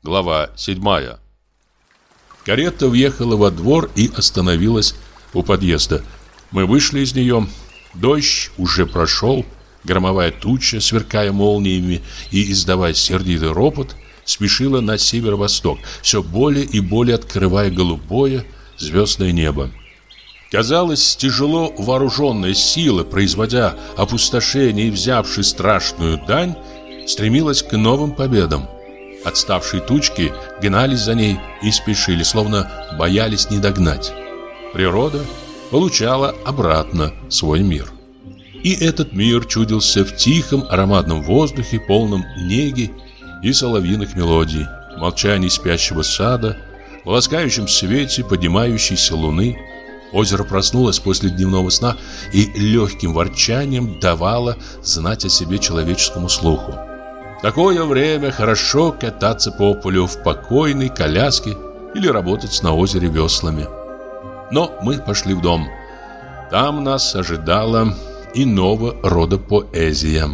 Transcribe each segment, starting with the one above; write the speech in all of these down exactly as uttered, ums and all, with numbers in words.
Глава седьмая. Карета въехала во двор и остановилась у подъезда. Мы вышли из нее. Дождь уже прошел. Громовая туча, сверкая молниями и издавая сердитый ропот, спешила на северо-восток, все более и более открывая голубое звездное небо. Казалось, тяжело вооруженная сила, производя опустошение и взявши страшную дань, стремилась к новым победам. Отставшие тучки гнались за ней и спешили, словно боялись не догнать. Природа получала обратно свой мир. И этот мир чудился в тихом ароматном воздухе, полном неги и соловьиных мелодий, молчании спящего сада, в ласкающем свете поднимающейся луны. Озеро проснулось после дневного сна и легким ворчанием давало знать о себе человеческому слуху. В такое время хорошо кататься по полю в покойной коляске или работать на озере веслами. Но мы пошли в дом. Там нас ожидала иного рода поэзия.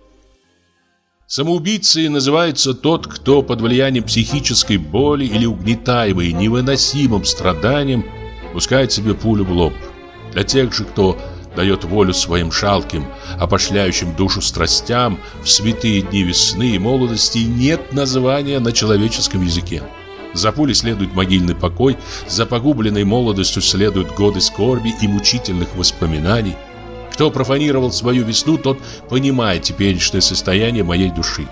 Самоубийцей называется тот, кто под влиянием психической боли или угнетаемый невыносимым страданием пускает себе пулю в лоб. Для тех же, кто дает волю своим жалким, опошляющим душу страстям, в святые дни весны и молодости нет названия на человеческом языке. За пулей следует могильный покой, за погубленной молодостью следуют годы скорби и мучительных воспоминаний. Кто профанировал свою весну, тот понимает теперешнее состояние моей души.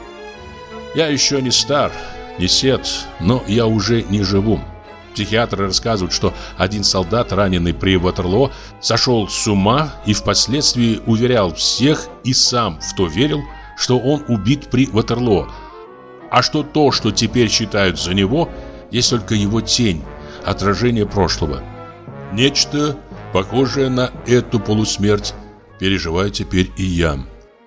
Я еще не стар, не сед, но я уже не живу. Психиатры рассказывают, что один солдат, раненый при Ватерлоо, сошел с ума и впоследствии уверял всех и сам в то верил, что он убит при Ватерлоо, а что то, что теперь считают за него, есть только его тень, отражение прошлого. Нечто, похожее на эту полусмерть, переживаю теперь и я.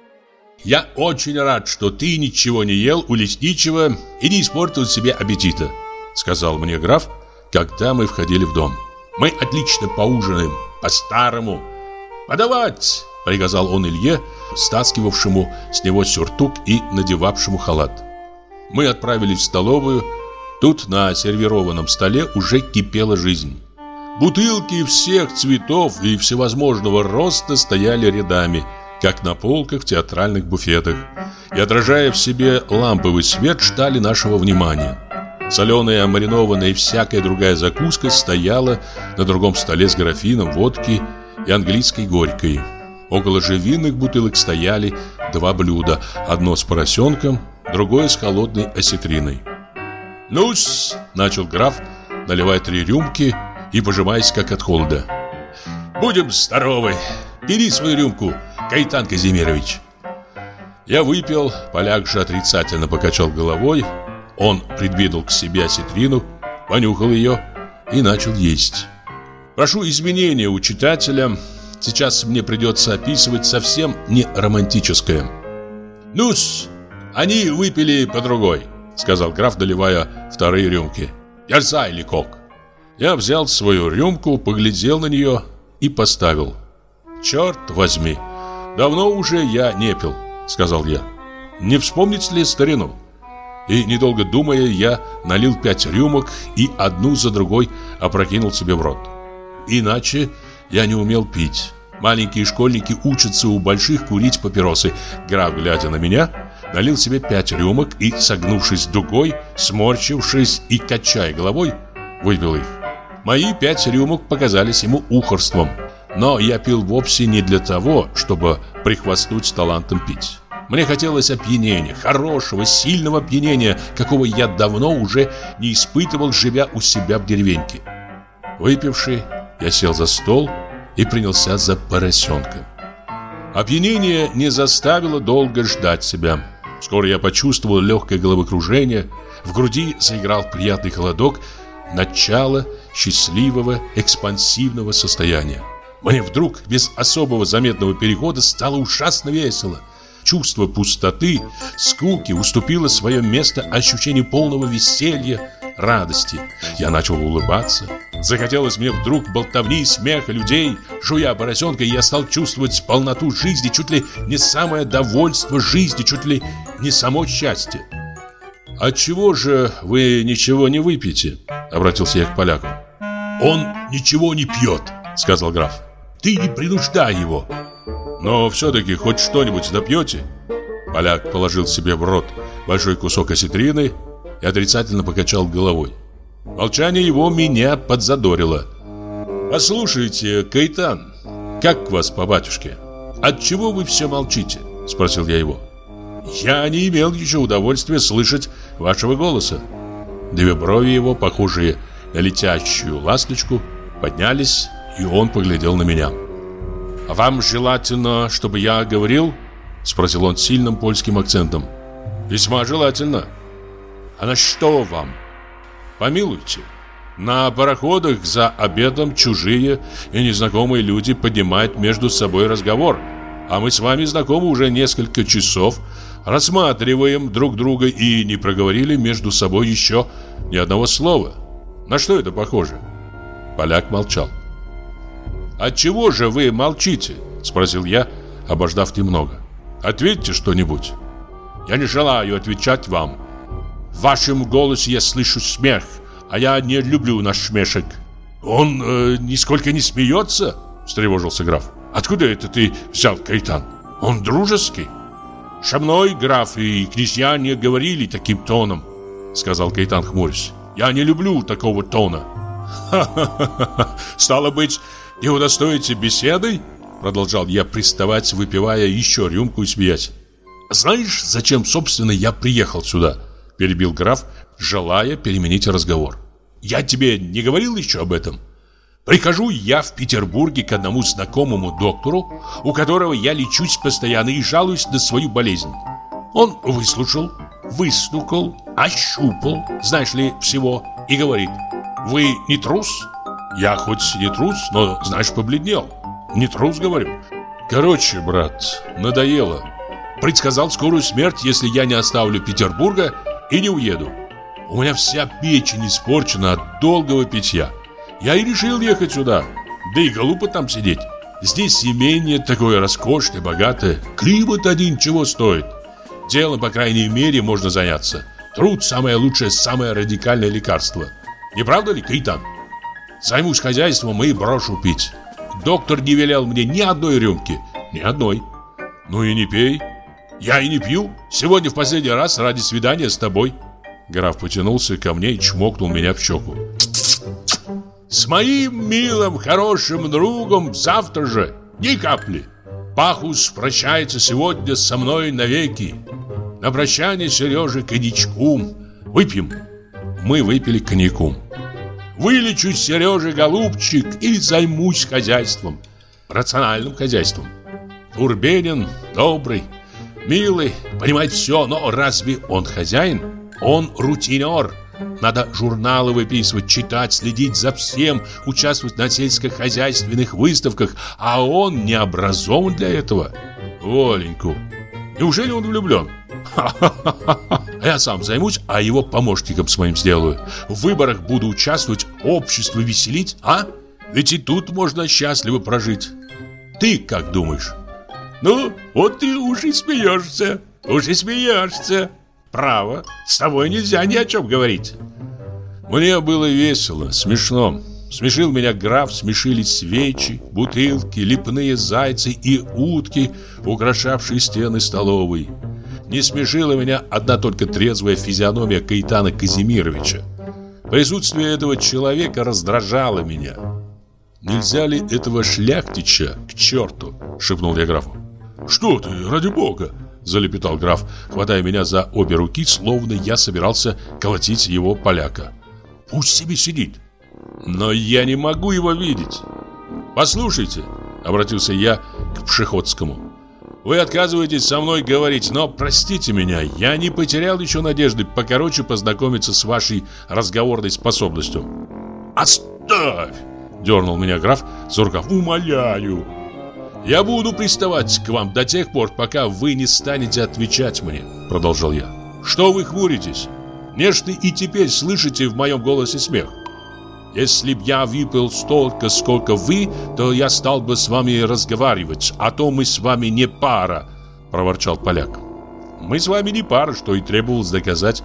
«Я очень рад, что ты ничего не ел у лесничего и не испортил себе аппетита», сказал мне граф, когда мы входили в дом. «Мы отлично поужинаем, по-старому». «Подавать!» — приказал он Илье, стаскивавшему с него сюртук и надевавшему халат. Мы отправились в столовую. Тут на сервированном столе уже кипела жизнь. Бутылки всех цветов и всевозможного роста стояли рядами, как на полках в театральных буфетах, и, отражая в себе ламповый свет, ждали нашего внимания. Соленая, маринованная и всякая другая закуска стояла на другом столе с графином водки и английской горькой. Около же винных бутылок стояли два блюда, одно с поросенком, другое с холодной осетриной. «Ну-с», — начал граф, наливая три рюмки и пожимаясь как от холода. «Будем здоровы! Бери свою рюмку, Каитан Казимирович!» Я выпил, поляк же отрицательно покачал головой. Он придвинул к себе осетрину, понюхал ее и начал есть. Прошу извинения у читателя, сейчас мне придется описывать совсем не романтическое. «Ну-с, они выпили по другой», — сказал граф, доливая вторые рюмки. «Дерзай, Ликок». Я взял свою рюмку, поглядел на нее и поставил. «Черт возьми, давно уже я не пил», — сказал я. «Не вспомнить ли старину?» И, недолго думая, я налил пять рюмок и одну за другой опрокинул себе в рот. Иначе я не умел пить. Маленькие школьники учатся у больших курить папиросы. Граф, глядя на меня, налил себе пять рюмок и, согнувшись дугой, сморщившись и качая головой, выпил их. Мои пять рюмок показались ему ухарством. Но я пил вовсе не для того, чтобы прихвастнуть талантом пить. Мне хотелось опьянения, хорошего, сильного опьянения, какого я давно уже не испытывал, живя у себя в деревеньке. Выпивший, я сел за стол и принялся за поросенка. Опьянение не заставило долго ждать себя. Скоро я почувствовал легкое головокружение, в груди заиграл приятный холодок, начало счастливого экспансивного состояния. Мне вдруг, без особого заметного перехода, стало ужасно весело. Чувство пустоты, скуки уступило свое место ощущению полного веселья, радости. Я начал улыбаться. Захотелось мне вдруг болтовни и смеха людей. Жуя поросенка, я стал чувствовать полноту жизни, чуть ли не самое довольство жизни, чуть ли не само счастье. «Отчего же вы ничего не выпьете?» — обратился я к поляку. «Он ничего не пьет», — сказал граф. «Ты не принуждай его». «Но все-таки хоть что-нибудь допьете?» Поляк положил себе в рот большой кусок осетрины и отрицательно покачал головой. Молчание его меня подзадорило. «Послушайте, Каэтан, как вас по батюшке? Отчего вы все молчите?» — спросил я его. «Я не имел еще удовольствия слышать вашего голоса». Две брови его, похожие на летящую ласточку, поднялись, и он поглядел на меня. «А вам желательно, чтобы я говорил?» — спросил он с сильным польским акцентом. «Весьма желательно». «А на что вам?» «Помилуйте, на пароходах за обедом чужие и незнакомые люди поднимают между собой разговор, а мы с вами знакомы уже несколько часов, рассматриваем друг друга и не проговорили между собой еще ни одного слова. На что это похоже?» Поляк молчал. «Отчего же вы молчите?» — спросил я, обождав немного. «Ответьте что-нибудь». «Я не желаю отвечать вам. В вашем голосе я слышу смех, а я не люблю насмешек». «Он э, нисколько не смеется?» — встревожился граф. «Откуда это ты взял, Каэтан? Он дружеский?» «Со мной граф и князья не говорили таким тоном», — сказал Каэтан, хмурясь. «Я не люблю такого тона». «Ха-ха-ха! Стало быть, не удостоите беседой?» Продолжал я приставать, выпивая еще рюмку и смеясь. «Знаешь, зачем, собственно, я приехал сюда?» Перебил граф, желая переменить разговор. «Я тебе не говорил еще об этом? Прихожу я в Петербурге к одному знакомому доктору, у которого я лечусь постоянно и жалуюсь на свою болезнь. Он выслушал, выстукал, ощупал, знаешь ли, всего, и говорит: «Вы не трус?» Я хоть не трус, но, знаешь, побледнел. «Не трус, говорю». Короче, брат, надоело. Предсказал скорую смерть, если я не оставлю Петербурга и не уеду. У меня вся печень испорчена от долгого питья. Я и решил ехать сюда. Да и глупо там сидеть. Здесь имение такое роскошное, богатое. Климат один чего стоит. Делом, по крайней мере, можно заняться. Труд – самое лучшее, самое радикальное лекарство. Не правда ли, Каэтан? Займусь хозяйством и брошу пить. Доктор не велел мне ни одной рюмки. Ни одной. Ну и не пей. Я и не пью. Сегодня в последний раз ради свидания с тобой. Граф потянулся ко мне и чмокнул меня в щеку. С моим милым, хорошим другом завтра же. Ни капли. Пахус прощается сегодня со мной навеки. На прощание, Сережа, коньячку. Выпьем. Мы выпили коньяку. Вылечусь, Сережа, голубчик, и займусь хозяйством. Рациональным хозяйством. Урбенин, добрый, милый, понимает все, но разве он хозяин? Он рутинер. Надо журналы выписывать, читать, следить за всем, участвовать на сельскохозяйственных выставках, а он не образован для этого. Воленьку. Неужели он влюблен? Ха-ха-ха-ха. Я сам займусь, а его помощником своим сделаю. В выборах буду участвовать, общество веселить, а? Ведь и тут можно счастливо прожить. Ты как думаешь? Ну, вот ты уж и смеешься. Уж и смеешься. Право, с тобой нельзя ни о чем говорить. Мне было весело, смешно. Смешил меня граф, смешили свечи, бутылки, лепные зайцы и утки, украшавшие стены столовой. Не смешила меня одна только трезвая физиономия Каэтана Казимировича. Присутствие этого человека раздражало меня. «Нельзя ли этого шляхтича к черту?» — шепнул я графу. «Что ты, ради бога!» — залепетал граф, хватая меня за обе руки, словно я собирался колотить его поляка. «Пусть себе сидит!» «Но я не могу его видеть!» «Послушайте!» — обратился я к Пшеходскому. «Вы отказываетесь со мной говорить, но простите меня, я не потерял еще надежды покороче познакомиться с вашей разговорной способностью». «Оставь!» — дернул меня граф за рукав. «Умоляю! Я буду приставать к вам до тех пор, пока вы не станете отвечать мне», — продолжал я. «Что вы хмуритесь? Нежно и теперь слышите в моем голосе смех. Если б я выпил столько, сколько вы, то я стал бы с вами разговаривать, а то мы с вами не пара», — проворчал поляк. «Мы с вами не пара, что и требовалось доказать.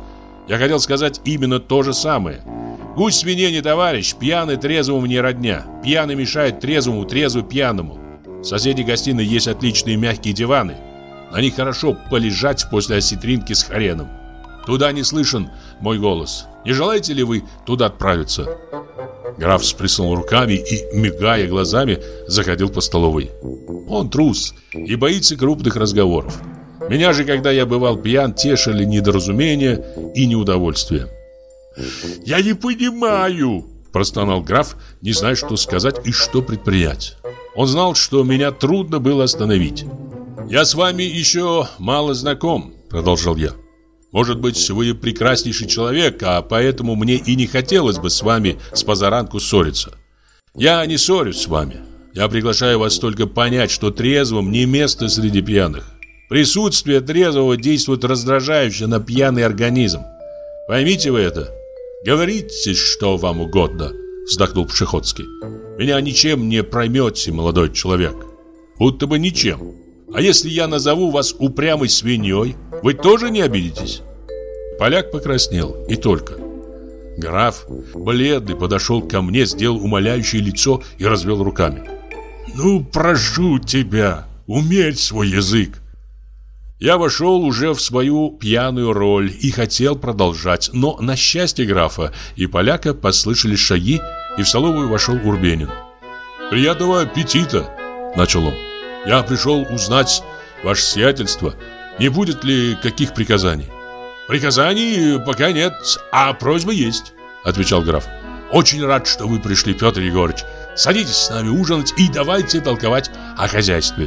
Я хотел сказать именно то же самое. Гусь свинье не товарищ, пьяный трезвому не родня. Пьяный мешает трезвому, трезвый пьяному. В соседней гостиной есть отличные мягкие диваны. На них хорошо полежать после осетринки с хреном. Туда не слышен мой голос. Не желаете ли вы туда отправиться?» Граф всплеснул руками и, мигая глазами, заходил по столовой. Он трус и боится крупных разговоров. Меня же, когда я бывал пьян, тешили недоразумения и неудовольствие. «Я не понимаю!» – простонал граф, не зная, что сказать и что предпринять. Он знал, что меня трудно было остановить. «Я с вами еще мало знаком», – продолжал я. «Может быть, вы прекраснейший человек, а поэтому мне и не хотелось бы с вами с позаранку ссориться. Я не ссорюсь с вами. Я приглашаю вас только понять, что трезвым не место среди пьяных. Присутствие трезвого действует раздражающе на пьяный организм. Поймите вы это. Говорите, что вам угодно», — вздохнул Пшеходский. «Меня ничем не проймете, молодой человек. Будто бы ничем. А если я назову вас упрямой свиньей, вы тоже не обидитесь?» Поляк покраснел, и только. Граф, бледный, подошел ко мне, сделал умоляющее лицо и развел руками. «Ну, прошу тебя, умерь свой язык!» Я вошел уже в свою пьяную роль и хотел продолжать, но на счастье графа и поляка послышались шаги, и в столовую вошел Урбенин. «Приятного аппетита!» — начал он. «Я пришел узнать, ваше сиятельство, не будет ли каких приказаний?» «Приказаний пока нет, а просьба есть», — отвечал граф. «Очень рад, что вы пришли, Петр Егорыч. Садитесь с нами ужинать и давайте толковать о хозяйстве».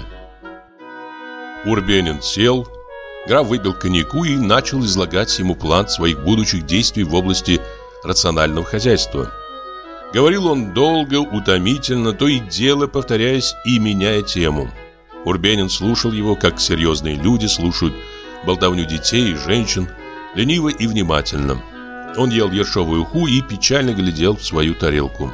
Урбенин сел, граф выпил коньяку и начал излагать ему план своих будущих действий в области рационального хозяйства. Говорил он долго, утомительно, то и дело повторяясь и меняя тему. Урбенин слушал его, как серьезные люди слушают болтовню детей и женщин, лениво и внимательно. Он ел ершовую уху и печально глядел в свою тарелку.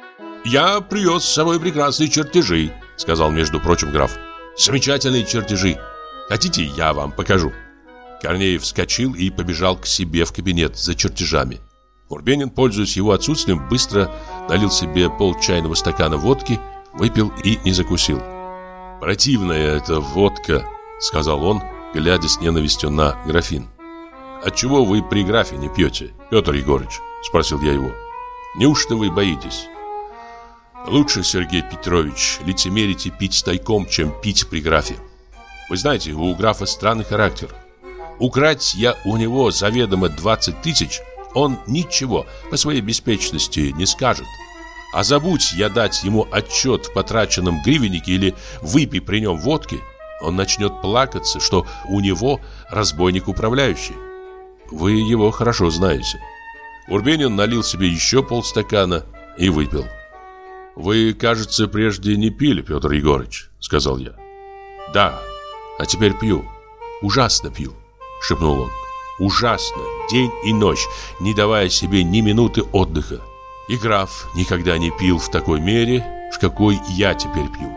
«Я привез с собой прекрасные чертежи», — сказал, между прочим, граф. «Замечательные чертежи. Хотите, я вам покажу?» Корнеев вскочил и побежал к себе в кабинет за чертежами. Урбенин, пользуясь его отсутствием, быстро налил себе пол чайного стакана водки, выпил и не закусил. «Противная эта водка», — сказал он, глядя с ненавистью на графин. «Отчего вы при графе не пьете, Петр Егорыч?» — спросил я его. «Неужто вы боитесь?» «Лучше, Сергей Петрович, лицемерить и пить тайком, чем пить при графе. Вы знаете, у графа странный характер. Украть я у него заведомо двадцать тысяч, он ничего по своей беспечности не скажет. А забудь я дать ему отчет в потраченном гривеннике или выпей при нем водки, он начнет плакаться, что у него разбойник управляющий. Вы его хорошо знаете». Урбенин налил себе еще полстакана и выпил. «Вы, кажется, прежде не пили, Петр Егорыч», — сказал я. «Да, а теперь пью. Ужасно пью», — шепнул он. «Ужасно, день и ночь, не давая себе ни минуты отдыха. И граф никогда не пил в такой мере, в какой я теперь пью.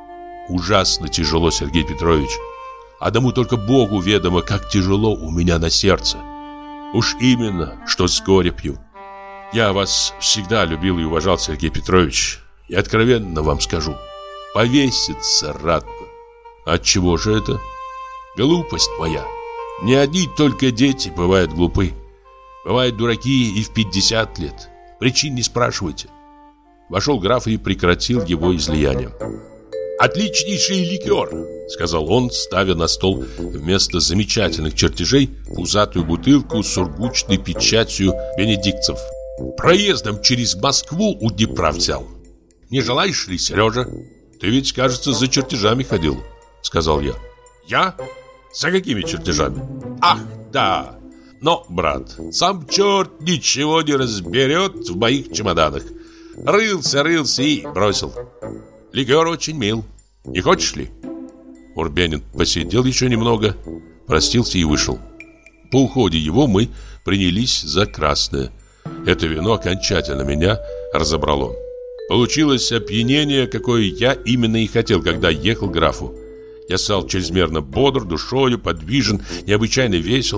Ужасно тяжело, Сергей Петрович. Одному только Богу ведомо, как тяжело у меня на сердце. Уж именно, что с горя пью. Я вас всегда любил и уважал, Сергей Петрович. И откровенно вам скажу, повеситься рад бы. Отчего же это? Глупость моя. Не одни только дети бывают глупы. Бывают дураки и в пятьдесят лет. Причин не спрашивайте». Вошел граф и прекратил его излияние. «Отличнейший ликер», — сказал он, ставя на стол вместо замечательных чертежей пузатую бутылку с сургучной печатью бенедиктцев. «Проездом через Москву у Днепра взял. Не желаешь ли, Сережа?» «Ты ведь, кажется, за чертежами ходил», — сказал я. «Я? За какими чертежами? Ах, да. Но, брат, сам черт ничего не разберет в моих чемоданах. Рылся, рылся и бросил. Ликер очень мил. Не хочешь ли?» Урбенин посидел еще немного, простился и вышел. По уходе его мы принялись за красное. Это вино окончательно меня разобрало. Получилось опьянение, какое я именно и хотел, когда ехал к графу. Я стал чрезмерно бодр, душою, подвижен, необычайно весел.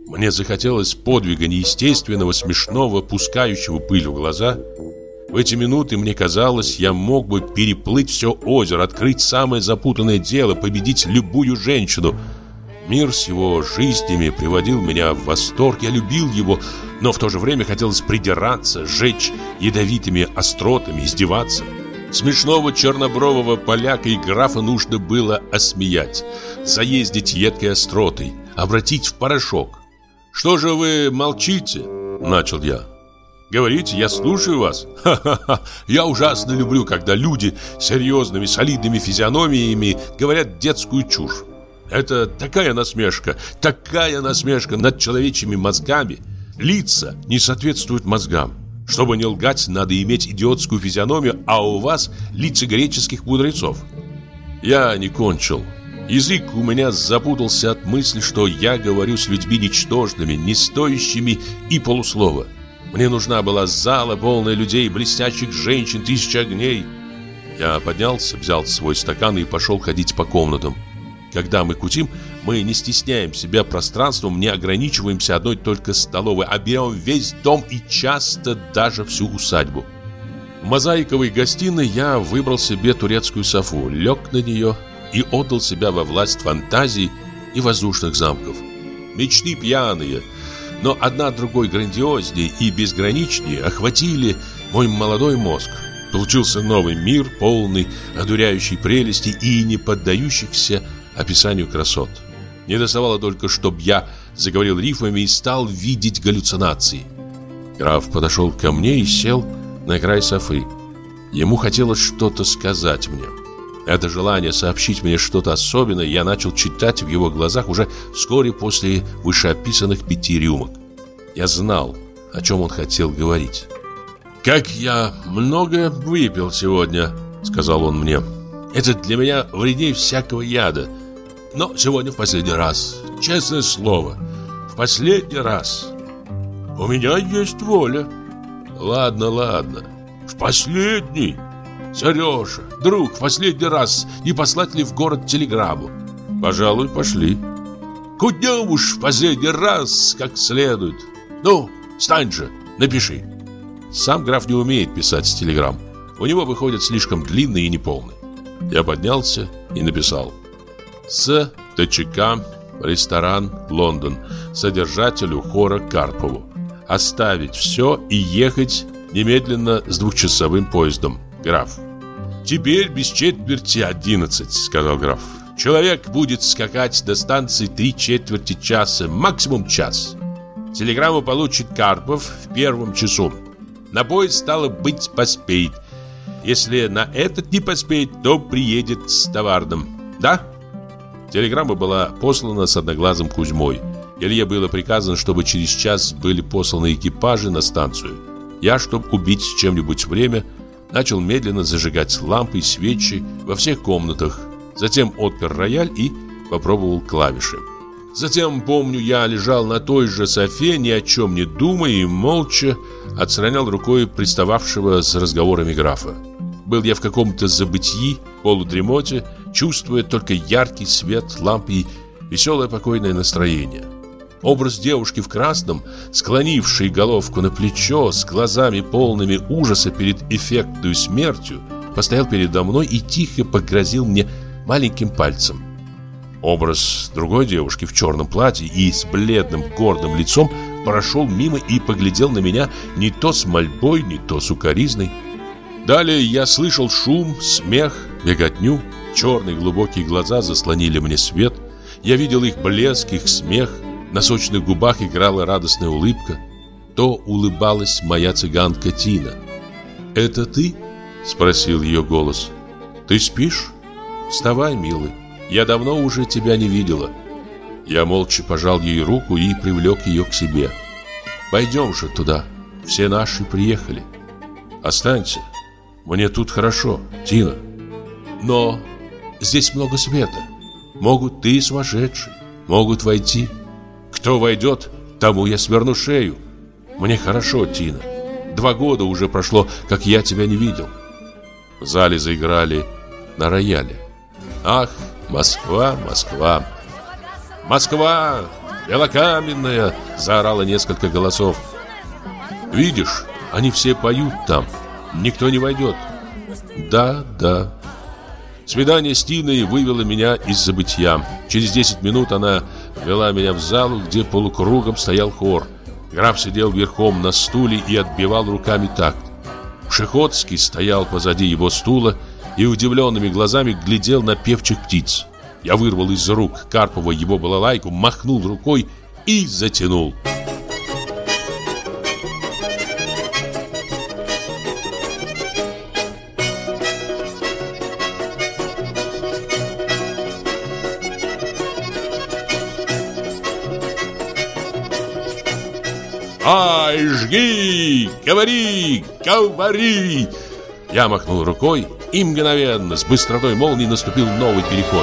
Мне захотелось подвига неестественного, смешного, пускающего пыль в глаза. В эти минуты мне казалось, я мог бы переплыть все озеро, открыть самое запутанное дело, победить любую женщину. Мир с его жизнями приводил меня в восторг, я любил его, но в то же время хотелось придираться, жечь ядовитыми остротами, издеваться. Смешного чернобрового поляка и графа нужно было осмеять, заездить едкой остротой, обратить в порошок. «Что же вы молчите?» – начал я. «Говорите, я слушаю вас. Ха-ха-ха. Я ужасно люблю, когда люди с серьезными, солидными физиономиями говорят детскую чушь. Это такая насмешка, такая насмешка над человечьими мозгами. Лица не соответствуют мозгам. Чтобы не лгать, надо иметь идиотскую физиономию, а у вас лица греческих мудрецов». Я не кончил. Язык у меня запутался от мысли, что я говорю с людьми ничтожными, не стоящими и полуслова. Мне нужна была зала, полная людей, блестящих женщин, тысяча огней. Я поднялся, взял свой стакан и пошел ходить по комнатам. Когда мы кутим, мы не стесняем себя пространством, не ограничиваемся одной только столовой, а берем весь дом и часто даже всю усадьбу. В мозаиковой гостиной я выбрал себе турецкую софу, лег на нее и отдал себя во власть фантазий и воздушных замков. Мечты пьяные, но одна другой грандиознее и безграничнее охватили мой молодой мозг. Получился новый мир, полный одуряющей прелести и не поддающихся описанию красот. Не доставало только, чтоб я заговорил рифмами и стал видеть галлюцинации. Граф подошел ко мне и сел на край софы. Ему хотелось что-то сказать мне. Это желание сообщить мне что-то особенное я начал читать в его глазах уже вскоре после вышеописанных пяти рюмок. Я знал, о чем он хотел говорить. «Как я много выпил сегодня», — сказал он мне. «Это для меня вреднее всякого яда. Но сегодня в последний раз, честное слово, в последний раз. У меня есть воля». «Ладно, ладно, в последний. Сережа, друг, в последний раз не послать ли в город телеграмму?» «Пожалуй, пошли». «Куда уж в последний раз, как следует. Ну, встань же, напиши». Сам граф не умеет писать с телеграмм. У него выходят слишком длинные и неполные. Я поднялся и написал: с ТЧК, ресторан, Лондон, содержателю хора Карпову. Оставить все и ехать немедленно с двухчасовым поездом. Граф. «Теперь без четверти одиннадцать», — сказал граф. «Человек будет скакать до станции три четверти часа, максимум час. Телеграмму получит Карпов в первом часу. На поезд, стало быть, поспеет. Если на этот не поспеет, то приедет с товарным. Да?» Телеграмма была послана с одноглазым Кузьмой. Илье было приказано, чтобы через час были посланы экипажи на станцию. Я, чтобы убить чем-нибудь время, начал медленно зажигать лампы и свечи во всех комнатах. Затем отпер рояль и попробовал клавиши. Затем, помню, я лежал на той же софе, ни о чем не думая, и молча отстранял рукой пристававшего с разговорами графа. Был я в каком-то забытии, полудремоте, чувствуя только яркий свет ламп и веселое покойное настроение. Образ девушки в красном, склонившей головку на плечо, с глазами полными ужаса перед эффектной смертью, постоял передо мной и тихо погрозил мне маленьким пальцем. Образ другой девушки в черном платье и с бледным гордым лицом прошел мимо и поглядел на меня не то с мольбой, не то с укоризной. Далее я слышал шум, смех, беготню. Черные глубокие глаза заслонили мне свет. Я видел их блеск, их смех. На сочных губах играла радостная улыбка. То улыбалась моя цыганка Тина. «Это ты?» — спросил ее голос. «Ты спишь? Вставай, милый. Я давно уже тебя не видела». Я молча пожал ей руку и привлек ее к себе. «Пойдем же туда. Все наши приехали. Останься. Мне тут хорошо, Тина. Но здесь много света. Могут ты с вошедшей, могут войти. Кто войдет, тому я сверну шею. Мне хорошо, Тина. Два года уже прошло, как я тебя не видел». В зале заиграли на рояле. «Ах, Москва, Москва, Москва, Белокаменная!» — заорало несколько голосов. «Видишь, они все поют там. Никто не войдет». «Да, да». Свидание с Тиной вывело меня из забытья. Через десять минут она вела меня в залу, где полукругом стоял хор. Граф сидел верхом на стуле и отбивал руками такт. Пшеходский стоял позади его стула и удивленными глазами глядел на певчих птиц. Я вырвал из рук Карпова его балалайку, махнул рукой и затянул. «Ай, жги! Говори! Говори!» Я махнул рукой, и мгновенно, с быстротой молнии, наступил новый переход.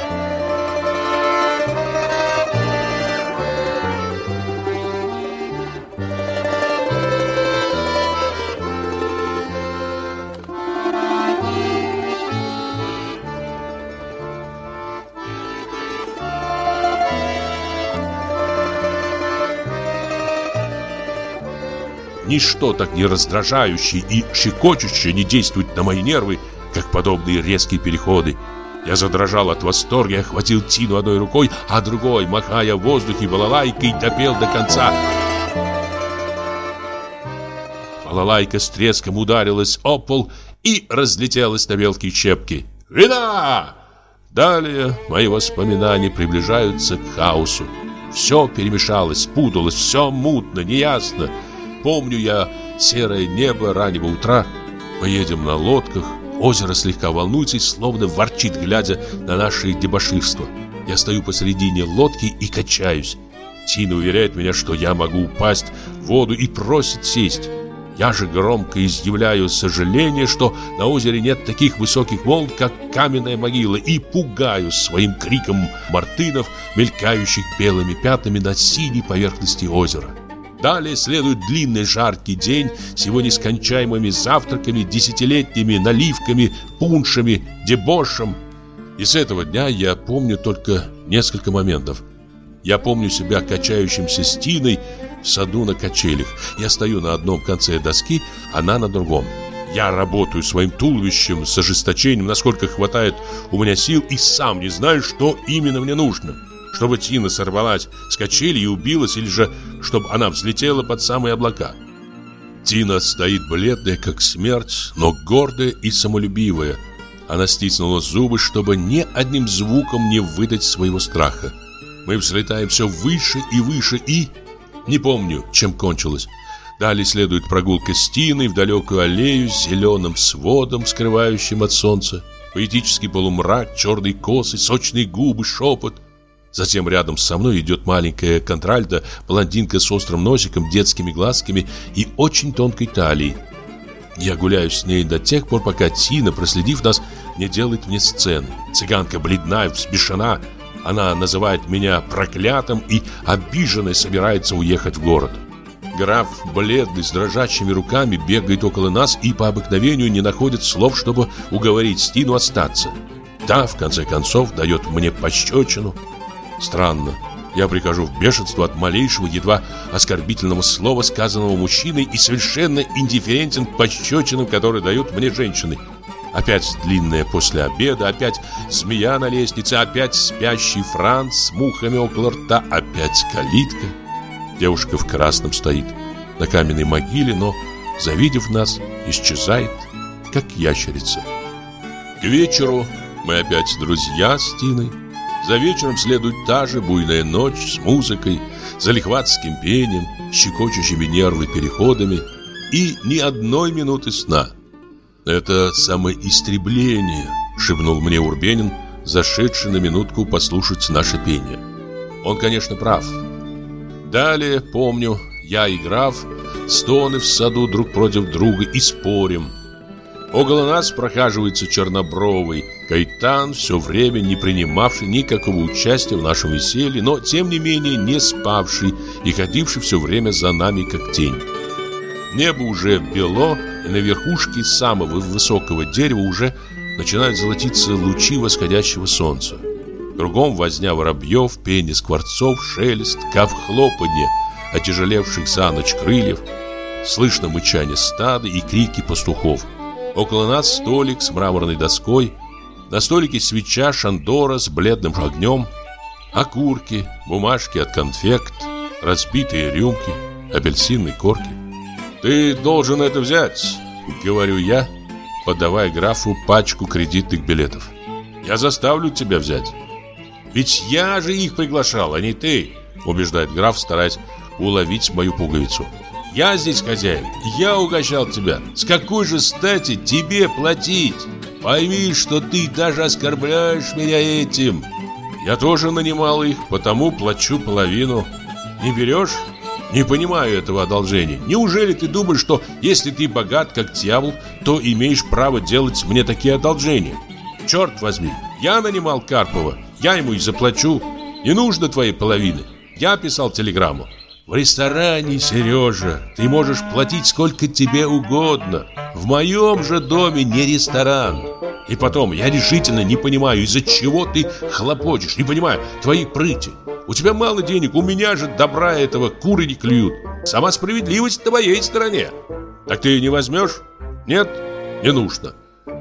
Ничто так не раздражающее и щекочущее не действует на мои нервы, как подобные резкие переходы. Я задрожал от восторга, охватил Тину одной рукой, а другой, махая в воздухе балалайкой, допел до конца. Балалайка с треском ударилась о пол и разлетелась на мелкие щепки. «Вина!» Далее мои воспоминания приближаются к хаосу. Все перемешалось, путалось, все мутно, неясно. Помню я серое небо раннего утра. Мы едем на лодках. Озеро слегка волнуется и словно ворчит, глядя на наше дебоширство. Я стою посредине лодки и качаюсь. Тина уверяет меня, что я могу упасть в воду, и просит сесть. Я же громко изъявляю сожаление, что на озере нет таких высоких волн, как каменная могила, и пугаю своим криком мартынов, мелькающих белыми пятнами на синей поверхности озера. Далее следует длинный жаркий день с его нескончаемыми завтраками, десятилетними наливками, пуншами, дебошем. И с этого дня я помню только несколько моментов. Я помню себя качающимся с Тиной в саду на качелях. Я стою на одном конце доски, она на другом. Я работаю своим туловищем с ожесточением, насколько хватает у меня сил, и сам не знаю, что именно мне нужно. Чтобы Тина сорвалась с качели и убилась, или же чтобы она взлетела под самые облака. Тина стоит бледная, как смерть, но гордая и самолюбивая. Она стиснула зубы, чтобы ни одним звуком не выдать своего страха. Мы взлетаем все выше и выше, и... Не помню, чем кончилось. Далее следует прогулка с Тиной в далекую аллею с зеленым сводом, скрывающим от солнца. Поэтический полумрак, черные косы, сочные губы, шепот. Затем рядом со мной идет маленькая контральта, блондинка с острым носиком, детскими глазками и очень тонкой талией. Я гуляю с ней до тех пор, пока Тина, проследив нас, не делает мне сцены. Цыганка бледная, взбешена. Она называет меня проклятым и обиженной собирается уехать в город. Граф, бледный, с дрожащими руками, бегает около нас и по обыкновению не находит слов, чтобы уговорить Тину остаться. Та, в конце концов, дает мне пощечину. Странно. Я прихожу в бешенство от малейшего, едва оскорбительного слова, сказанного мужчиной, и совершенно индифферентен к пощечинам, которые дают мне женщины. Опять длинная после обеда, опять змея на лестнице, опять спящий Франц с мухами около рта, опять калитка. Девушка в красном стоит на каменной могиле, но, завидев нас, исчезает, как ящерица. К вечеру мы опять друзья с Тиной. За вечером следует та же буйная ночь с музыкой, залихватским пением, щекочущими нервы переходами и ни одной минуты сна. «Это самоистребление», — шепнул мне Урбенин, зашедший на минутку послушать наше пение. Он, конечно, прав. Далее, помню, я и граф стоны в саду друг против друга и спорим. Около нас прохаживается чернобровый Кайтан, все время не принимавший никакого участия в нашем веселье, но, тем не менее, не спавший и ходивший все время за нами, как тень. Небо уже бело, и на верхушке самого высокого дерева уже начинают золотиться лучи восходящего солнца. Кругом возня воробьев, пение скворцов, шелест, кав хлопанье отяжелевших за ночь крыльев. Слышно мычание стада и крики пастухов. Около нас столик с мраморной доской. На столике свеча шандора с бледным огнем. Окурки, бумажки от конфект, разбитые рюмки, апельсинные корки. «Ты должен это взять», — говорю я, подавая графу пачку кредитных билетов. «Я заставлю тебя взять». «Ведь я же их приглашал, а не ты», — убеждает граф, стараясь уловить мою пуговицу. «Я здесь хозяин, я угощал тебя. С какой же стати тебе платить? Пойми, что ты даже оскорбляешь меня этим. Я тоже нанимал их, потому плачу половину. Не берешь? Не понимаю этого одолжения. Неужели ты думаешь, что если ты богат, как дьявол, то имеешь право делать мне такие одолжения? Черт возьми, я нанимал Карпова, я ему и заплачу. Не нужно твоей половины. Я писал телеграмму. В ресторане, Сережа, ты можешь платить сколько тебе угодно. В моем же доме не ресторан. И потом, я решительно не понимаю, из-за чего ты хлопочешь. Не понимаю твоей прыти. У тебя мало денег, у меня же добра этого куры не клюют. Сама справедливость на моей стороне. Так ты не возьмешь? Нет, не нужно.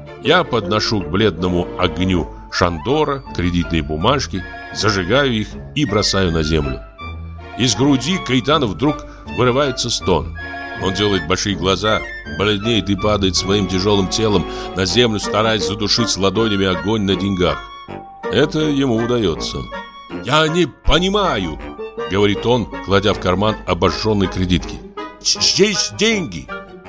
Я подношу к бледному огню шандора кредитные бумажки, зажигаю их и бросаю на землю. Из груди Каэтана вдруг вырывается стон. Он делает большие глаза, бледнеет и падает своим тяжелым телом на землю, стараясь задушить ладонями огонь на деньгах. Это ему удается. «Я не понимаю», — говорит он, кладя в карман обожженные кредитки. «Здесь деньги,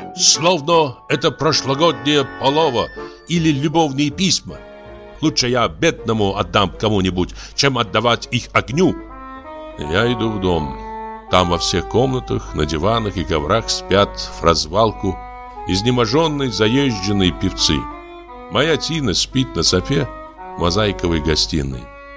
словно это прошлогодняя полова или любовные письма. Лучше я бедному отдам кому-нибудь, чем отдавать их огню». Я иду в дом. Там во всех комнатах, на диванах и коврах спят в развалку изнеможенные заезженные певцы. Моя Тина спит на софе в мозаиковой гостиной.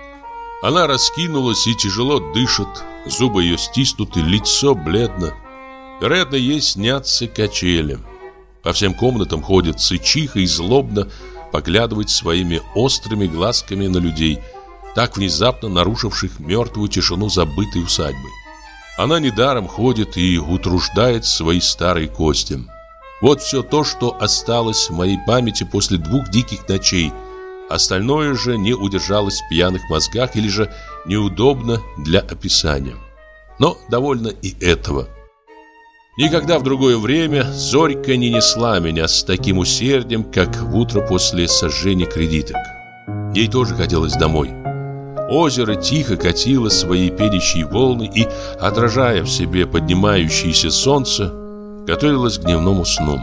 Она раскинулась и тяжело дышит, зубы ее стиснуты, лицо бледно. Вероятно, ей снятся качели. По всем комнатам ходит сычиха и злобно поглядывает своими острыми глазками на людей, так внезапно нарушивших мертвую тишину забытой усадьбы. Она недаром ходит и утруждает свои старые кости. Вот все то, что осталось в моей памяти после двух диких ночей. Остальное же не удержалось в пьяных мозгах или же неудобно для описания. Но довольно и этого. Никогда в другое время Зорька не несла меня с таким усердием, как в утро после сожжения кредиток. Ей тоже хотелось домой. Озеро тихо катило свои пенящие волны и, отражая в себе поднимающееся солнце, готовилось к дневному сну.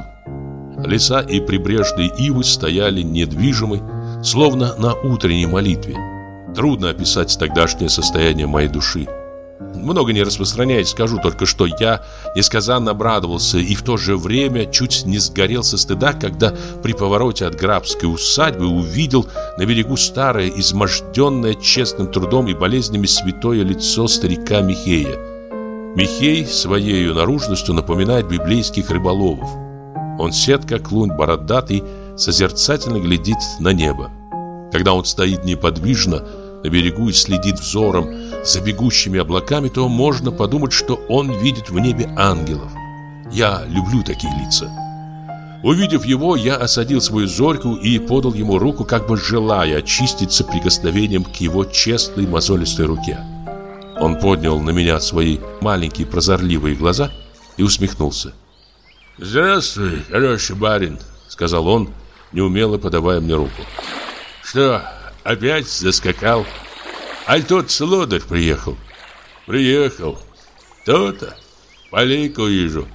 Леса и прибрежные ивы стояли недвижимы, словно на утренней молитве. Трудно описать тогдашнее состояние моей души. Много не распространяясь, скажу только, что я несказанно обрадовался и в то же время чуть не сгорел со стыда, когда при повороте от графской усадьбы увидел на берегу старое, изможденное честным трудом и болезнями святое лицо старика Михея. Михей своей наружностью напоминает библейских рыболовов. Он сед, как лунь, бородатый, созерцательно глядит на небо. Когда он стоит неподвижно на берегу и следит взором за бегущими облаками, то можно подумать, что он видит в небе ангелов. Я люблю такие лица. Увидев его, я осадил свою Зорьку и подал ему руку, как бы желая очиститься прикосновением к его честной мозолистой руке. Он поднял на меня свои маленькие прозорливые глаза и усмехнулся. «Здравствуй, хороший барин», — сказал он, неумело подавая мне руку. «Что, опять заскакал? Аль тот лодырь приехал?» «Приехал. То-то. Полейку вижу.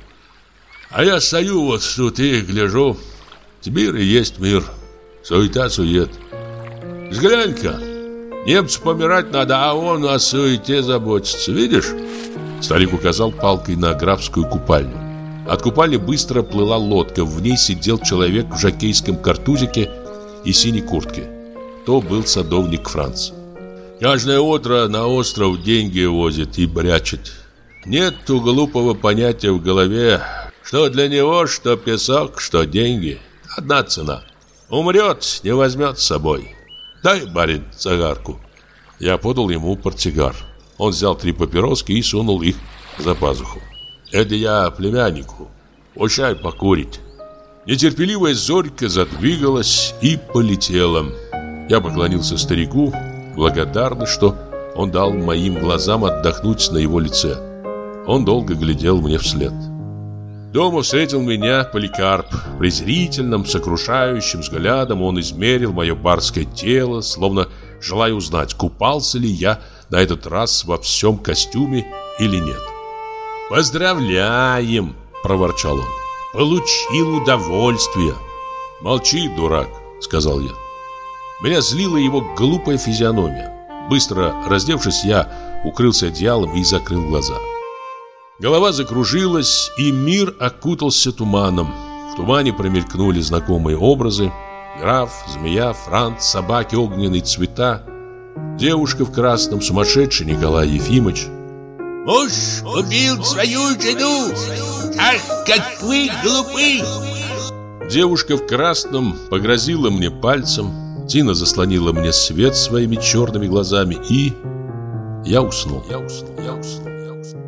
А я стою вот тут и гляжу. Мир и есть мир. Суета-сует. Взглянь-ка. Немцу помирать надо, а он о суете заботится. Видишь?» Старик указал палкой на графскую купальню. От купальни быстро плыла лодка. В ней сидел человек в жокейском картузике и синей куртке. То был садовник Франц. «Каждое утро на остров деньги возит и брячет. Нету глупого понятия в голове, что для него, что песок, что деньги. Одна цена. Умрет, не возьмет с собой. Дай, барин, цигарку». Я подал ему портсигар. Он взял три папироски и сунул их за пазуху. «Это я племяннику. Пущай покурить». Нетерпеливая Зорька задвигалась и полетела. Я поклонился старику, благодарный, что он дал моим глазам отдохнуть на его лице. Он долго глядел мне вслед. Дома встретил меня Поликарп. Презрительным, сокрушающим взглядом он измерил мое барское тело, словно желая узнать, купался ли я на этот раз во всем костюме или нет. «Поздравляем!» – проворчал он. «Получил удовольствие!» «Молчи, дурак!» – сказал я. Меня злила его глупая физиономия. Быстро раздевшись, я укрылся одеялом и закрыл глаза. Голова закружилась, и мир окутался туманом. В тумане промелькнули знакомые образы. Граф, змея, Франц, собаки, огненные цвета. Девушка в красном, сумасшедший Николай Ефимович. «Муж убил свою жену! Ах, как вы глупы!» Девушка в красном погрозила мне пальцем. Тина заслонила мне свет своими черными глазами, и я уснул. Я уснул, я уснул, я уснул.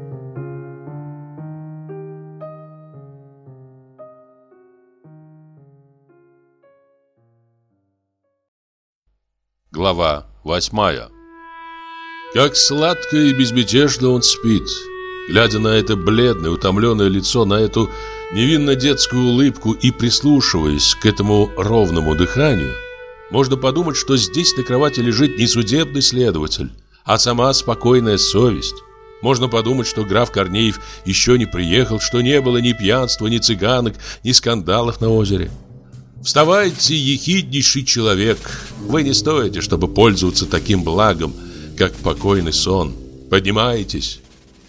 Глава восьмая. Как сладко и безмятежно он спит. Глядя на это бледное, утомленное лицо, на эту невинно детскую улыбку и прислушиваясь к этому ровному дыханию, можно подумать, что здесь на кровати лежит не судебный следователь, а сама спокойная совесть. Можно подумать, что граф Корнеев еще не приехал, что не было ни пьянства, ни цыганок, ни скандалов на озере. Вставайте, ехиднейший человек. Вы не стоите, чтобы пользоваться таким благом, как покойный сон. Поднимайтесь.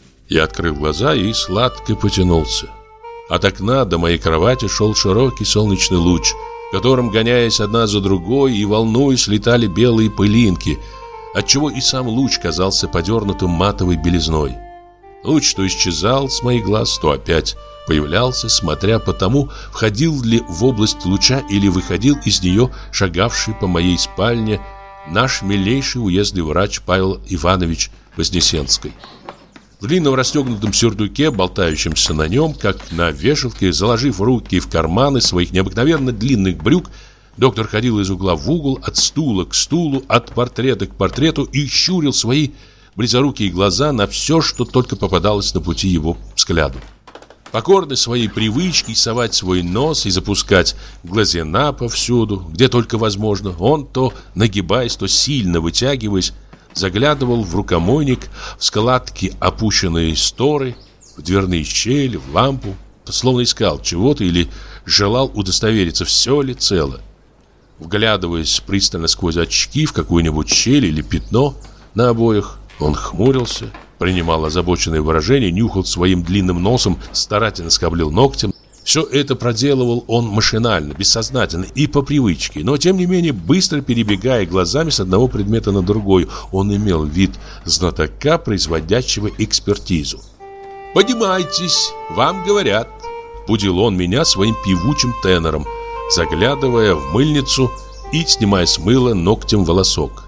Я открыл глаза и сладко потянулся. От окна до моей кровати шел широкий солнечный луч, в котором, гоняясь одна за другой и волнуясь, летали белые пылинки, отчего и сам луч казался подернутым матовой белизной. Луч то исчезал с моих глаз, то опять появлялся, смотря по тому, входил ли в область луча или выходил из нее шагавший по моей спальне наш милейший уездный врач Павел Иванович Вознесенский. В длинном расстегнутом сюртуке, болтающемся на нем, как на вешалке, заложив руки в карманы своих необыкновенно длинных брюк, доктор ходил из угла в угол, от стула к стулу, от портрета к портрету и щурил свои близорукие глаза на все, что только попадалось на пути его взгляду. Покорный своей привычке совать свой нос и запускать глазена повсюду, где только возможно, он, то нагибаясь, то сильно вытягиваясь, заглядывал в рукомойник, в складки опущенные сторы, в дверные щели, в лампу, словно искал чего-то или желал удостовериться, все ли цело. Вглядываясь пристально сквозь очки в какую-нибудь щель или пятно на обоях, он хмурился, принимал озабоченное выражение, нюхал своим длинным носом, старательно скоблил ногтем. Все это проделывал он машинально, бессознательно и по привычке, но тем не менее, быстро перебегая глазами с одного предмета на другой, он имел вид знатока, производящего экспертизу. «Поднимайтесь, вам говорят», — будил он меня своим певучим тенором, заглядывая в мыльницу и снимая с мыла ногтем волосок.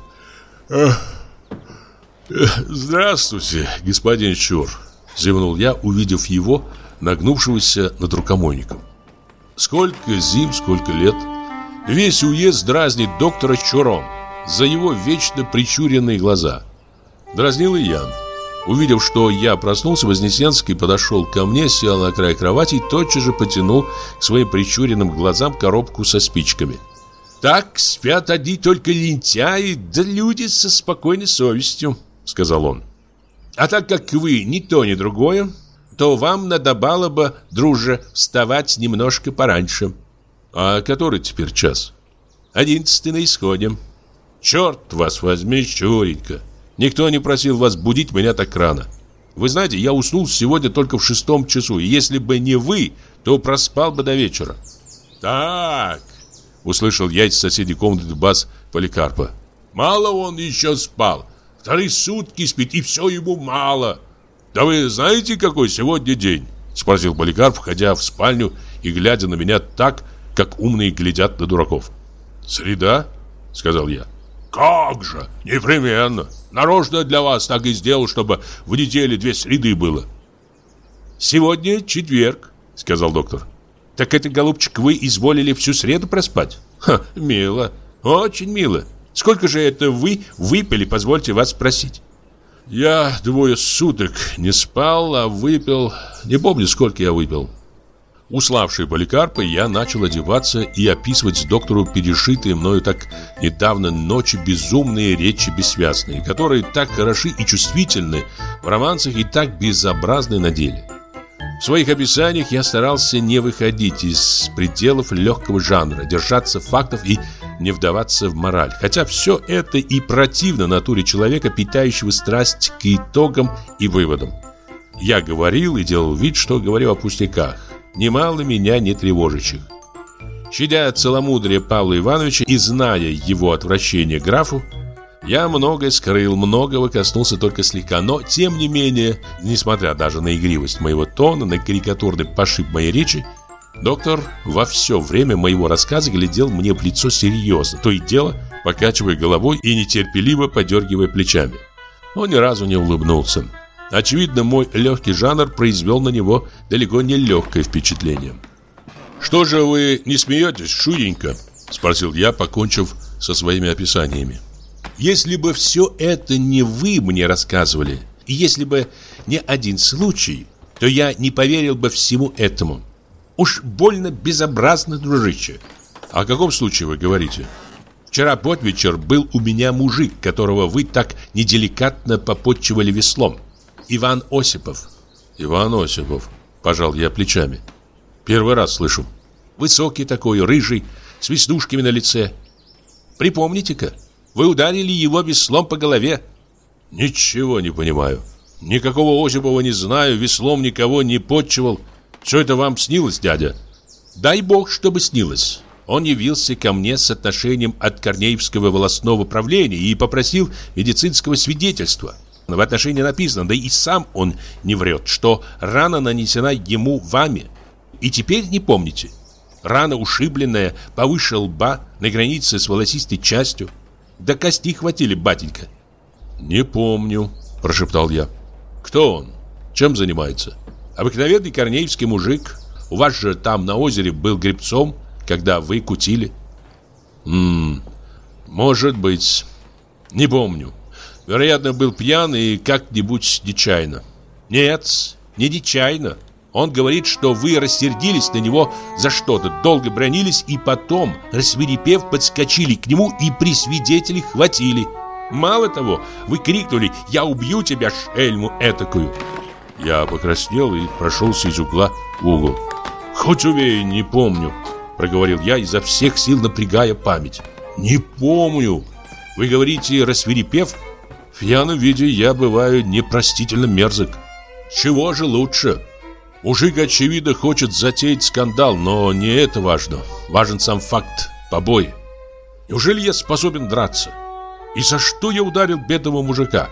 «Здравствуйте, господин Чур», — зевнул я, увидев его, нагнувшегося над рукомойником. Сколько зим, сколько лет. Весь уезд дразнит доктора Чуром за его вечно прищуренные глаза. Дразнил и я. Увидев, что я проснулся, Вознесенский подошел ко мне, сел на край кровати и тотчас же потянул к своим прищуренным глазам коробку со спичками. «Так спят одни только лентяи, да люди со спокойной совестью», — сказал он. «А так как вы ни то, ни другое, то вам надобало бы, друже, вставать немножко пораньше». «А который теперь час?» «Одиннадцатый на исходе». «Черт вас возьми, Чуренька! Никто не просил вас будить меня так рано. Вы знаете, я уснул сегодня только в шестом часу, и если бы не вы, то проспал бы до вечера». «Так», — услышал я из соседней комнаты бас Поликарпа. «Мало он еще спал. Вторые сутки спит, и все ему мало. Да вы знаете, какой сегодня день?» — спросил Поликарп, входя в спальню и глядя на меня так, как умные глядят на дураков. «Среда?» — сказал я. Как же, непременно. Нарочно для вас так и сделал, чтобы в неделе две среды было. Сегодня четверг, сказал доктор. Так это, голубчик, вы изволили всю среду проспать? Ха, мило, очень мило. Сколько же это вы выпили, позвольте вас спросить? Я двое суток не спал, а выпил... Не помню, сколько я выпил. Уславший Поликарпа, я начал одеваться и описывать доктору пережитые мною так недавно ночи безумные речи бессвязные, которые так хороши и чувствительны в романсах и так безобразны на деле. В своих описаниях я старался не выходить из пределов легкого жанра, держаться фактов и не вдаваться в мораль. Хотя все это и противно натуре человека, питающего страсть к итогам и выводам. Я говорил и делал вид, что говорю о пустяках, немало меня не тревожащих. Щадя целомудрие Павла Ивановича и зная его отвращение к графу, я многое скрыл, многого коснулся только слегка, но, тем не менее, несмотря даже на игривость моего тона, на карикатурный пошиб моей речи, доктор во все время моего рассказа глядел мне в лицо серьезно, то и дело покачивая головой и нетерпеливо подергивая плечами. Он ни разу не улыбнулся. Очевидно, мой легкий жанр произвел на него далеко не легкое впечатление. «Что же вы не смеетесь, Шуренька?» – спросил я, покончив со своими описаниями. Если бы все это не вы мне рассказывали, и если бы не один случай, то я не поверил бы всему этому. Уж больно безобразно, дружище. О каком случае вы говорите? Вчера под вечер был у меня мужик, которого вы так неделикатно попотчевали веслом. Иван Осипов. Иван Осипов, пожал я плечами. Первый раз слышу. Высокий такой, рыжий, с веснушками на лице. Припомните-ка, вы ударили его веслом по голове. Ничего не понимаю. Никакого Осипова не знаю, веслом никого не потчевал. Все это вам снилось, дядя? Дай бог, чтобы снилось. Он явился ко мне с отношением от Корнеевского волостного правления и попросил медицинского свидетельства. В отношении написано, да и сам он не врет, что рана нанесена ему вами. И теперь не помните. Рана ушибленная, повыше лба, на границе с волосистой частью. Да кости хватили, батенька. Не помню, прошептал я. Кто он? Чем занимается? Обыкновенный корнеевский мужик. У вас же там на озере был гребцом, когда вы кутили. Ммм, может быть. Не помню. Вероятно, был пьян и как-нибудь нечаянно. Нет, не нечаянно. Он говорит, что вы рассердились на него за что-то, долго бранились и потом, рассвирепев, подскочили к нему и при свидетелях хватили. Мало того, вы крикнули: «Я убью тебя, шельму этакую!» Я покраснел и прошелся из угла в угол. «Хоть убей, не помню», — проговорил я, изо всех сил напрягая память. «Не помню. Вы говорите, рассвирепев? В пьяном виде я бываю непростительно мерзок. Чего же лучше? Мужик, очевидно, хочет затеять скандал, но не это важно. Важен сам факт побоя. Неужели я способен драться? И за что я ударил бедного мужика?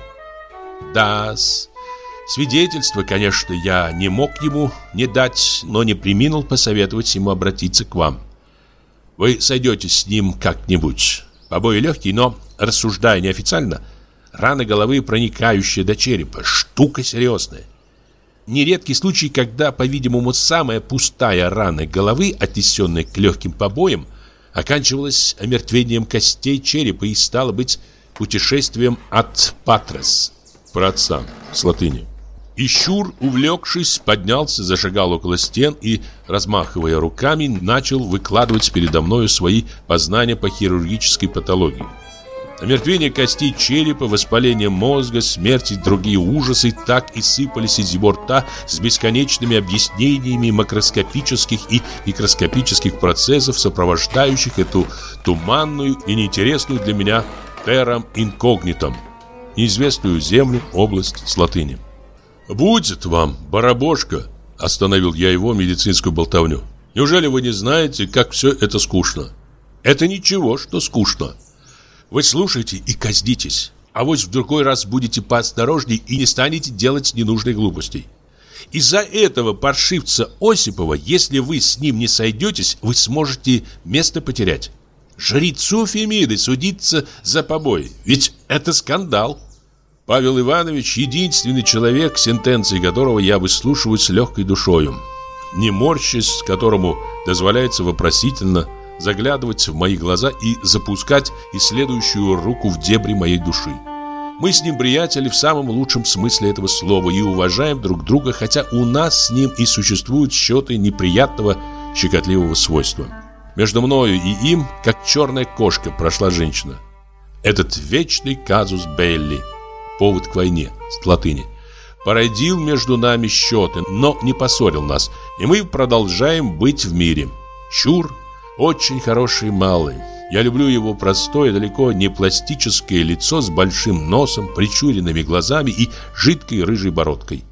Да-с. Свидетельство, конечно, я не мог ему не дать, но не преминул посоветовать ему обратиться к вам. Вы сойдетесь с ним как-нибудь. Побои легкие, но, рассуждая неофициально, рана головы, проникающая до черепа, штука серьезная. Нередкий случай, когда, по-видимому, самая пустая рана головы, отнесенная к легким побоям, оканчивалась омертвением костей черепа и, стало быть, путешествием от патрес, праотца, с латыни. И Щур, увлекшись, поднялся, зашагал около стен и, размахивая руками, начал выкладывать передо мною свои познания по хирургической патологии. Омертвение костей черепа, воспаление мозга, смерть и другие ужасы так и сыпались из его рта с бесконечными объяснениями макроскопических и микроскопических процессов, сопровождающих эту туманную и неинтересную для меня террам инкогнитом, неизвестную землю, область с латыни. «Будет вам, барабошка!» – остановил я его медицинскую болтовню. «Неужели вы не знаете, как все это скучно?» «Это ничего, что скучно. Вы слушайте и казнитесь, а вот в другой раз будете поосторожней и не станете делать ненужных глупостей. Из-за этого паршивца Осипова, если вы с ним не сойдетесь, вы сможете место потерять. жрецу Фемиды судиться за побои? Ведь это скандал. Павел Иванович — единственный человек, сентенции которого я выслушиваю с легкой душою, не морщась, которому дозволяется вопросительно заглядывать в мои глаза и запускать исследующую руку в дебри моей души. Мы с ним приятели в самом лучшем смысле этого слова и уважаем друг друга, хотя у нас с ним и существуют счеты неприятного, щекотливого свойства. Между мною и им, как черная кошка, прошла женщина. Этот вечный казус белли, повод к войне, с латыни, породил между нами счеты, но не поссорил нас, и мы продолжаем быть в мире. Чур очень хороший малый. Я люблю его простое, далеко не пластическое лицо с большим носом, прищуренными глазами и жидкой рыжей бородкой.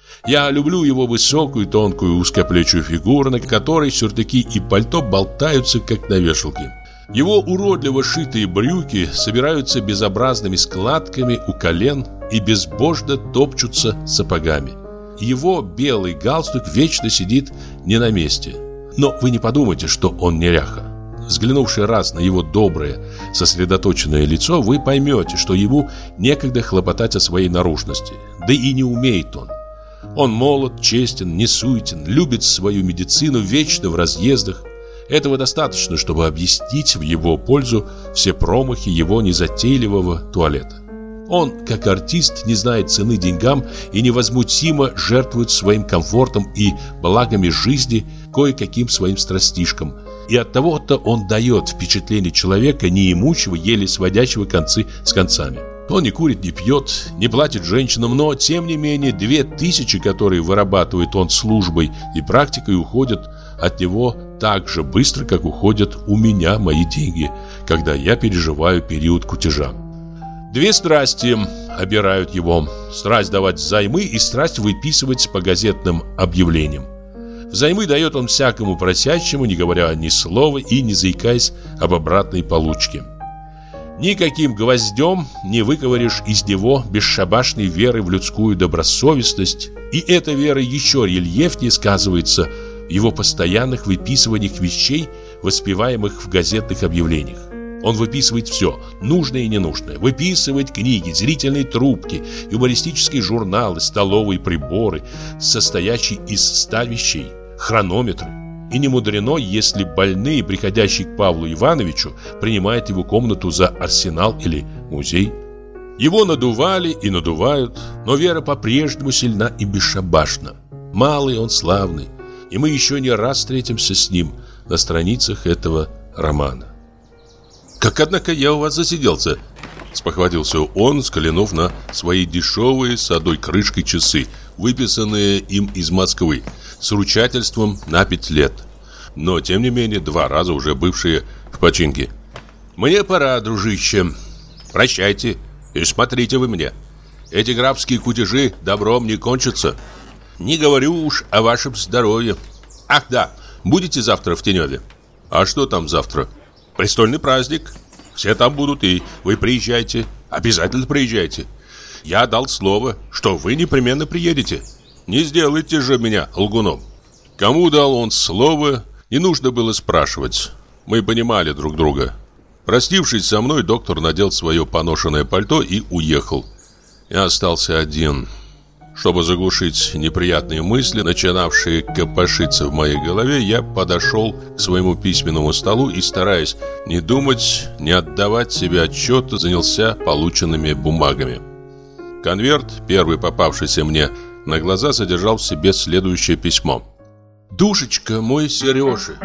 Я люблю его высокую, тонкую, узкоплечую фигуру, на которой сюртуки и пальто болтаются, как на вешалке. Его уродливо шитые брюки собираются безобразными складками у колен и безбожно топчутся сапогами. Его белый галстук вечно сидит не на месте. Но вы не подумайте, что он неряха. Взглянувши раз на его доброе, сосредоточенное лицо, вы поймете, что ему некогда хлопотать о своей наружности. Да и не умеет он. Он молод, честен, несуетен, любит свою медицину, вечно в разъездах. Этого достаточно, чтобы объяснить в его пользу все промахи его незатейливого туалета. Он, как артист, не знает цены деньгам и невозмутимо жертвует своим комфортом и благами жизни кое-каким своим страстишкам. И оттого-то он дает впечатление человека неимущего, еле сводящего концы с концами. Он не курит, не пьет, не платит женщинам, но, тем не менее, две тысячи, которые вырабатывает он службой и практикой, уходят от него так же быстро, как уходят у меня мои деньги, когда я переживаю период кутежа. Две страсти обирают его: страсть давать взаймы и страсть выписывать по газетным объявлениям. Взаймы дает он всякому просящему, не говоря ни слова и не заикаясь об обратной получке. Никаким гвоздем не выковыришь из него бесшабашной веры в людскую добросовестность, и эта вера еще рельефнее сказывается в его постоянных выписываниях вещей, воспеваемых в газетных объявлениях. Он выписывает все, нужное и ненужное. Выписывает книги, зрительные трубки, юмористические журналы, столовые приборы, состоящие из ста вещей, хронометры. И не мудрено, если больные, приходящие к Павлу Ивановичу, принимают его комнату за арсенал или музей. Его надували и надувают, но вера по-прежнему сильна и бесшабашна. Малый он славный, и мы еще не раз встретимся с ним на страницах этого романа. «Как, однако, я у вас засиделся», — спохватился он, взглянув на свои дешевые с одной крышкой часы, выписанные им из Москвы, с ручательством на пять лет, но, тем не менее, два раза уже бывшие в починке. «Мне пора, дружище. Прощайте и смотрите вы мне. Эти графские кутежи добром не кончатся. Не говорю уж о вашем здоровье. Ах да, будете завтра в Теневе?» «А что там завтра?» «Престольный праздник. Все там будут, и вы приезжайте. Обязательно приезжайте. Я дал слово, что вы непременно приедете. Не сделайте же меня лгуном». Кому дал он слово, не нужно было спрашивать. Мы понимали друг друга. Простившись со мной, доктор надел свое поношенное пальто и уехал. Я остался один. Чтобы заглушить неприятные мысли, начинавшие копошиться в моей голове, я подошел к своему письменному столу и, стараясь не думать, не отдавать себе отчета, занялся полученными бумагами. Конверт, первый попавшийся мне на глаза, содержал в себе следующее письмо. «Душечка мой Сережа,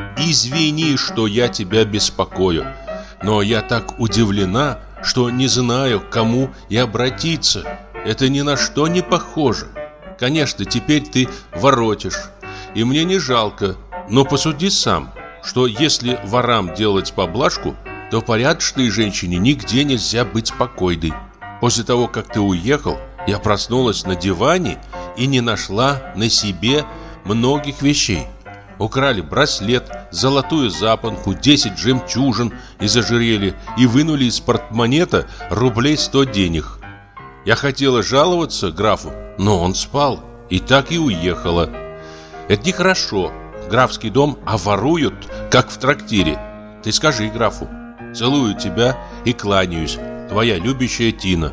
извини, что я тебя беспокою, но я так удивлена, что не знаю, к кому и обратиться. Это ни на что не похоже. Конечно, теперь ты воротишь, и мне не жалко, но посуди сам, что если ворам делать поблажку, то порядочной женщине нигде нельзя быть покойной. После того, как ты уехал, я проснулась на диване и не нашла на себе многих вещей. Украли браслет, золотую запонку, десять жемчужин из ожерелья и вынули из портмонета рублей сто денег. Я хотела жаловаться графу, но он спал, и так и уехала. Это нехорошо. Графский дом, а воруют, как в трактире. Ты скажи графу. Целую тебя и кланяюсь. Твоя любящая Тина.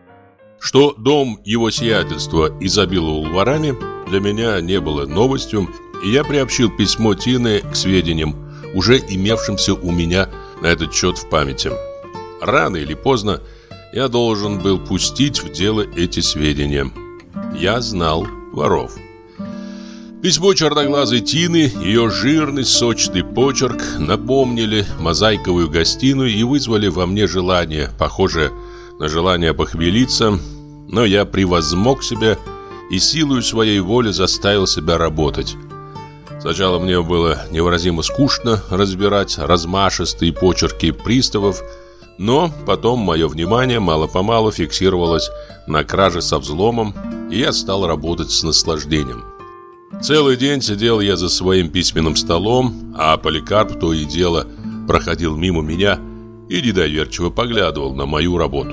Что дом его сиятельства изобиловал ворами, для меня не было новостью, и я приобщил письмо Тины к сведениям, уже имевшимся у меня на этот счет в памяти. Рано или поздно я должен был пустить в дело эти сведения. Я знал воров. Письмо черноглазой Тины, ее жирный, сочный почерк напомнили мозаиковую гостиную и вызвали во мне желание, похожее на желание похмелиться, но я превозмог себя и силою своей воли заставил себя работать. Сначала мне было невыразимо скучно разбирать размашистые почерки приставов, но потом мое внимание мало-помалу фиксировалось на краже со взломом, и я стал работать с наслаждением. Целый день сидел я за своим письменным столом, а Поликарп то и дело проходил мимо меня и недоверчиво поглядывал на мою работу.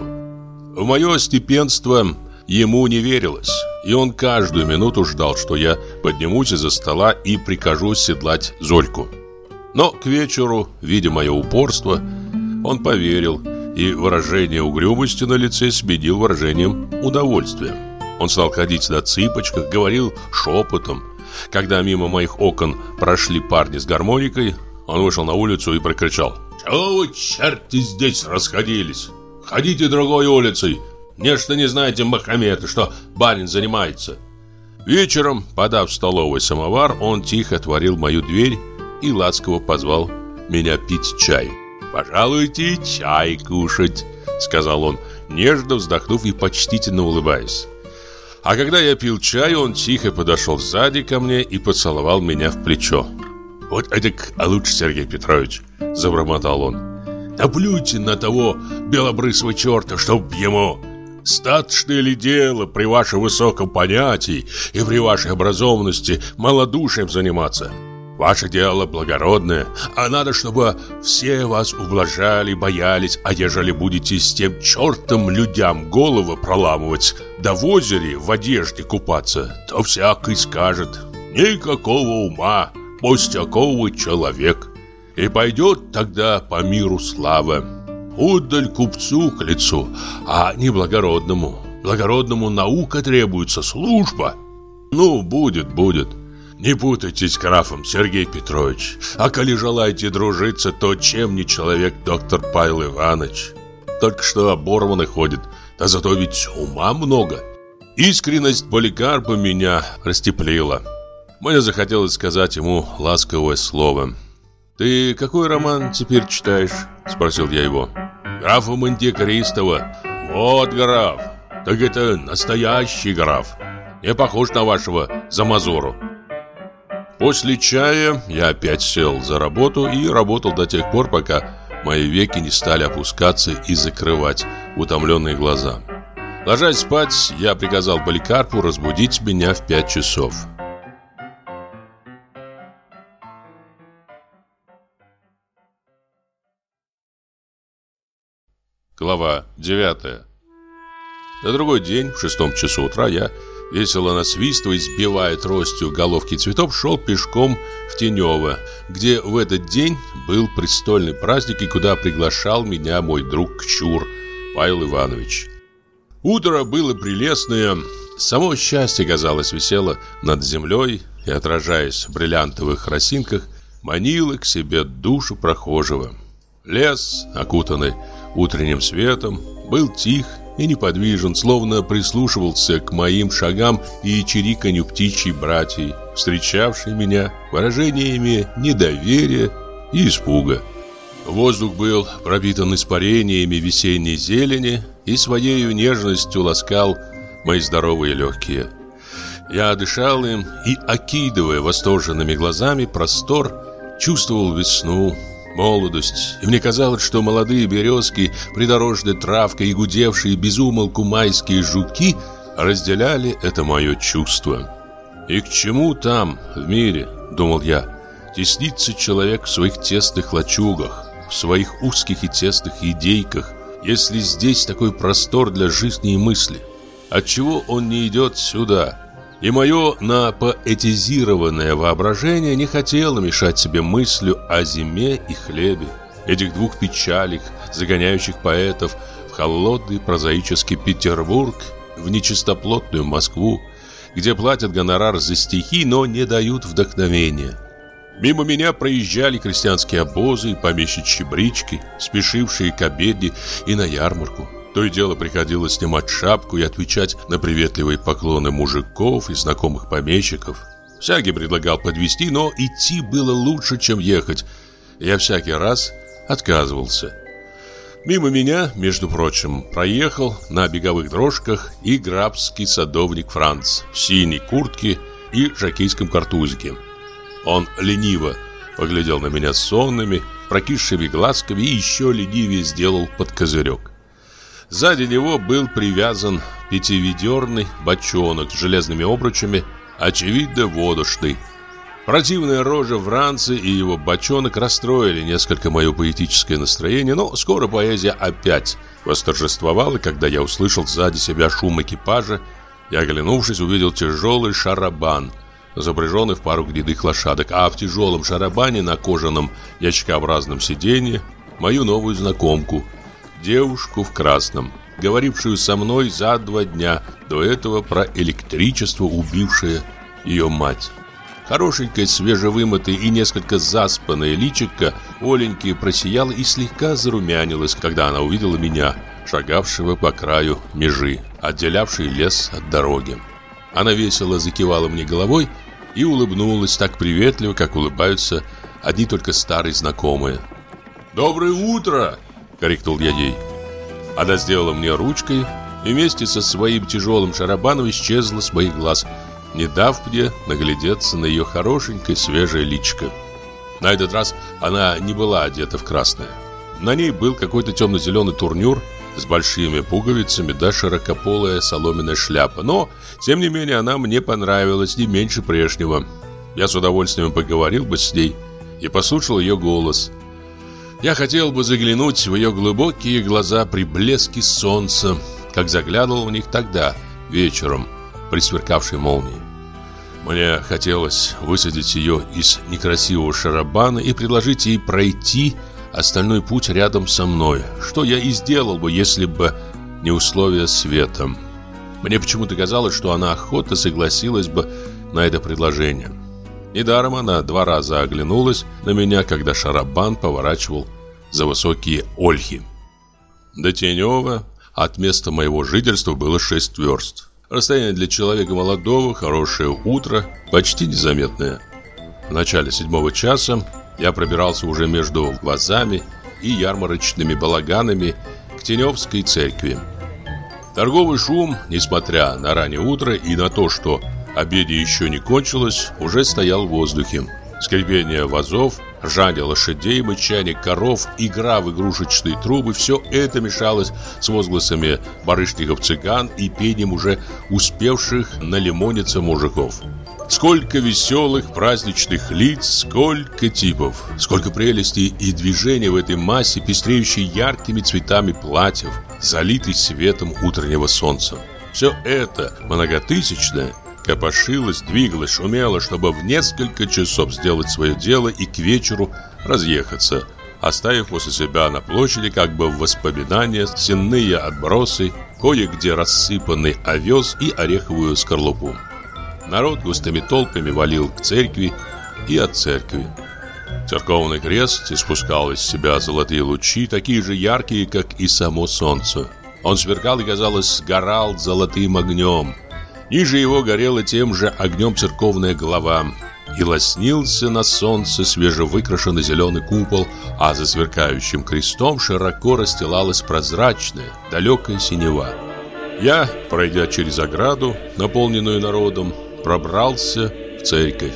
В мое степенство ему не верилось, и он каждую минуту ждал, что я поднимусь из-за стола и прикажу седлать Зольку. Но к вечеру, видя мое упорство, он поверил, и выражение угрюмости на лице сменил выражением удовольствия. Он стал ходить на цыпочках, говорил шепотом. Когда мимо моих окон прошли парни с гармоникой, он вышел на улицу и прокричал: «Чего вы, черти, здесь расходились? Ходите другой улицей. Нечто не знаете Махомета, что барин занимается». Вечером, подав в столовый самовар, он тихо отворил мою дверь и ласково позвал меня пить чай. «Пожалуйте чай кушать», — сказал он, нежно вздохнув и почтительно улыбаясь. А когда я пил чай, он тихо подошел сзади ко мне и поцеловал меня в плечо. «Вот эдак, а лучше, Сергей Петрович», — забормотал он. «Да плюйте на того белобрысого черта, чтоб ему... Статочное ли дело при вашем высоком понятии и при вашей образованности малодушием заниматься? Ваше дело благородное, а надо, чтобы все вас ублажали, боялись, а ежели будете с тем чертом людям головы проламывать, да в озере в одежде купаться, то всякий скажет: никакого ума, пустяковый человек. И пойдет тогда по миру слава. Удаль купцу к лицу, а не благородному. Благородному наука требуется, служба. Ну, будет, будет. Не путайтесь с графом, Сергей Петрович. А коли желаете дружиться, то чем не человек доктор Павел Иванович? Только что оборванный ходит, да зато ведь ума много». Искренность Поликарпа меня растеплила. Мне захотелось сказать ему ласковое слово. «Ты какой роман теперь читаешь?» — спросил я его. «Графа Монте-Кристова». «Вот граф. Так это настоящий граф. Не похож на вашего Замазору». После чая я опять сел за работу и работал до тех пор, пока мои веки не стали опускаться и закрывать утомленные глаза. Ложась спать, я приказал Поликарпу разбудить меня в пять часов. Глава девятая. На другой день, в шестом часу утра, я, весело насвистывая, сбивая тростью головки цветов, шел пешком в Тенево, где в этот день был престольный праздник и куда приглашал меня мой друг Кчур Павел Иванович. Утро было прелестное, само счастье, казалось, висело над землей и, отражаясь в бриллиантовых росинках, манило к себе душу прохожего. Лес, окутанный утренним светом, был тих и неподвижен, словно прислушивался к моим шагам и чириканью птичьей братьей, встречавшей меня выражениями недоверия и испуга. Воздух был пропитан испарениями весенней зелени и своею нежностью ласкал мои здоровые легкие. Я дышал им и, окидывая восторженными глазами простор, чувствовал весну, молодость, и мне казалось, что молодые березки, придорожная травка и гудевшие без умолку майские жуки разделяли это мое чувство. И к чему там, в мире, думал я, теснится человек в своих тесных лачугах, в своих узких и тесных идейках, если здесь такой простор для жизни и мысли? Отчего он не идет сюда? И мое напоэтизированное воображение не хотело мешать себе мыслью о зиме и хлебе, этих двух печалей, загоняющих поэтов в холодный прозаический Петербург, в нечистоплотную Москву, где платят гонорар за стихи, но не дают вдохновения. Мимо меня проезжали крестьянские обозы и помещичьи брички, спешившие к обедне и на ярмарку. То и дело приходилось снимать шапку и отвечать на приветливые поклоны мужиков и знакомых помещиков. Всякий предлагал подвезти, но идти было лучше, чем ехать. Я всякий раз отказывался. Мимо меня, между прочим, проехал на беговых дрожках и графский садовник Франц в синей куртке и жокейском картузике. Он лениво поглядел на меня сонными, прокисшими глазками и еще ленивее сделал под козырек. Сзади него был привязан пятиведерный бочонок с железными обручами, очевидно, водочный. Противная рожа Франца и его бочонок расстроили несколько мое поэтическое настроение, но скоро поэзия опять восторжествовала, когда я услышал сзади себя шум экипажа. Я, оглянувшись, увидел тяжелый шарабан, запряженный в пару гнедых лошадок, а в тяжелом шарабане на кожаном ящикообразном сиденье мою новую знакомку, девушку в красном, говорившую со мной за два дня до этого про электричество, убившее ее мать. Хорошенькая, свежевымытая и несколько заспанная личико Оленьки просияла и слегка зарумянилась, когда она увидела меня, шагавшего по краю межи, отделявшей лес от дороги. Она весело закивала мне головой и улыбнулась так приветливо, как улыбаются одни только старые знакомые. «Доброе утро!» — крикнул я ей. Она сделала мне ручкой и вместе со своим тяжелым шарабаном исчезла с моих глаз, не дав мне наглядеться на ее хорошенькое свежее личико. На этот раз она не была одета в красное. На ней был какой-то темно-зеленый турнюр с большими пуговицами да широкополая соломенная шляпа. Но, тем не менее, она мне понравилась не меньше прежнего. Я с удовольствием поговорил бы с ней и послушал ее голос. Я хотел бы заглянуть в ее глубокие глаза при блеске солнца, как заглядывал в них тогда, вечером, при сверкавшей молнии. Мне хотелось высадить ее из некрасивого шарабана и предложить ей пройти остальной путь рядом со мной, что я и сделал бы, если бы не условия света. Мне почему-то казалось, что она охотно согласилась бы на это предложение. Недаром она два раза оглянулась на меня, когда шарабан поворачивал за высокие ольхи. До Тенева от места моего жительства было шесть верст. Расстояние для человека молодого, хорошее утро, почти незаметное. В начале седьмого часа я пробирался уже между вазами и ярмарочными балаганами к Теневской церкви. Торговый шум, несмотря на раннее утро и на то, что обедня еще не кончилось, уже стоял в воздухе. Скрипение вазов, ржание лошадей, мычание коров, игра в игрушечные трубы — все это мешалось с возгласами барышников-цыган и пением уже успевших налимониться мужиков. Сколько веселых праздничных лиц, сколько типов, сколько прелестей и движений в этой массе, пестреющей яркими цветами платьев, залитой светом утреннего солнца. Все это многотысячное копошилось, двигалось, шумело, чтобы в несколько часов сделать свое дело и к вечеру разъехаться, оставив после себя на площади как бы воспоминания, сенные отбросы, кое-где рассыпанный овес и ореховую скорлупу. Народ густыми толпами валил к церкви и от церкви. Церковный крест испускал из себя золотые лучи, такие же яркие, как и само солнце. Он сверкал и, казалось, сгорал золотым огнем. Ниже его горела тем же огнем церковная голова, и лоснился на солнце свежевыкрашенный зеленый купол, а за сверкающим крестом широко расстилалась прозрачная, далекая синева. Я, пройдя через ограду, наполненную народом, пробрался в церковь.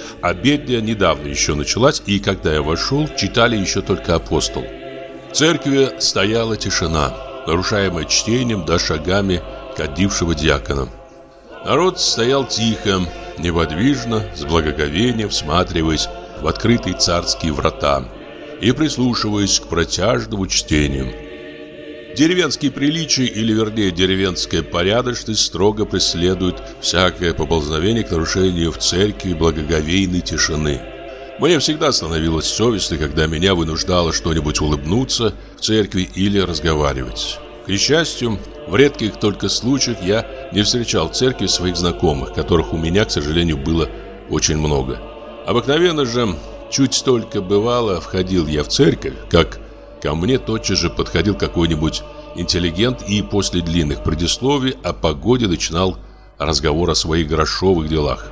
Обедня недавно еще началась, и когда я вошел, читали еще только апостол. В церкви стояла тишина, нарушаемая чтением да шагами кадившего диакона. Народ стоял тихо, неподвижно, с благоговением всматриваясь в открытые царские врата и прислушиваясь к протяжному чтению. Деревенские приличия, или вернее деревенская порядочность, строго преследуют всякое поползновение к нарушению в церкви благоговейной тишины. Мне всегда становилось совестно, когда меня вынуждало что-нибудь улыбнуться в церкви или разговаривать. К несчастью, в редких только случаях я не встречал в церкви своих знакомых, которых у меня, к сожалению, было очень много. Обыкновенно же, чуть только бывало, входил я в церковь, как ко мне тотчас же подходил какой-нибудь интеллигент и после длинных предисловий о погоде начинал разговор о своих грошовых делах.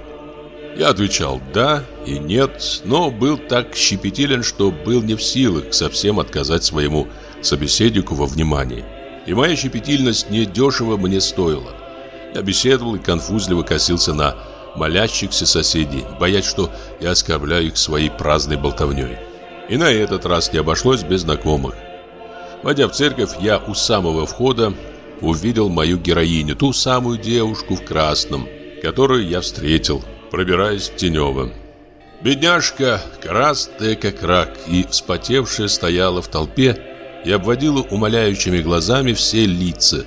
Я отвечал «да» и «нет», но был так щепетилен, что был не в силах совсем отказать своему собеседнику во внимании. И моя щепетильность недешево мне стоила. Я беседовал и конфузливо косился на молящихся соседей, боясь, что я оскорбляю их своей праздной болтовней. И на этот раз не обошлось без знакомых. Войдя в церковь, я у самого входа увидел мою героиню, ту самую девушку в красном, которую я встретил, пробираясь в Тенево. Бедняжка, красная как рак и вспотевшая, стояла в толпе и обводила умоляющими глазами все лица,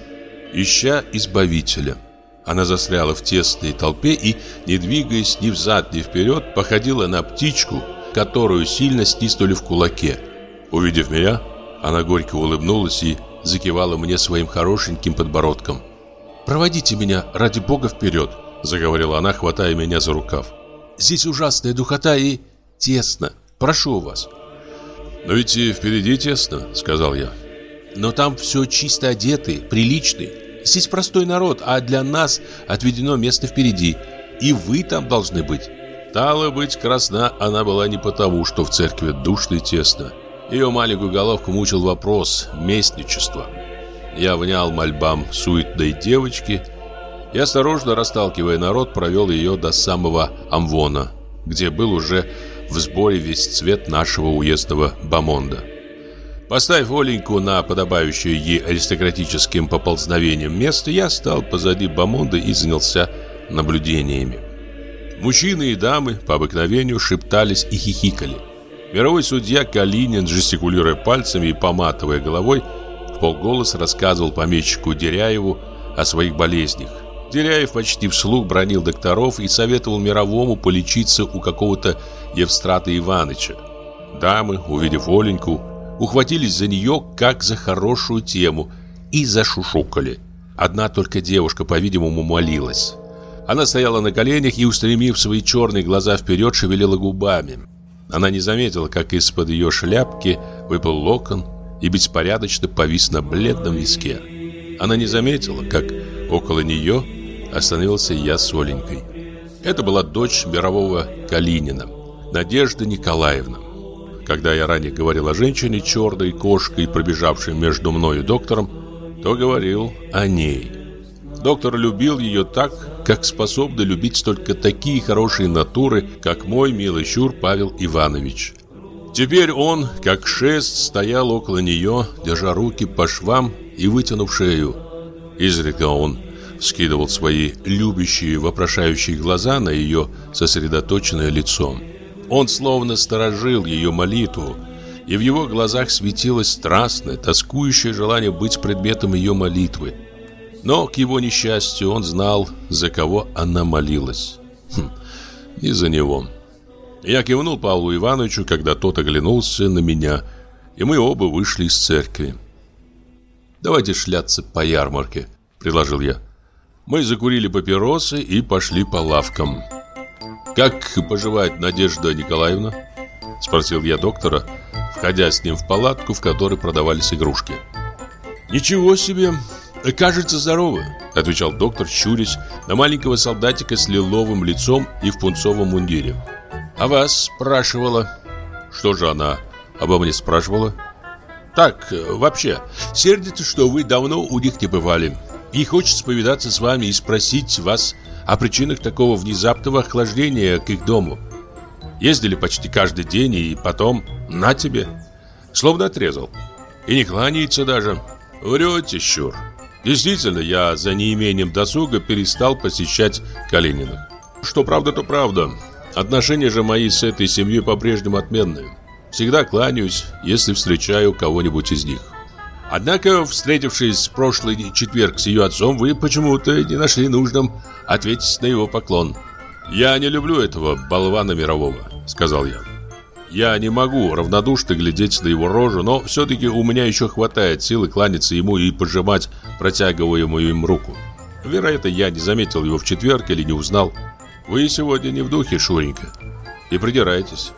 ища избавителя. Она застряла в тесной толпе и, не двигаясь ни взад, ни вперед, походила на птичку, которую сильно стиснули в кулаке. Увидев меня, она горько улыбнулась и закивала мне своим хорошеньким подбородком. «Проводите меня, ради бога, вперед!» — заговорила она, хватая меня за рукав. «Здесь ужасная духота и тесно. Прошу вас». «Но ведь и впереди тесно», — сказал я. «Но там все чисто одетые, приличные. Здесь простой народ, а для нас отведено место впереди. И вы там должны быть». Стало быть, красна она была не потому, что в церкви душно и тесно. Ее маленькую головку мучил вопрос местничества. Я внял мольбам суетной девочки и, осторожно расталкивая народ, провел ее до самого Амвона, где был уже в сборе весь цвет нашего уездного бомонда. Поставив Оленьку на подобающее ей аристократическим поползновением место, я стал позади бомонда и занялся наблюдениями. Мужчины и дамы по обыкновению шептались и хихикали. Мировой судья Калинин, жестикулируя пальцами и поматывая головой, вполголоса рассказывал помещику Деряеву о своих болезнях. Деряев почти вслух бранил докторов и советовал Мировому полечиться у какого-то Евстрата Иваныча. Дамы, увидев Оленьку, ухватились за нее, как за хорошую тему, и зашушукали. Одна только девушка, по-видимому, молилась. Она стояла на коленях и, устремив свои черные глаза вперед, шевелила губами. Она не заметила, как из-под ее шляпки выпал локон и беспорядочно повис на бледном виске. Она не заметила, как около нее остановился я с Оленькой. Это была дочь Мирового Калинина, Надежда Николаевна. Когда я ранее говорил о женщине, черной кошкой, пробежавшей между мной и доктором, то говорил о ней. Доктор любил ее так, как способны любить только такие хорошие натуры, как мой милый щур Павел Иванович. Теперь он, как шест, стоял около нее, держа руки по швам и вытянув шею. Изредка он вскидывал свои любящие, вопрошающие глаза на ее сосредоточенное лицо. Он словно сторожил ее молитву, и в его глазах светилось страстное, тоскующее желание быть предметом ее молитвы. Но, к его несчастью, он знал, за кого она молилась. Хм, не за него. Я кивнул Павлу Ивановичу, когда тот оглянулся на меня, и мы оба вышли из церкви. «Давайте шляться по ярмарке», — предложил я. Мы закурили папиросы и пошли по лавкам. «Как поживает Надежда Николаевна?» — спросил я доктора, входя с ним в палатку, в которой продавались игрушки. «Ничего себе! Кажется, здорово», — отвечал доктор, щурясь на маленького солдатика с лиловым лицом и в пунцовом мундире. «А вас спрашивала?» «Что же она обо мне спрашивала?» «Так, вообще, сердится, что вы давно у них не бывали. И хочется повидаться с вами и спросить вас о причинах такого внезапного охлаждения к их дому. Ездили почти каждый день, и потом на тебе. Словно отрезал. И не кланяется даже. Врете, щур. Действительно, я за неимением досуга перестал посещать Калининых. Что правда, то правда. Отношения же мои с этой семьей по-прежнему отменные. Всегда кланяюсь, если встречаю кого-нибудь из них. Однако, встретившись в прошлый четверг с ее отцом, вы почему-то не нашли нужным ответить на его поклон. «Я не люблю этого болвана Мирового», — сказал я. Я не могу равнодушно глядеть на его рожу, но все-таки у меня еще хватает силы кланяться ему и пожимать протягиваемую им руку. Вероятно, я не заметил его в четверг или не узнал. Вы сегодня не в духе, Шуренька, и придирайтесь.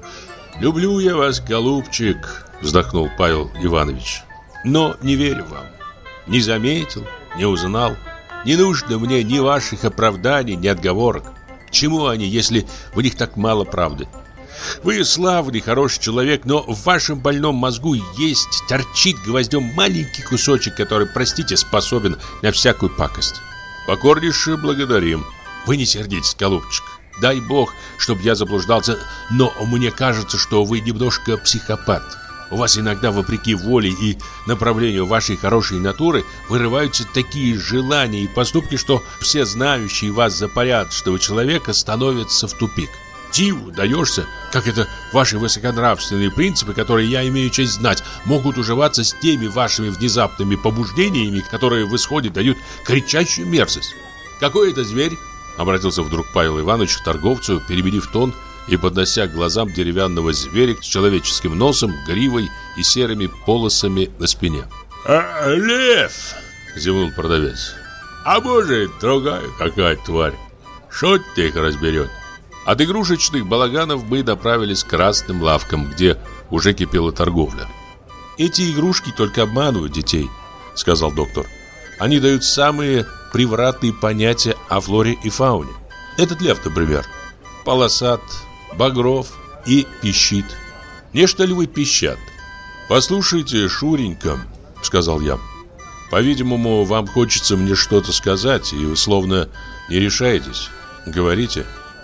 «Люблю я вас, голубчик», — вздохнул Павел Иванович, «но не верю вам. Не заметил, не узнал. Не нужно мне ни ваших оправданий, ни отговорок. К чему они, если в них так мало правды? Вы славный, хороший человек, но в вашем больном мозгу есть, торчит гвоздем маленький кусочек, который, простите, способен на всякую пакость. Покорнейше благодарим. Вы не сердитесь, голубчик. Дай бог, чтобы я заблуждался, но мне кажется, что вы немножко психопат. У вас иногда, вопреки воле и направлению вашей хорошей натуры, вырываются такие желания и поступки, что все знающие вас за порядочного человека становятся в тупик. Диву даешься, как это ваши высоконравственные принципы, которые я имею честь знать, могут уживаться с теми вашими внезапными побуждениями, которые в исходе дают кричащую мерзость. Какой это зверь? Обратился вдруг Павел Иванович к торговцу, переменив тон и поднося к глазам деревянного зверя с человеческим носом, гривой и серыми полосами на спине. «А, лев!» — зевнул продавец. «А может, другая какая тварь? Шут их разберет». От игрушечных балаганов мы направились к красным лавкам, где уже кипела торговля. «Эти игрушки только обманывают детей», — сказал доктор. «Они дают самые превратные понятия о флоре и фауне. Этот лев, например, полосат, багров и пищит. Не что ли вы пищат?» «Послушайте, Шуренька», — сказал я, — «по-видимому, вам хочется мне что-то сказать, и вы словно не решаетесь. Говорите.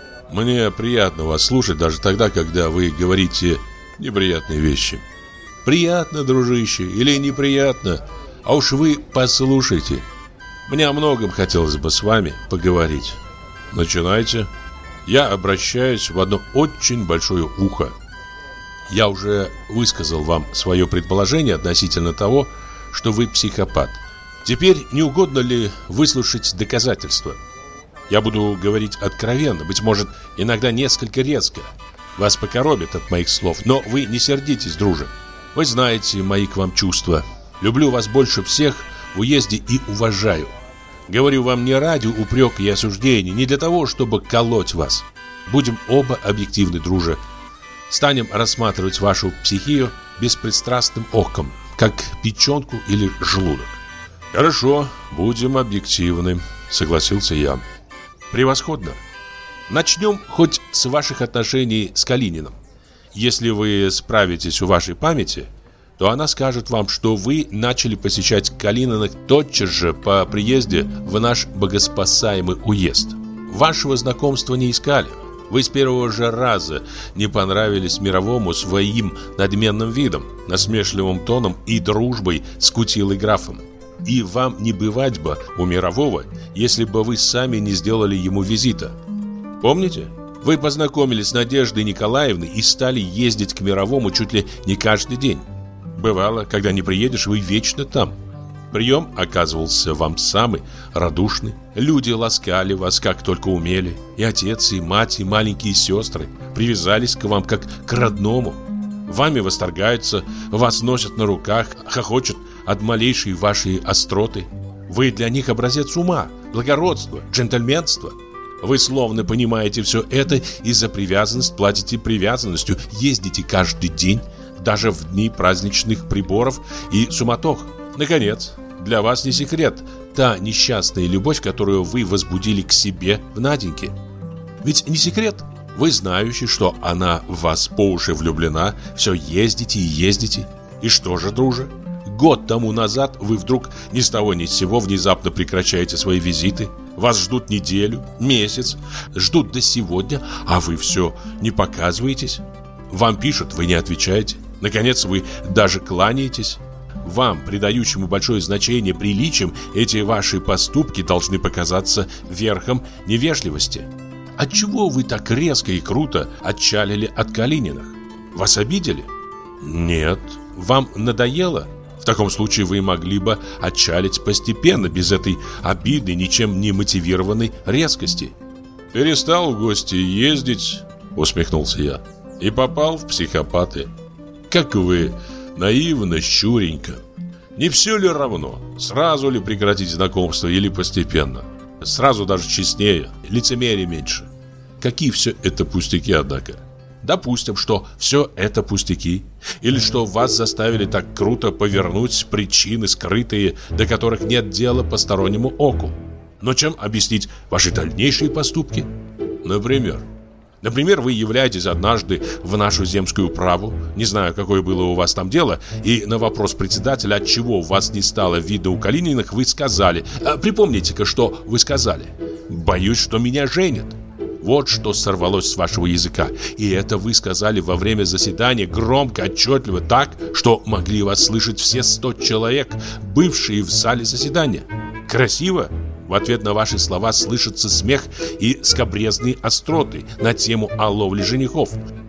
Мне приятно вас слушать даже тогда, когда вы говорите неприятные вещи». «Приятно, дружище, или неприятно? А уж вы послушайте. Мне о многом хотелось бы с вами поговорить». «Начинайте». Я обращаюсь в одно очень большое ухо. Я уже высказал вам свое предположение относительно того, что вы психопат. Теперь не угодно ли выслушать доказательства? Я буду говорить откровенно, быть может, иногда несколько резко. Вас покоробит от моих слов, но вы не сердитесь, друже. Вы знаете мои к вам чувства. Люблю вас больше всех в уезде и уважаю. Говорю вам не ради упрека и осуждения, не для того, чтобы колоть вас. Будем оба объективны, друже. Станем рассматривать вашу психию беспристрастным оком, как печенку или желудок. Хорошо, будем объективны, согласился я. Превосходно. Начнем хоть с ваших отношений с Калининым. Если вы справитесь у вашей памяти, то она скажет вам, что вы начали посещать Калининых тотчас же по приезде в наш богоспасаемый уезд. Вашего знакомства не искали. Вы с первого же раза не понравились Мировому своим надменным видом, насмешливым тоном и дружбой с Кутилой графом. И вам не бывать бы у Мирового, если бы вы сами не сделали ему визита. Помните? Вы познакомились с Надеждой Николаевной и стали ездить к Мировому чуть ли не каждый день. Бывало, когда не приедешь, вы вечно там. Прием оказывался вам самый радушный. Люди ласкали вас, как только умели. И отец, и мать, и маленькие сестры привязались к вам, как к родному. Вами восторгаются, вас носят на руках, хохочут от малейшей вашей остроты. Вы для них образец ума, благородства, джентльменства. Вы словно понимаете все это и за привязанность платите привязанностью, ездите каждый день, даже в дни праздничных приборов и суматох. Наконец, для вас не секрет та несчастная любовь, которую вы возбудили к себе в Наденьке. Ведь не секрет, вы знаете, что она в вас по уши влюблена, все ездите и ездите. И что же, друже? Год тому назад вы вдруг ни с того ни с сего внезапно прекращаете свои визиты. Вас ждут неделю, месяц, ждут до сегодня, а вы все не показываетесь. Вам пишут, вы не отвечаете. Наконец, вы даже кланяетесь. Вам, придающему большое значение приличиям, эти ваши поступки должны показаться верхом невежливости. Отчего вы так резко и круто отчалили от Калининых? Вас обидели? Нет. Вам надоело? В таком случае вы могли бы отчалить постепенно, без этой обидной, ничем не мотивированной резкости. Перестал в гости ездить, усмехнулся я. И попал в психопаты. Как вы наивно, щуренько. Не все ли равно, сразу ли прекратить знакомство или постепенно? Сразу даже честнее, лицемерия меньше. Какие все это пустяки, однако? Допустим, что все это пустяки, или что вас заставили так круто повернуть причины скрытые, до которых нет дела постороннему оку. Но чем объяснить ваши дальнейшие поступки? Например, например, вы являетесь однажды в нашу земскую управу, не знаю, какое было у вас там дело, и на вопрос председателя, отчего вас не стало видно у Калининых, вы сказали, а, припомните-ка, что вы сказали: «Боюсь, что меня женят». Вот что сорвалось с вашего языка. И это вы сказали во время заседания громко, отчетливо, так, что могли вас слышать все сто человек, бывшие в зале заседания. Красиво? В ответ на ваши слова слышится смех и скабрезные остроты на тему о ловле женихов.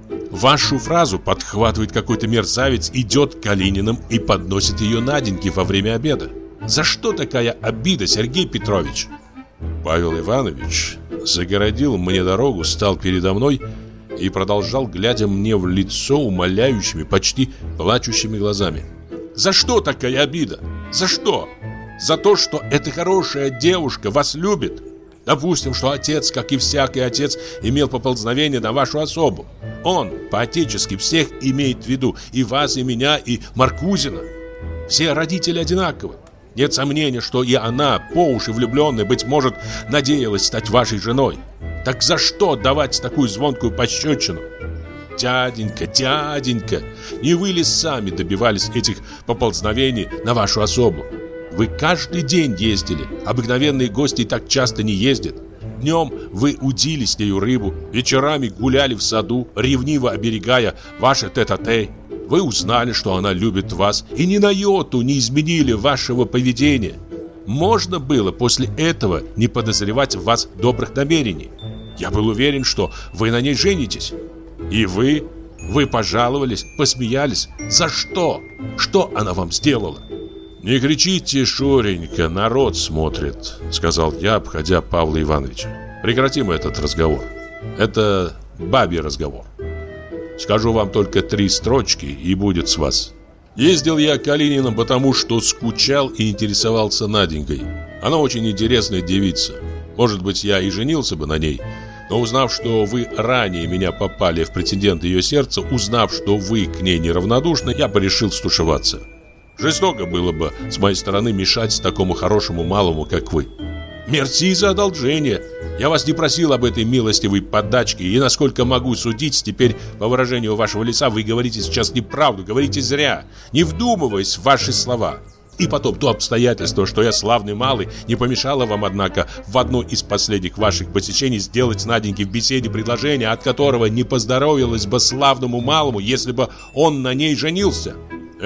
Вашу фразу подхватывает какой-то мерзавец, идет к Калининым и подносит ее Наденьке во время обеда. За что такая обида, Сергей Петрович? Павел Иванович загородил мне дорогу, стал передо мной и продолжал, глядя мне в лицо умоляющими, почти плачущими глазами. За что такая обида? За что? За то, что эта хорошая девушка вас любит? Допустим, что отец, как и всякий отец, имел поползновение на вашу особу. Он по-отечески всех имеет в виду, и вас, и меня, и Маркузина. Все родители одинаковы. Нет сомнения, что и она, по уши влюбленная, быть может, надеялась стать вашей женой. Так за что давать такую звонкую пощечину? Дяденька, дяденька, не вы ли сами добивались этих поползновений на вашу особу? Вы каждый день ездили, обыкновенные гости так часто не ездят. Днем вы удили с нею рыбу, вечерами гуляли в саду, ревниво оберегая ваше тет-а-тет. Вы узнали, что она любит вас, и ни на йоту не изменили вашего поведения. Можно было после этого не подозревать в вас добрых намерений. Я был уверен, что вы на ней женитесь. И вы, вы пожаловались, посмеялись. За что? Что она вам сделала? Не кричите, Шуренька, народ смотрит, сказал я, обходя Павла Ивановича. Прекратим этот разговор. Это бабий разговор. Скажу вам только три строчки, и будет с вас. Ездил я к Калининым, потому что скучал и интересовался Наденькой. Она очень интересная девица. Может быть, я и женился бы на ней, но узнав, что вы ранее меня попали в претенденты ее сердца, узнав, что вы к ней неравнодушны, я порешил стушеваться. Жестоко было бы с моей стороны мешать такому хорошему малому, как вы. Мерси за одолжение. Я вас не просил об этой милостивой подачке, и, насколько могу судить, теперь, по выражению вашего лица, вы говорите сейчас неправду, говорите зря, не вдумываясь в ваши слова. И потом то обстоятельство, что я славный малый, не помешало вам, однако, в одно из последних ваших посещений сделать Наденьке в беседе предложение, от которого не поздоровилось бы славному малому, если бы он на ней женился.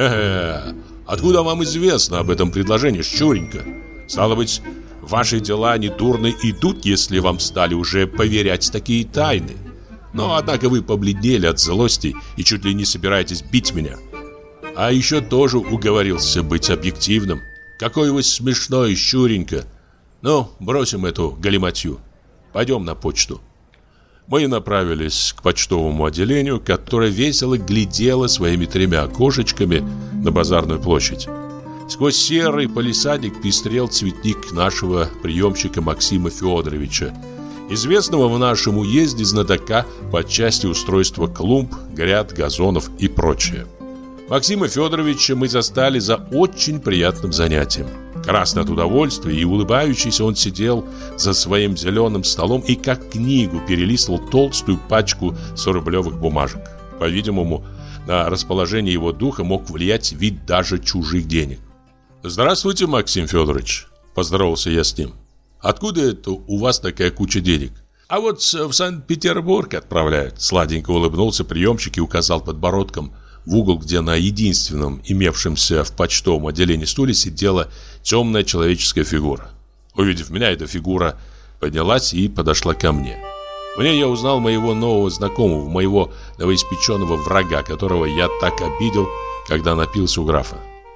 Э-э, откуда вам известно об этом предложении, Щуренька? Стало быть, ваши дела недурно идут, если вам стали уже поверять такие тайны. Но, однако, вы побледнели от злости и чуть ли не собираетесь бить меня. А еще тоже уговорился быть объективным. Какой вы смешной, Щуренька. Ну, бросим эту галиматью. Пойдем на почту. Мы направились к почтовому отделению, которое весело глядело своими тремя окошечками на базарную площадь. Сквозь серый палисадник пестрел цветник нашего приемщика Максима Федоровича, известного в нашем уезде знатока по части устройства клумб, гряд, газонов и прочее. Максима Федоровича мы застали за очень приятным занятием. Красный от удовольствия и улыбающийся, он сидел за своим зеленым столом и как книгу перелистывал толстую пачку сорублевых бумажек. По-видимому, на расположение его духа мог влиять вид даже чужих денег. «Здравствуйте, Максим Федорович», – поздоровался я с ним. «Откуда это у вас такая куча денег?» «А вот в Санкт-Петербург отправляют», – сладенько улыбнулся приемщик и указал подбородком в угол, где на единственном имевшемся в почтовом отделении стуле сидела темная человеческая фигура. Увидев меня, эта фигура поднялась и подошла ко мне. В ней я узнал моего нового знакомого, моего новоиспеченного врага, которого я так обидел, когда напился у графа.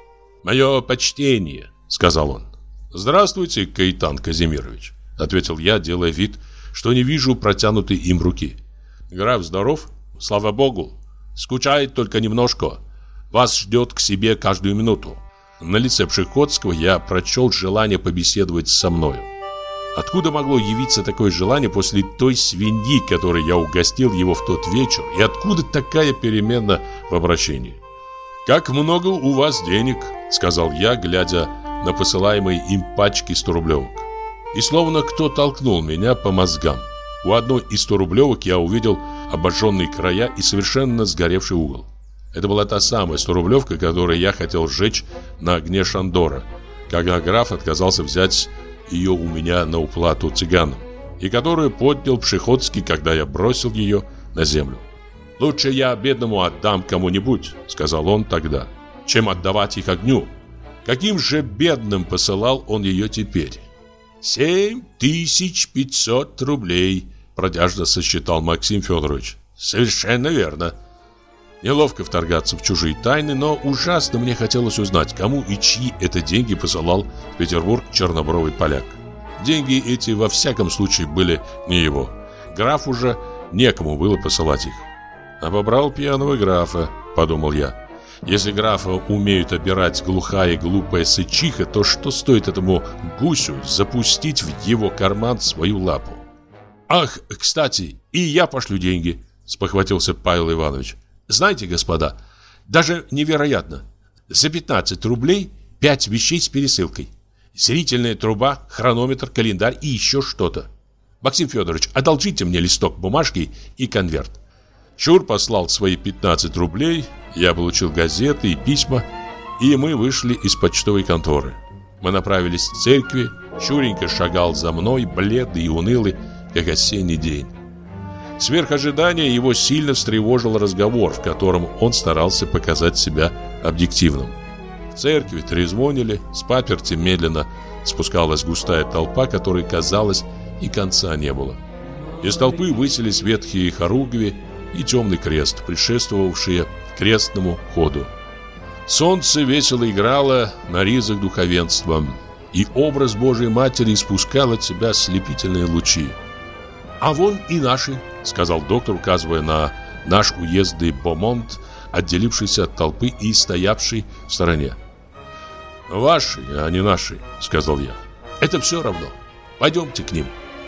«Мое почтение», — сказал он. «Здравствуйте, Каэтан Казимирович», — ответил я, делая вид, что не вижу протянутой им руки. «Граф здоров?» — слава богу. Скучает только немножко. Вас ждет к себе каждую минуту». На лице Пшеходского я прочел желание побеседовать со мною. Откуда могло явиться такое желание после той свиньи, которой я угостил его в тот вечер, и откуда такая перемена в обращении? «Как много у вас денег», — сказал я, глядя на посылаемые им пачки сторублевок. И словно кто толкнул меня по мозгам. У одной из сторублевок я увидел обожженные края и совершенно сгоревший угол. Это была та самая сторублевка, которую я хотел сжечь на огне Шандора, когда граф отказался взять ее у меня на уплату цыганам, и которую поднял Пшеходский, когда я бросил ее на землю. «Лучше я бедному отдам кому-нибудь», — сказал он тогда, — «чем отдавать их огню». Каким же бедным посылал он ее теперь? «Семь тысяч пятьсот рублей», — протяжно сосчитал Максим Федорович. «Совершенно верно». Неловко вторгаться в чужие тайны, но ужасно мне хотелось узнать, кому и чьи это деньги посылал в Петербург чернобровый поляк. Деньги эти во всяком случае были не его. Графу же некому было посылать их. «Обобрал пьяного графа», — подумал я. «Если графа умеют обирать глухая и глупая сычиха, то что стоит этому гусю запустить в его карман свою лапу?» «Ах, кстати, и я пошлю деньги», — спохватился Павел Иванович. «Знаете, господа, даже невероятно. За пятнадцать рублей пять вещей с пересылкой. Зрительная труба, хронометр, календарь и еще что-то. Максим Федорович, одолжите мне листок бумажки и конверт». Чур послал свои пятнадцать рублей, я получил газеты и письма, и мы вышли из почтовой конторы. Мы направились к церкви, Чуренька шагал за мной, бледный и унылый, как осенний день. Сверх ожидания его сильно встревожил разговор, в котором он старался показать себя объективным. В церкви трезвонили, с паперти медленно спускалась густая толпа, которой, казалось, и конца не было. Из толпы высились ветхие хоругви и темный крест, предшествовавшие крестному ходу. Солнце весело играло на ризах духовенства, и образ Божией Матери испускал от себя ослепительные лучи. «А вон и наши», — сказал доктор, указывая на наш уездный бомонд, отделившийся от толпы и стоявший в стороне. «Ваши, а не наши», — сказал я. «Это все равно. Пойдемте к ним».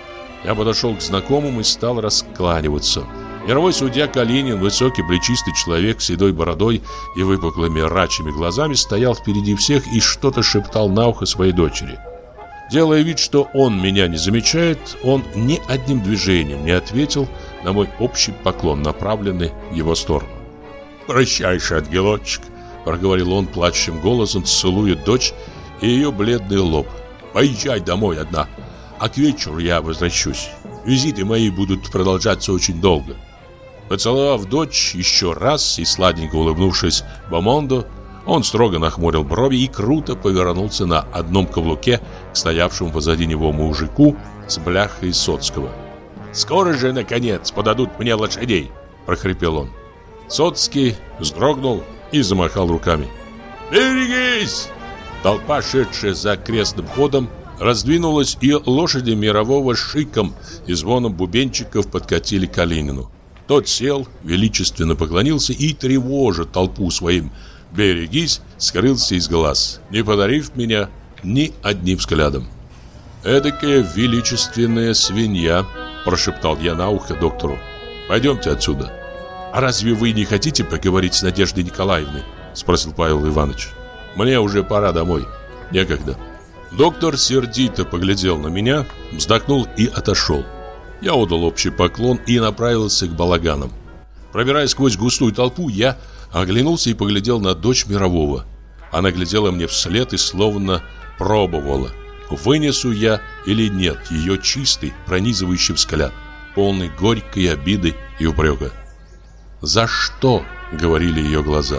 Я подошел к знакомым и стал раскланиваться. Мировой судья Калинин, высокий плечистый человек с седой бородой и выпуклыми рачьими глазами, стоял впереди всех и что-то шептал на ухо своей дочери. Делая вид, что он меня не замечает, он ни одним движением не ответил на мой общий поклон, направленный в его сторону. «Прощай, ангелочек», — проговорил он плачущим голосом, целуя дочь и ее бледный лоб. «Поезжай домой одна, а к вечеру я возвращусь. Визиты мои будут продолжаться очень долго». Поцеловав дочь еще раз и сладенько улыбнувшись Бомонду, он строго нахмурил брови и круто повернулся на одном каблуке к стоявшему позади него мужику с бляхой Соцкого. «Скоро же, наконец, подадут мне лошадей!» – прохрипел он. Соцкий вздрогнул и замахал руками. «Берегись!» Толпа, шедшая за крестным ходом, раздвинулась, и лошади Мирового шиком и звоном бубенчиков подкатили к Калинину. Тот сел, величественно поклонился и, тревожа толпу своим «берегись», скрылся из глаз, не подарив меня ни одним взглядом. «Эдакая величественная свинья», – прошептал я на ухо доктору. «Пойдемте отсюда». «А разве вы не хотите поговорить с Надеждой Николаевной?» – спросил Павел Иванович. «Мне уже пора домой. Некогда». Доктор сердито поглядел на меня, вздохнул и отошел. Я отдал общий поклон и направился к балаганам. Пробираясь сквозь густую толпу, я оглянулся и поглядел на дочь Мирового. Она глядела мне вслед и словно пробовала, вынесу я или нет ее чистый, пронизывающий взгляд, полный горькой обиды и упрека. «За что?» — говорили ее глаза.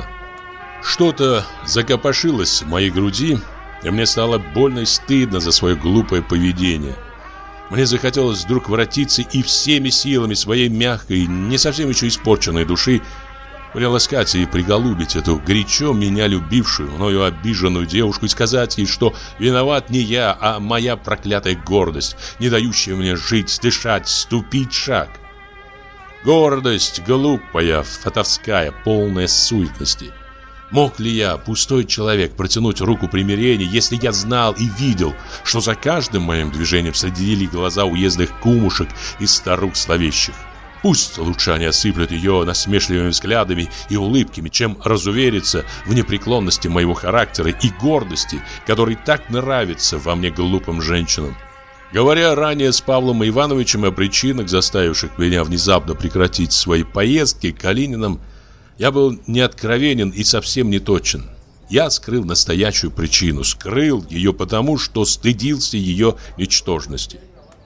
Что-то закопошилось в моей груди, и мне стало больно и стыдно за свое глупое поведение. Мне захотелось вдруг воротиться и всеми силами своей мягкой, не совсем еще испорченной души приласкать и приголубить эту горячо меня любившую, мною обиженную девушку и сказать ей, что виноват не я, а моя проклятая гордость, не дающая мне жить, дышать, ступить шаг. Гордость глупая, фатовская, полная суетности. Мог ли я, пустой человек, протянуть руку примирения, если я знал и видел, что за каждым моим движением следили глаза уездных кумушек и старух словещих? Пусть лучше они осыплют ее насмешливыми взглядами и улыбками, чем разувериться в непреклонности моего характера и гордости, который так нравится во мне глупым женщинам. Говоря ранее с Павлом Ивановичем о причинах, заставивших меня внезапно прекратить свои поездки к Калининам, я был неоткровенен и совсем не точен. Я скрыл настоящую причину, скрыл ее потому, что стыдился ее ничтожности.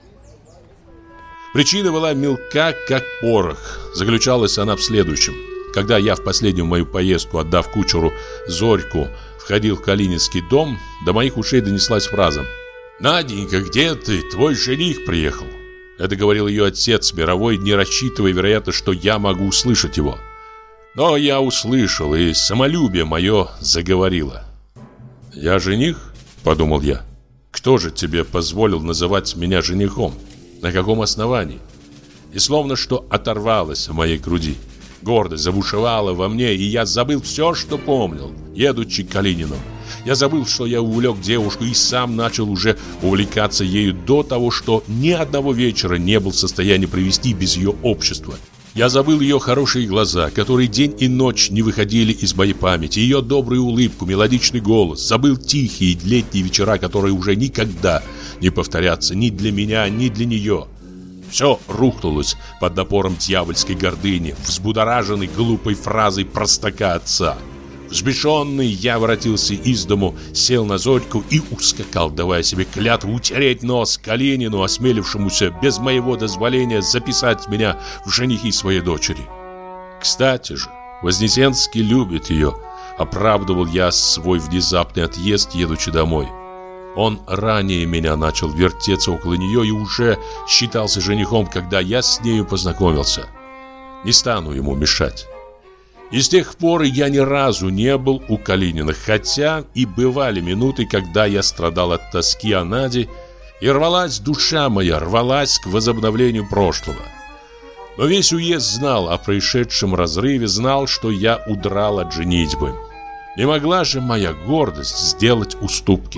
Причина была мелка, как порох. Заключалась она в следующем. Когда я в последнюю мою поездку, отдав кучеру Зорьку, входил в Калининский дом, до моих ушей донеслась фраза: «Наденька, где ты? Твой жених приехал». Это говорил ее отец мировой, не рассчитывая, вероятно, что я могу услышать его. Но я услышал, и самолюбие мое заговорило. «Я жених?» – подумал я. «Кто же тебе позволил называть меня женихом? На каком основании?» И словно что оторвалось в моей груди. Гордость забушевала во мне, и я забыл все, что помнил, едучи к Калинину. Я забыл, что я увлек девушку, и сам начал уже увлекаться ею до того, что ни одного вечера не был в состоянии провести без ее общества. Я забыл ее хорошие глаза, которые день и ночь не выходили из моей памяти, ее добрую улыбку, мелодичный голос. Забыл тихие летние вечера, которые уже никогда не повторятся ни для меня, ни для нее. Все рухнулось под напором дьявольской гордыни, взбудораженной глупой фразой простака отца. Взбешенный, я воротился из дому, сел на Зорьку и ускакал, давая себе клятву утереть нос Калинину, осмелившемуся без моего дозволения записать меня в женихи своей дочери. Кстати же, Вознесенский любит ее, оправдывал я свой внезапный отъезд, едучи домой. Он ранее меня начал вертеться около нее и уже считался женихом, когда я с нею познакомился. Не стану ему мешать. И с тех пор я ни разу не был у Калининых, хотя и бывали минуты, когда я страдал от тоски о Наде, и рвалась душа моя, рвалась к возобновлению прошлого. Но весь уезд знал о происшедшем разрыве, знал, что я удрал от женитьбы. Не могла же моя гордость сделать уступки.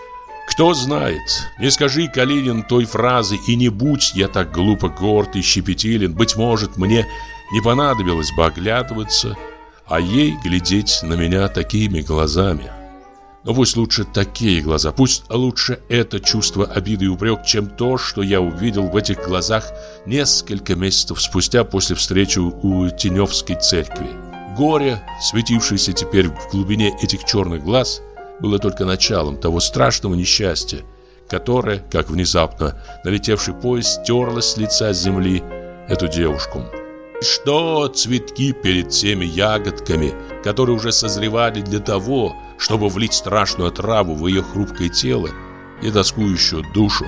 Кто знает, не скажи Калинин той фразы, и не будь я так глупо горд и щепетилен, быть может, мне не понадобилось бы оглядываться, а ей глядеть на меня такими глазами. Но пусть лучше такие глаза, пусть лучше это чувство обиды и упрек, чем то, что я увидел в этих глазах несколько месяцев спустя после встречи у Теневской церкви. Горе, светившееся теперь в глубине этих черных глаз, было только началом того страшного несчастья, которое, как внезапно налетевший поезд, стерло с лица земли эту девушку. Что цветки перед теми ягодками, которые уже созревали для того, чтобы влить страшную отраву в ее хрупкое тело и тоскующую душу.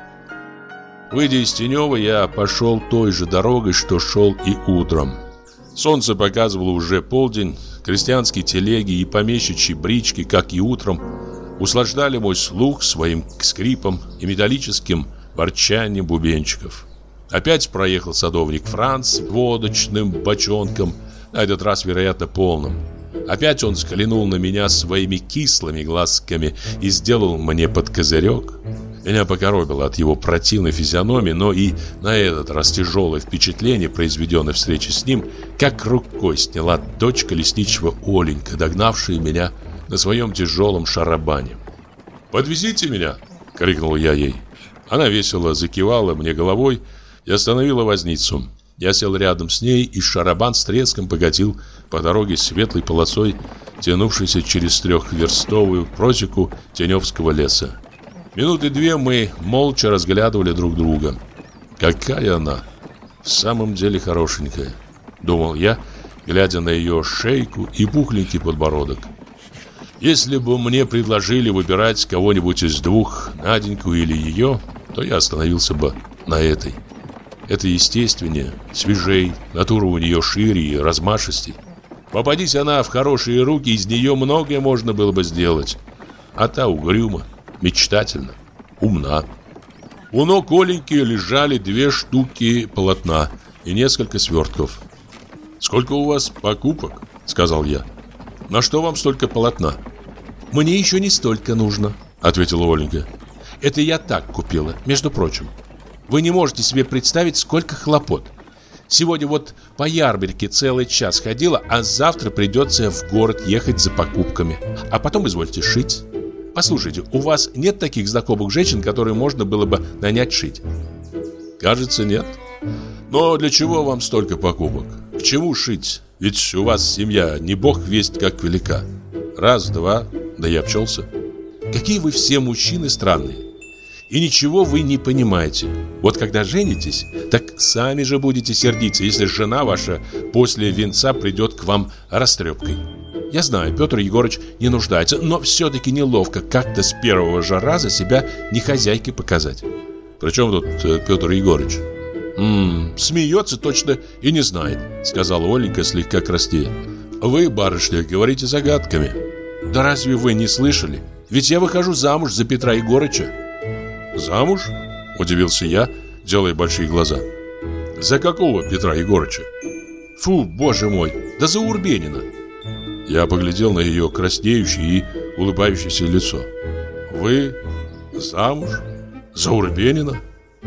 Выйдя из Тенева, я пошел той же дорогой, что шел и утром. Солнце показывало уже полдень, крестьянские телеги и помещичьи брички, как и утром, услаждали мой слух своим скрипом и металлическим ворчанием бубенчиков. Опять проехал садовник Франц водочным бочонком, на этот раз, вероятно, полным. Опять он взглянул на меня своими кислыми глазками и сделал мне под козырек. Меня покоробило от его противной физиономии, но и на этот раз тяжелое впечатление, произведенное встречей с ним, как рукой сняла дочка лесничего Оленька, догнавшая меня на своем тяжелом шарабане. «Подвезите меня!» — крикнул я ей. Она весело закивала мне головой и остановила возницу. Я сел рядом с ней, и шарабан с треском покатил по дороге светлой полосой, тянувшейся через трехверстовую просеку Теневского леса. Минуты две мы молча разглядывали друг друга. «Какая она! В самом деле хорошенькая», — думал я, глядя на ее шейку и пухленький подбородок. «Если бы мне предложили выбирать кого-нибудь из двух, Наденьку или ее, то я остановился бы на этой. Это естественнее, свежей, натура у нее шире и размашистей. Попадись она в хорошие руки, из нее многое можно было бы сделать. А та угрюма, мечтательна, умна». У ног Оленьки лежали две штуки полотна, и несколько свертков. «Сколько у вас покупок?» — сказал я. «На что вам столько полотна?» «Мне еще не столько нужно», — ответила Оленька. «Это я так купила, между прочим. Вы не можете себе представить, сколько хлопот. Сегодня вот по ярмарке целый час ходила, а завтра придется в город ехать за покупками. А потом извольте шить. Послушайте, у вас нет таких знакомых женщин, которые можно было бы нанять шить?» «Кажется, нет. Но для чего вам столько покупок? К чему шить? Ведь у вас семья, не бог весть как велика. Раз, два, да я обчелся». «Какие вы все мужчины странные. И ничего вы не понимаете. Вот когда женитесь, так сами же будете сердиться, если жена ваша после венца придет к вам растрепкой. Я знаю, Петр Егорыч не нуждается, но все-таки неловко как-то с первого же раза себя не хозяйкой показать». «При чем тут э, Петр Егорыч?» «М-м, смеется точно и не знает», — сказала Оленька слегка краснея. «Вы, барышня, говорите загадками». «Да разве вы не слышали? Ведь я выхожу замуж за Петра Егорыча». «Замуж?» – удивился я, делая большие глаза. «За какого Петра Егорыча?» «Фу, боже мой, да за Урбенина». Я поглядел на ее краснеющее и улыбающееся лицо. «Вы замуж? За Урбенина?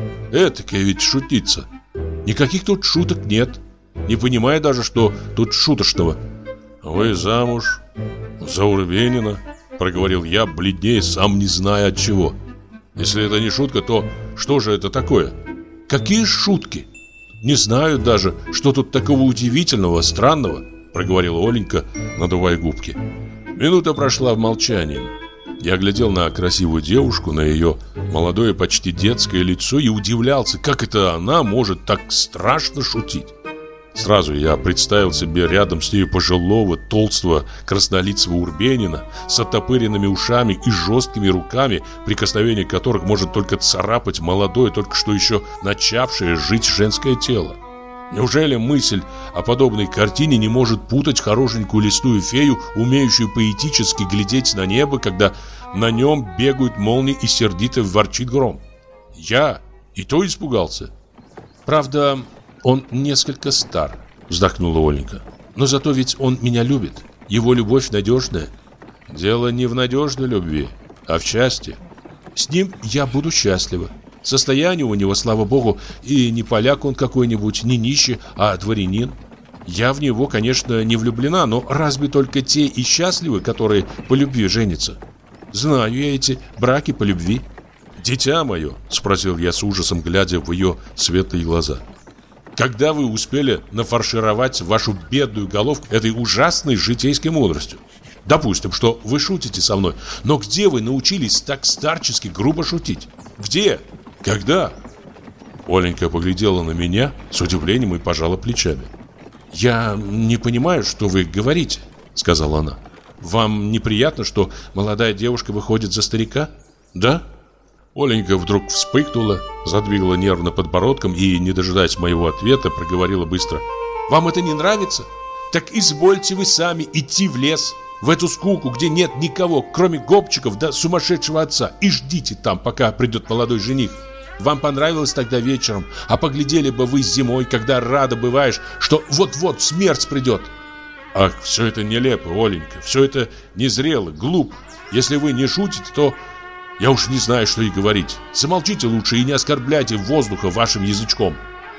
Этакая ведь шутница. Никаких тут шуток нет. Не понимаю даже, что тут шуточного». «Вы замуж? За Урбенина?» – проговорил я, бледнее, сам не зная от чего. «Если это не шутка, то что же это такое?» «Какие шутки? Не знаю даже, что тут такого удивительного, странного», проговорила Оленька, надувая губки. Минута прошла в молчании. Я глядел на красивую девушку, на ее молодое, почти детское лицо и удивлялся, как это она может так страшно шутить. Сразу я представил себе рядом с ней пожилого, толстого, краснолицего Урбенина с оттопыренными ушами и жесткими руками, прикосновение которых может только царапать молодое, только что еще начавшее жить женское тело. Неужели мысль о подобной картине не может путать хорошенькую лесную фею, умеющую поэтически глядеть на небо, когда на нем бегают молнии и сердито ворчит гром? Я и то испугался. Правда, он несколько стар, вздохнула Оленька. Но зато ведь он меня любит. Его любовь надежная. Дело не в надежной любви, а в счастье. С ним я буду счастлива. Состояние у него, слава богу, и не поляк он какой-нибудь, не нищий, а дворянин. Я в него, конечно, не влюблена, но разве только те и счастливы, которые по любви женятся? Знаю я эти браки по любви. «Дитя мое», — спросил я с ужасом, глядя в ее светлые глаза, когда вы успели нафаршировать вашу бедную головку этой ужасной житейской мудростью? Допустим, что вы шутите со мной, но где вы научились так старчески грубо шутить? Где? Когда?» Оленька поглядела на меня с удивлением и пожала плечами. «Я не понимаю, что вы говорите», — сказала она. «Вам неприятно, что молодая девушка выходит за старика? Да?» Оленька вдруг вспыхнула, задвигала нервно подбородком и, не дожидаясь моего ответа, проговорила быстро: «Вам это не нравится? Так извольте вы сами идти в лес, в эту скуку, где нет никого, кроме гопчиков да сумасшедшего отца, и ждите там, пока придет молодой жених. Вам понравилось тогда вечером, а поглядели бы вы зимой, когда рада бываешь, что вот-вот смерть придет». «Ах, все это нелепо, Оленька, все это незрело, глупо. Если вы не шутите, то я уж не знаю, что и говорить. Замолчите лучше и не оскорбляйте воздуха вашим язычком.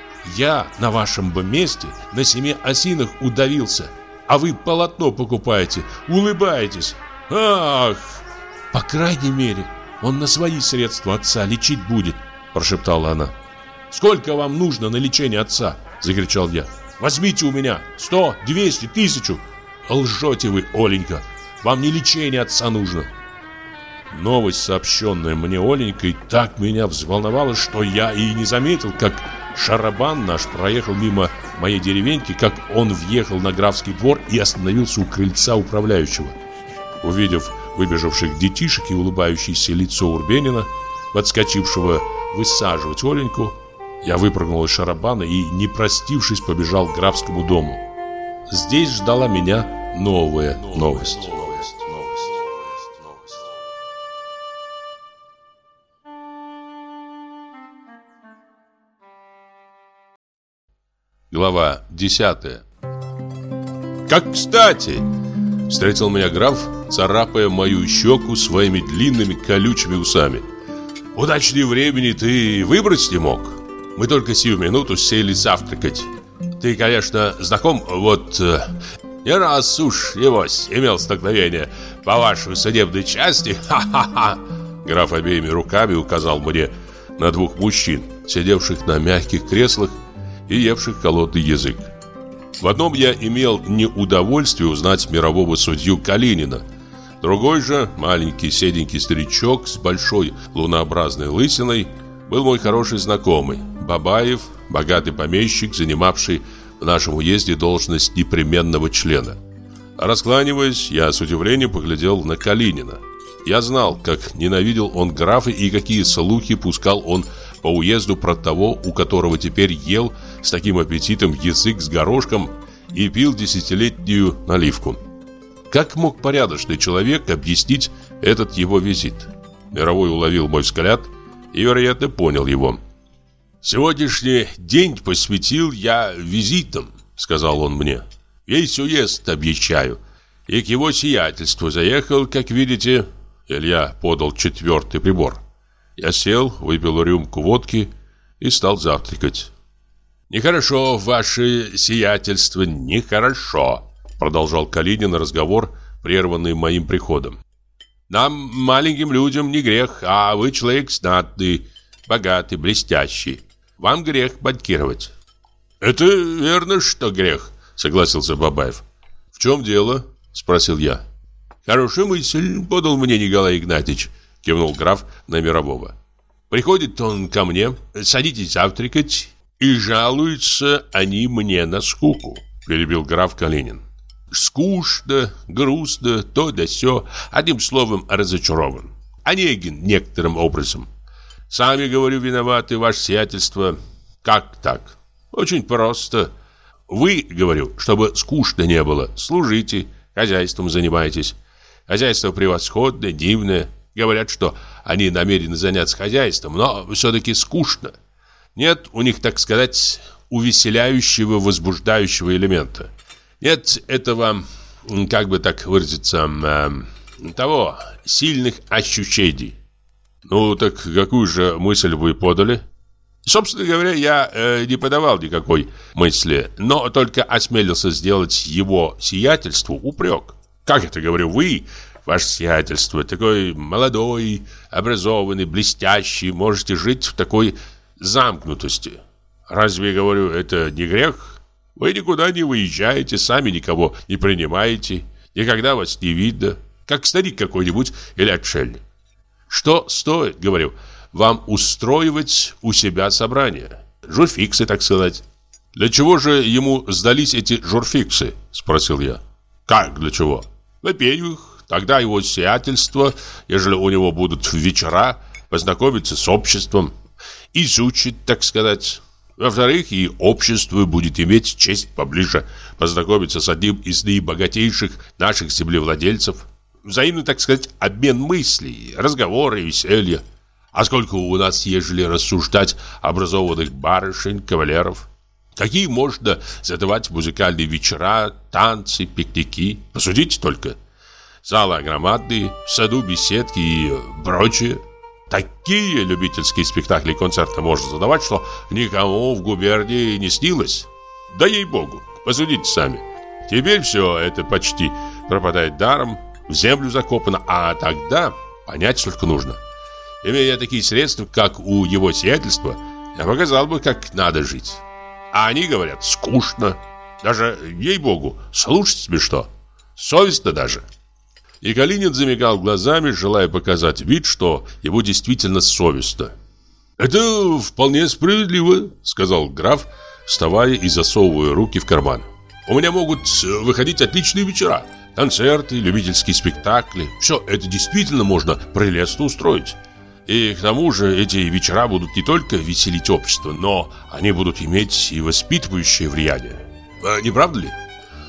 Я на вашем бы месте на семи осинах удавился, а вы полотно покупаете, улыбаетесь. Ах!» «По крайней мере, он на свои средства отца лечить будет», прошептала она. «Сколько вам нужно на лечение отца?» закричал я. «Возьмите у меня сто, двести, тысячу». «Лжете вы, Оленька, вам не лечение отца нужно». Новость, сообщенная мне Оленькой, так меня взволновала, что я и не заметил, как шарабан наш проехал мимо моей деревеньки, как он въехал на графский двор и остановился у крыльца управляющего. Увидев выбежавших детишек и улыбающееся лицо Урбенина, подскочившего высаживать Оленьку, я выпрыгнул из шарабана и, не простившись, побежал к графскому дому. Здесь ждала меня новая новость. Глава десятая. «Как кстати!» — встретил меня граф, царапая мою щеку своими длинными колючими усами. «Удачнее времени ты выбрать не мог. Мы только сию минуту сели завтракать. Ты, конечно, знаком, вот... Не раз уж, небось, имел столкновение по вашей судебной части. Ха-ха-ха!» Граф обеими руками указал мне на двух мужчин, сидевших на мягких креслах и евших холодный язык. В одном я имел неудовольствие узнать мирового судью Калинина. Другой же, маленький седенький старичок с большой лунообразной лысиной, был мой хороший знакомый, Бабаев, богатый помещик, занимавший в нашем уезде должность непременного члена. Раскланиваясь, я с удивлением поглядел на Калинина. Я знал, как ненавидел он графа и какие слухи пускал он по уезду про того, у которого теперь ел с таким аппетитом язык с горошком и пил десятилетнюю наливку. Как мог порядочный человек объяснить этот его визит? Мировой уловил мой взгляд и, вероятно, понял его. «Сегодняшний день посвятил я визитам», — сказал он мне. «Весь уезд объезжаю, и к его сиятельству заехал, как видите». Илья подал четвертый прибор. Я сел, выпил рюмку водки и стал завтракать. «Нехорошо, ваше сиятельство, нехорошо», — продолжал Калинин разговор, прерванный моим приходом. «Нам, маленьким людям, не грех, а вы человек знатный, богатый, блестящий. Вам грех банкировать». «Это верно, что грех», — согласился Бабаев. «В чем дело?» — спросил я. «Хорошая мысль подал мне Николай Игнатьевич», — кивнул граф на Мирового. «Приходит он ко мне, садитесь завтракать, и жалуются они мне на скуку», — перебил граф Калинин. «Скучно, грустно, то да сё, одним словом, разочарован. Онегин некоторым образом. Сами, говорю, виноваты, ваше сиятельство. Как так? Очень просто. Вы, говорю, чтобы скучно не было, служите, хозяйством занимайтесь. Хозяйство превосходное, дивное. Говорят, что они намерены заняться хозяйством, но все-таки скучно. Нет у них, так сказать, увеселяющего, возбуждающего элемента. Нет этого, как бы так выразиться, э, того, сильных ощущений». «Ну, так какую же мысль вы подали?» «Собственно говоря, я э, не подавал никакой мысли, но только осмелился сделать его сиятельству упрек. Как это, говорю, вы, ваше сиятельство, такой молодой, образованный, блестящий, можете жить в такой замкнутости? Разве, говорю, это не грех? Вы никуда не выезжаете, сами никого не принимаете, никогда вас не видно, как старик какой-нибудь или отшельник. Что стоит, говорю, вам устроивать у себя собрание? Журфиксы, так сказать». «Для чего же ему сдались эти журфиксы?» – спросил я. «Как для чего? Во-первых, тогда его сиятельство, ежели у него будут вечера, познакомиться с обществом, изучит, так сказать. Во-вторых, и общество будет иметь честь поближе познакомиться с одним из наибогатейших наших землевладельцев. Взаимный, так сказать, обмен мыслей, разговоры, веселье. А сколько у нас, ежели рассуждать, образованных барышень, кавалеров? Какие можно задавать музыкальные вечера, танцы, пикники? Посудите только. Залы огромадные, в саду беседки и прочее. Такие любительские спектакли и концерты можно задавать, что никому в губернии не снилось. Да ей-богу, посудите сами. Теперь все это почти пропадает даром, в землю закопано, а тогда понять только нужно. Имея такие средства, как у его сиятельства, я показал бы, как надо жить. А они говорят, скучно. Даже, ей-богу, слушать смешно. Совестно даже». И Калинин замигал глазами, желая показать вид, что ему действительно совестно. «Это вполне справедливо», — сказал граф, вставая и засовывая руки в карман. «У меня могут выходить отличные вечера. Концерты, любительские спектакли. Все это действительно можно прелестно устроить. И к тому же эти вечера будут не только веселить общество, но они будут иметь и воспитывающее влияние. А не правда ли?»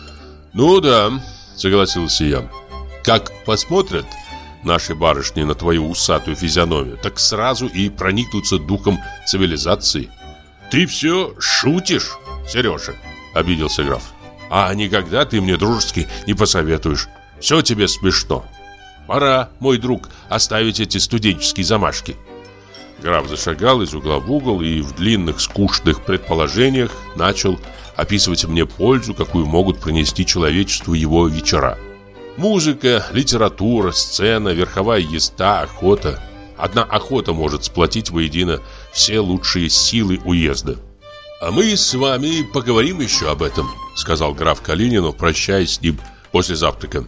«Ну да», — согласился я. «Как посмотрят наши барышни на твою усатую физиономию, так сразу и проникнутся духом цивилизации». «Ты все шутишь?» — Сережа, обиделся граф. А никогда ты мне дружески не посоветуешь. Все тебе смешно. Пора, мой друг, оставить эти студенческие замашки. Граф зашагал из угла в угол и в длинных скучных предположениях начал описывать мне пользу, какую могут принести человечеству его вечера. Музыка, литература, сцена, верховая езда, охота. Одна охота может сплотить воедино все лучшие силы уезда. «А мы с вами поговорим еще об этом», — сказал граф Калинину, прощаясь с ним после завтрака.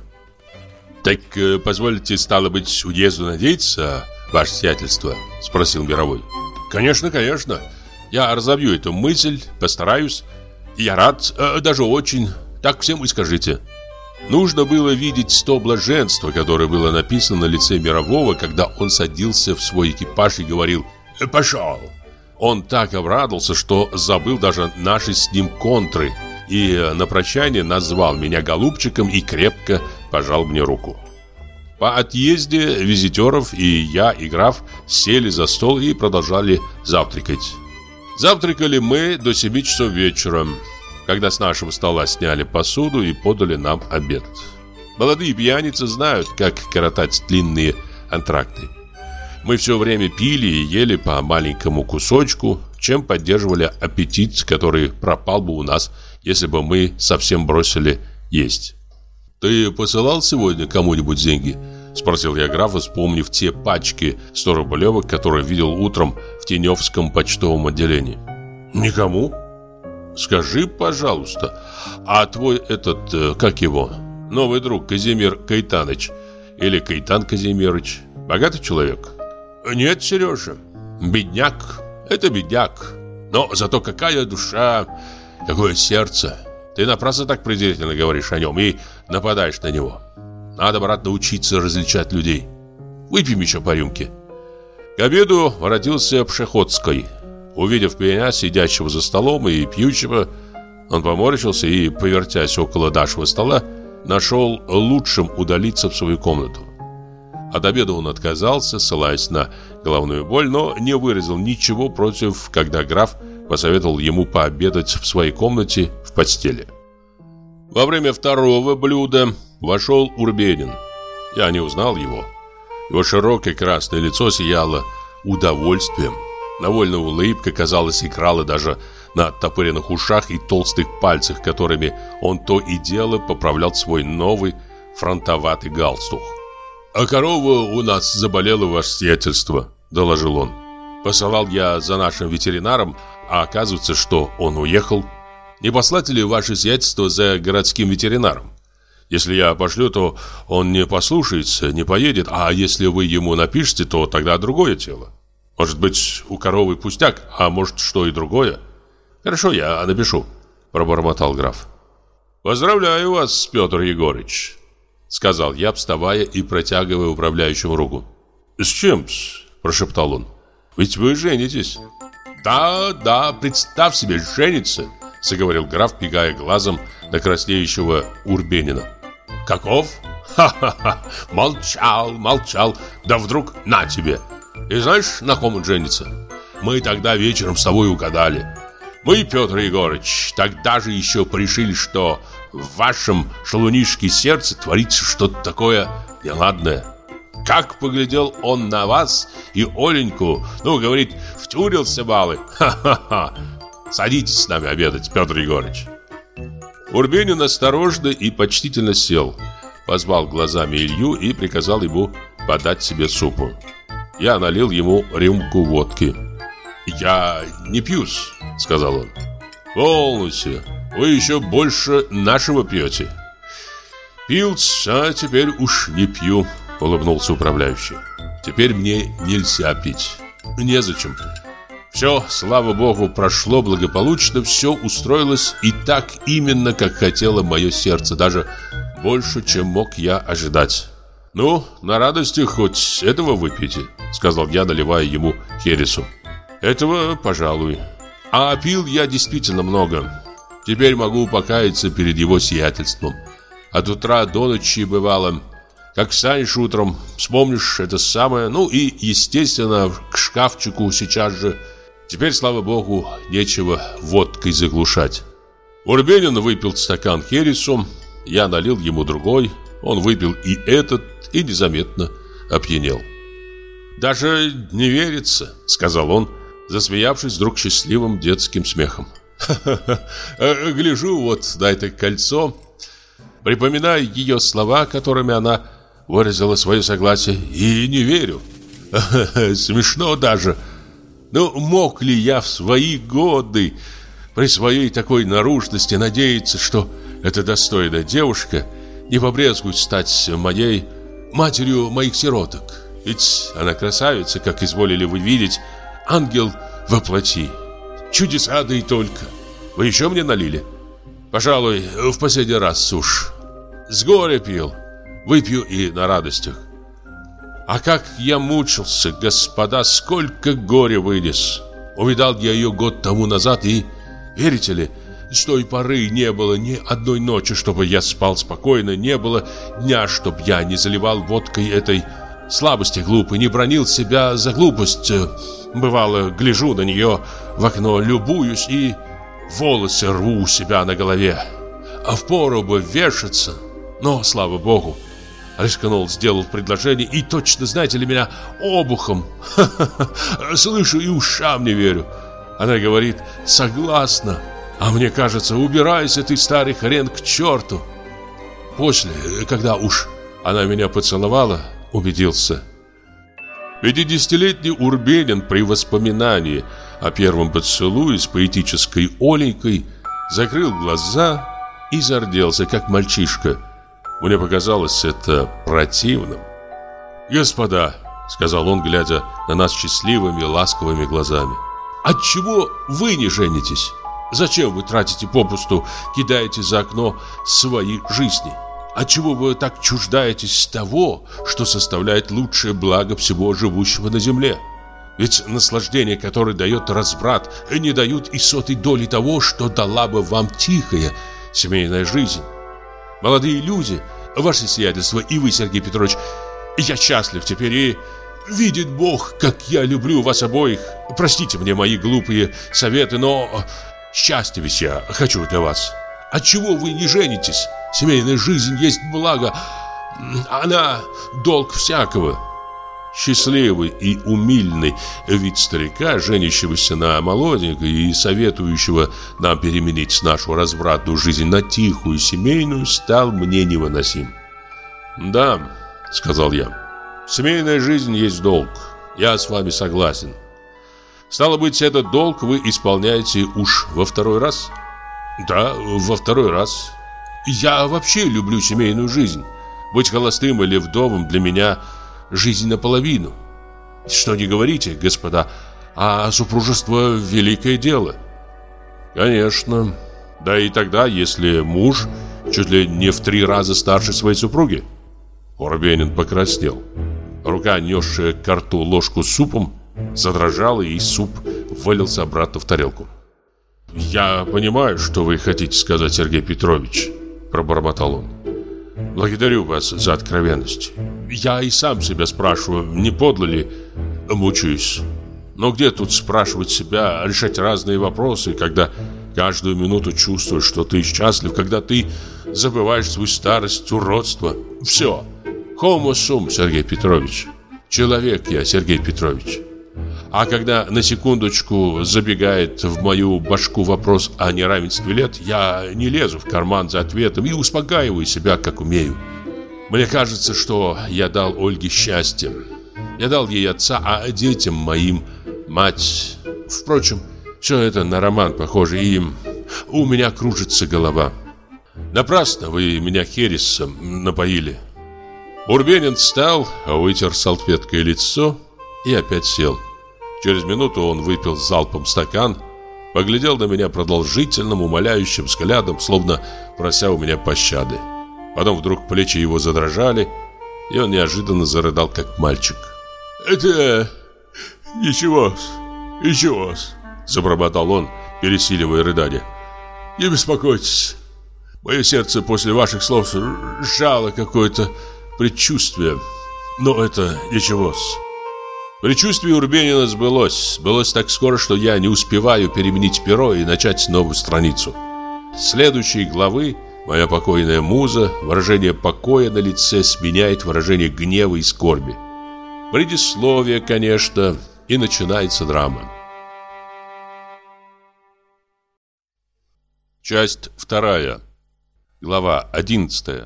«Так э, позвольте, стало быть, уезду надеяться, ваше сиятельство?» — спросил Мировой. «Конечно, конечно. Я разобью эту мысль, постараюсь. Я рад, э, даже очень. Так всем и скажите». Нужно было видеть то блаженство, которое было написано на лице Мирового, когда он садился в свой экипаж и говорил «Пошел!». Он так обрадовался, что забыл даже наши с ним контры, и на прощание назвал меня голубчиком и крепко пожал мне руку. По отъезде визитеров и я, и граф сели за стол и продолжали завтракать. Завтракали мы до семи часов вечера, когда с нашего стола сняли посуду и подали нам обед. Молодые пьяницы знают, как коротать длинные антракты. Мы все время пили и ели по маленькому кусочку, чем поддерживали аппетит, который пропал бы у нас, если бы мы совсем бросили есть. «Ты посылал сегодня кому-нибудь деньги?» — спросил я графа, вспомнив те пачки сто-рублевок, которые видел утром в Теневском почтовом отделении. «Никому?» «Скажи, пожалуйста, а твой этот, как его, новый друг Казимир Кайтаныч или Кайтан Казимирыч, богатый человек?» «Нет, Сережа, бедняк, это бедняк, но зато какая душа, какое сердце. Ты напрасно так презрительно говоришь о нем и нападаешь на него. Надо, брат, научиться различать людей. Выпьем еще по рюмке». К обеду воротился Пшеходский. Увидев меня, сидящего за столом и пьющего, он поморщился и, повертясь около нашего стола, нашел лучшим удалиться в свою комнату. От обеда он отказался, ссылаясь на головную боль, но не выразил ничего против, когда граф посоветовал ему пообедать в своей комнате в постели. Во время второго блюда вошел Урбенин. Я не узнал его. Его широкое красное лицо сияло удовольствием. Довольно улыбка, казалось, играла даже на оттопыренных ушах и толстых пальцах, которыми он то и дело поправлял свой новый фронтоватый галстук. «А корова у нас заболела, ваше сиятельство», — доложил он. «Посылал я за нашим ветеринаром, а оказывается, что он уехал. Не послать ли ваше сиятельство за городским ветеринаром? Если я пошлю, то он не послушается, не поедет, а если вы ему напишете, то тогда другое дело. Может быть, у коровы пустяк, а может, что и другое. Хорошо, я напишу», — пробормотал граф. «Поздравляю вас, Петр Егорыч», — сказал я, вставая и протягивая управляющему руку. «С чем-с?» — прошептал он. «Ведь вы женитесь». «Да, да, представь себе, жениться», — заговорил граф, бегая глазом на краснеющего Урбенина. «Каков? Ха-ха-ха! Молчал, молчал, да вдруг на тебе! И знаешь, на ком он женится? Мы тогда вечером с тобой угадали. Мы, Петр Егорыч, тогда же еще порешили, что в вашем шалунишке сердце творится что-то такое неладное. Как поглядел он на вас и Оленьку, ну, говорит, втюрился балы. Ха-ха-ха! Садитесь с нами обедать, Петр Егорыч». Урбенин осторожно и почтительно сел, позвал глазами Илью и приказал ему подать себе супу. Я налил ему рюмку водки. «Я не пью-с», — сказал он. «Полностью, вы еще больше нашего пьете». «Пил-с, а теперь уж не пью», — улыбнулся управляющий. «Теперь мне нельзя пить. Незачем. Все, слава богу, прошло благополучно, все устроилось и так именно, как хотело мое сердце, даже больше, чем мог я ожидать». «Ну, на радости хоть этого выпейте», — сказал я, наливая ему хересу. «Этого, пожалуй. А пил я действительно много. Теперь могу покаяться перед его сиятельством. От утра до ночи бывало. Как встанешь утром, вспомнишь это самое, ну и, естественно, к шкафчику сейчас же. Теперь, слава богу, нечего водкой заглушать». Урбенин выпил стакан хересу, я налил ему другой. Он выпил и этот, и незаметно опьянел. «Даже не верится», — сказал он, засмеявшись вдруг счастливым детским смехом. «Ха-ха-ха, гляжу вот на это кольцо, припоминаю ее слова, которыми она выразила свое согласие, и не верю. Ха-ха, смешно даже. Ну, мог ли я в свои годы при своей такой наружности надеяться, что эта достойная девушка не побрезгует стать моей матерью моих сироток? Ведь она красавица, как изволили вы видеть, ангел во плоти. Чудеса, да и только. Вы еще мне налили? Пожалуй, в последний раз уж. С горя пил, выпью и на радостях. А как я мучился, господа, сколько горя вынес. Увидал я ее год тому назад и, верите ли, с той поры не было ни одной ночи, чтобы я спал спокойно, не было дня, чтоб я не заливал водкой этой слабости глупой, не бранил себя за глупость. Бывало, гляжу на нее в окно, любуюсь и волосы рву у себя на голове. А впору бы вешаться, но, слава богу, рискнул, сделал предложение, и точно, знаете ли, меня обухом. Ха-ха-ха, слышу и ушам не верю. Она говорит: согласна. А мне кажется, убирайся ты, старый хрен, к черту. После, когда уж она меня поцеловала, убедился. Пятидесятилетний Урбенин при воспоминании о первом поцелуе с поэтической Оленькой закрыл глаза и зарделся, как мальчишка. Мне показалось это противным. «Господа», — сказал он, глядя на нас счастливыми, ласковыми глазами, — «отчего вы не женитесь? Зачем вы тратите попусту, кидаете за окно свои жизни? Отчего вы так чуждаетесь того, что составляет лучшее благо всего живущего на земле? Ведь наслаждение, которое дает разврат, не дают и сотой доли того, что дала бы вам тихая семейная жизнь. Молодые люди, ваше сиятельство и вы, Сергей Петрович, я счастлив теперь, и видит Бог, как я люблю вас обоих. Простите мне мои глупые советы, но счастья ведь я хочу для вас. Отчего вы не женитесь? Семейная жизнь есть благо, она долг всякого». Счастливый и умильный вид старика, женящегося на молоденькой и советующего нам переменить нашу развратную жизнь на тихую семейную, стал мне невыносим. «Да», — сказал я, — «семейная жизнь есть долг. Я с вами согласен. Стало быть, этот долг вы исполняете уж во второй раз?» «Да, во второй раз. Я вообще люблю семейную жизнь. Быть холостым или вдовым для меня — жизнь наполовину. Что не говорите, господа, а супружество — великое дело». «Конечно. Да и тогда, если муж чуть ли не в три раза старше своей супруги». Урбенин покраснел. Рука, несшая к рту ложку с супом, задрожала, и суп вылился обратно в тарелку. «Я понимаю, что вы хотите сказать, Сергей Петрович», — пробормотал он. «Благодарю вас за откровенность. Я и сам себя спрашиваю, не подло ли мучаюсь. Но где тут спрашивать себя, решать разные вопросы, когда каждую минуту чувствуешь, что ты счастлив, когда ты забываешь свою старость, уродство. Все. Homo sum, Сергей Петрович. Человек я, Сергей Петрович. А когда на секундочку забегает в мою башку вопрос о неравенстве лет, я не лезу в карман за ответом и успокаиваю себя, как умею. Мне кажется, что я дал Ольге счастье. Я дал ей отца, а детям моим мать. Впрочем, все это на роман похоже, и у меня кружится голова. Напрасно вы меня хересом напоили». Урбенин встал, вытер салфеткой лицо и опять сел. Через минуту он выпил залпом стакан, поглядел на меня продолжительным, умоляющим взглядом, словно прося у меня пощады. Потом вдруг плечи его задрожали, и он неожиданно зарыдал, как мальчик. «Это... ничего, ничего», — забормотал он, пересиливая рыдание. «Не беспокойтесь. Мое сердце после ваших слов сжало какое-то предчувствие, но это ничего-с». Предчувствие Урбенина сбылось. Сбылось так скоро, что я не успеваю переменить перо и начать новую страницу. С следующей главы моя покойная муза выражение покоя на лице сменяет выражение гнева и скорби. Предисловие, конечно, и начинается драма. Часть вторая. Глава одиннадцатая.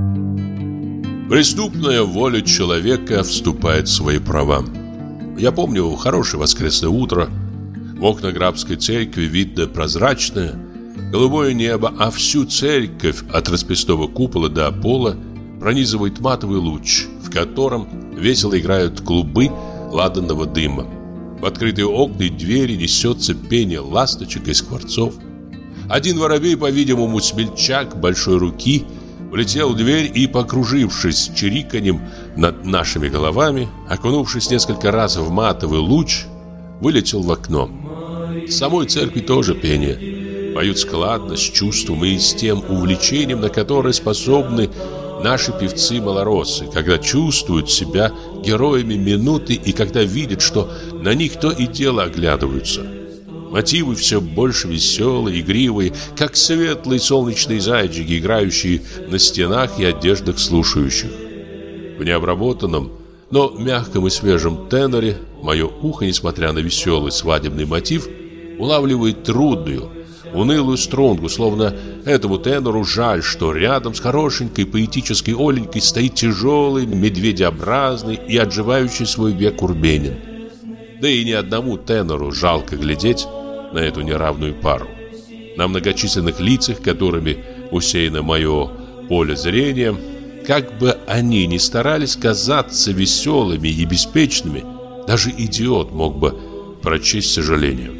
Преступная воля человека вступает в свои права. Я помню хорошее воскресное утро. В окна Графской церкви видно прозрачное, голубое небо, а всю церковь от расписного купола до пола пронизывает матовый луч, в котором весело играют клубы ладанного дыма. В открытые окна и двери несется пение ласточек и скворцов. Один воробей, по-видимому, смельчак большой руки, влетел в дверь и, покружившись чириканьем над нашими головами, окунувшись несколько раз в матовый луч, вылетел в окно. В самой церкви тоже пение. Поют складно, с чувством и с тем увлечением, на которое способны наши певцы-малороссы, когда чувствуют себя героями минуты и когда видят, что на них то и дело оглядываются. Мотивы все больше веселые, игривые, как светлые солнечные зайчики, играющие на стенах и одеждах слушающих. В необработанном, но мягком и свежем теноре мое ухо, несмотря на веселый свадебный мотив, улавливает трудную, унылую струнку, словно этому тенору жаль, что рядом с хорошенькой поэтической Оленькой стоит тяжелый, медведеобразный и отживающий свой век Урбенин. Да и ни одному тенору жалко глядеть на эту неравную пару. На многочисленных лицах, которыми усеяно мое поле зрения, как бы они ни старались казаться веселыми и беспечными, даже идиот мог бы прочесть сожаление.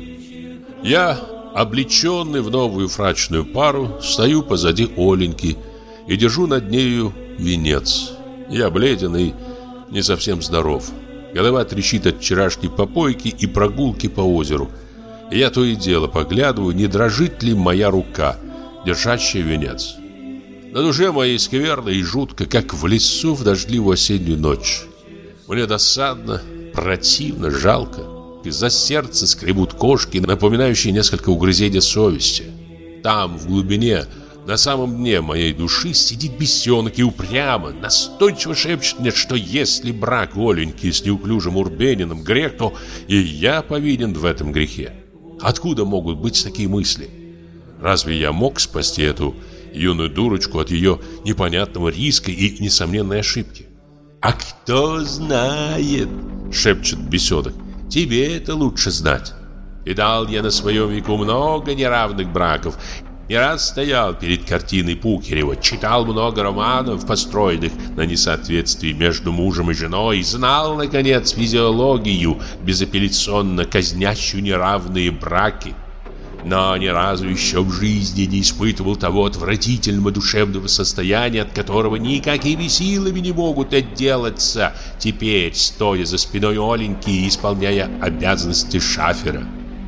Я, облеченный в новую фрачную пару, стою позади Оленьки и держу над нею венец. Я бледен и не совсем здоров. Голова трещит от вчерашней попойки и прогулки по озеру. И я то и дело поглядываю, не дрожит ли моя рука, держащая венец. На душе моей скверно и жутко, как в лесу в дождливую осеннюю ночь. Мне досадно, противно, жалко. За сердце скребут кошки, напоминающие несколько угрызения совести. Там, в глубине, на самом дне моей души сидит бесенок и упрямо, настойчиво шепчет мне, что если брак Оленьки с неуклюжим Урбениным грех, то и я повинен в этом грехе. Откуда могут быть такие мысли? Разве я мог спасти эту юную дурочку от ее непонятного риска и несомненной ошибки? «А кто знает?» — шепчет бесенок. «Тебе это лучше знать. Видал я на своем веку много неравных браков. Не раз стоял перед картиной Пухарева, читал много романов, построенных на несоответствии между мужем и женой, и знал, наконец, физиологию, безапелляционно казнящую неравные браки. Но ни разу еще в жизни не испытывал того отвратительного душевного состояния, от которого никакими силами не могут отделаться, теперь, стоя за спиной Оленьки и исполняя обязанности шафера.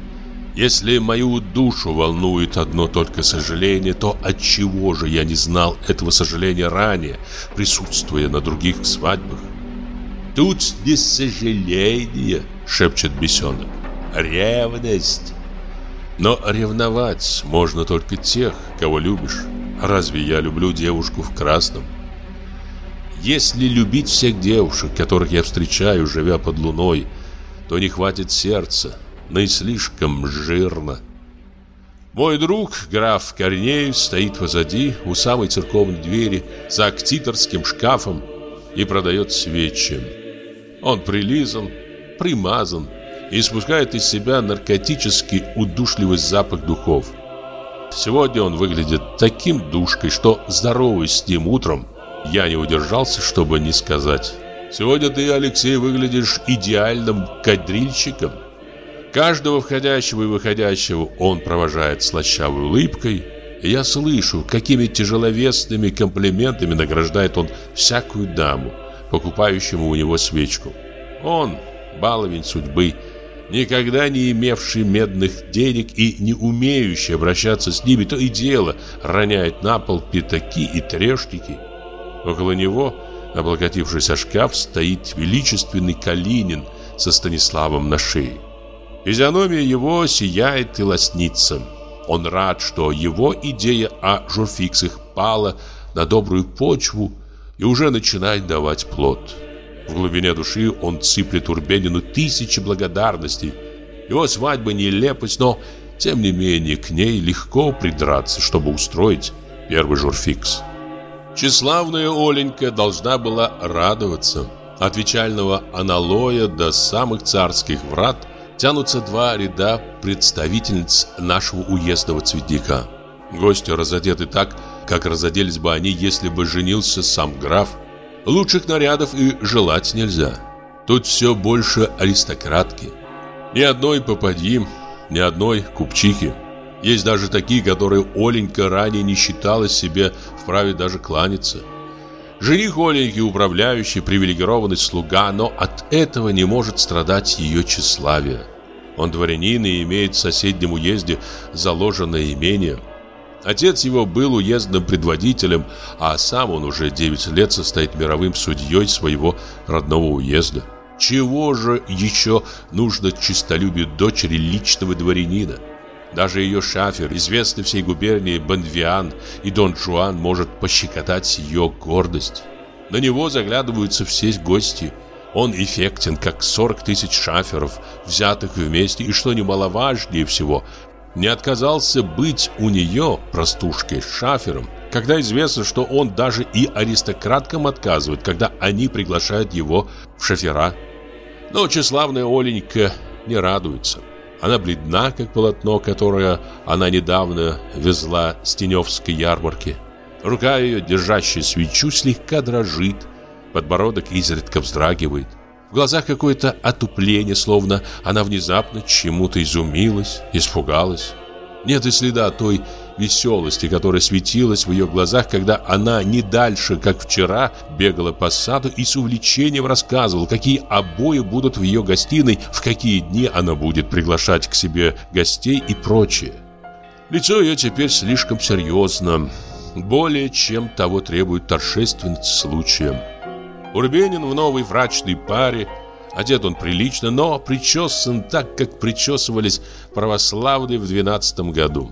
Если мою душу волнует одно только сожаление, то отчего же я не знал этого сожаления ранее, присутствуя на других свадьбах? «Тут не сожаление», — шепчет бесенок, — «ревность». Но ревновать можно только тех, кого любишь. Разве я люблю девушку в красном? Если любить всех девушек, которых я встречаю, живя под луной, то не хватит сердца, но и слишком жирно. Мой друг, граф Корнеев, стоит позади, у самой церковной двери, за актиторским шкафом и продает свечи. Он прилизан, примазан и испускает из себя наркотический удушливый запах духов. Сегодня он выглядит таким душкой, что, здороваясь с ним утром, я не удержался, чтобы не сказать: «Сегодня ты, Алексей, выглядишь идеальным кадрильщиком». Каждого входящего и выходящего он провожает слащавой улыбкой, и я слышу, какими тяжеловесными комплиментами награждает он всякую даму, покупающему у него свечку. Он, баловень судьбы, никогда не имевший медных денег и не умеющий обращаться с ними, то и дело роняет на пол пятаки и трешники. Около него, облокотившись о шкаф, стоит величественный Калинин со Станиславом на шее. Физиономия его сияет и лоснится. Он рад, что его идея о журфиксах пала на добрую почву и уже начинает давать плод. В глубине души он сыплет Урбенину тысячи благодарностей. Его свадьба нелепость, но тем не менее к ней легко придраться, чтобы устроить первый журфикс. Тщеславная Оленька должна была радоваться. От вечального аналоя до самых царских врат тянутся два ряда представительниц нашего уездного цветника. Гости разодеты так, как разоделись бы они, если бы женился сам граф. Лучших нарядов и желать нельзя. Тут все больше аристократки. Ни одной попадьи, ни одной купчихи. Есть даже такие, которые Оленька ранее не считала себе вправе даже кланяться. Жених Оленьки управляющий, привилегированный слуга, но от этого не может страдать ее тщеславие. Он дворянин и имеет в соседнем уезде заложенное имение. Отец его был уездным предводителем, а сам он уже девять лет состоит мировым судьей своего родного уезда. Чего же еще нужно честолюбию дочери личного дворянина? Даже ее шафер, известный всей губернии Бонвиан и Дон Жуан, может пощекотать ее гордость. На него заглядываются все гости. Он эффектен, как сорок тысяч шаферов, взятых вместе, и, что немаловажнее всего, не отказался быть у нее, простушкой, шафером, когда известно, что он даже и аристократкам отказывает, когда они приглашают его в шофера. Но тщеславная Оленька не радуется. Она бледна, как полотно, которое она недавно везла с Теневской ярмарки. Рука ее, держащая свечу, слегка дрожит, подбородок изредка вздрагивает. В глазах какое-то отупление, словно она внезапно чему-то изумилась, испугалась. Нет и следа той веселости, которая светилась в ее глазах, когда она не дальше, как вчера, бегала по саду и с увлечением рассказывала, какие обои будут в ее гостиной, в какие дни она будет приглашать к себе гостей и прочее. Лицо ее теперь слишком серьезно, более чем того требует торжественность случая. Урбенин в новой фрачной паре. Одет он прилично, но причесан так, как причесывались православные в двенадцатом году.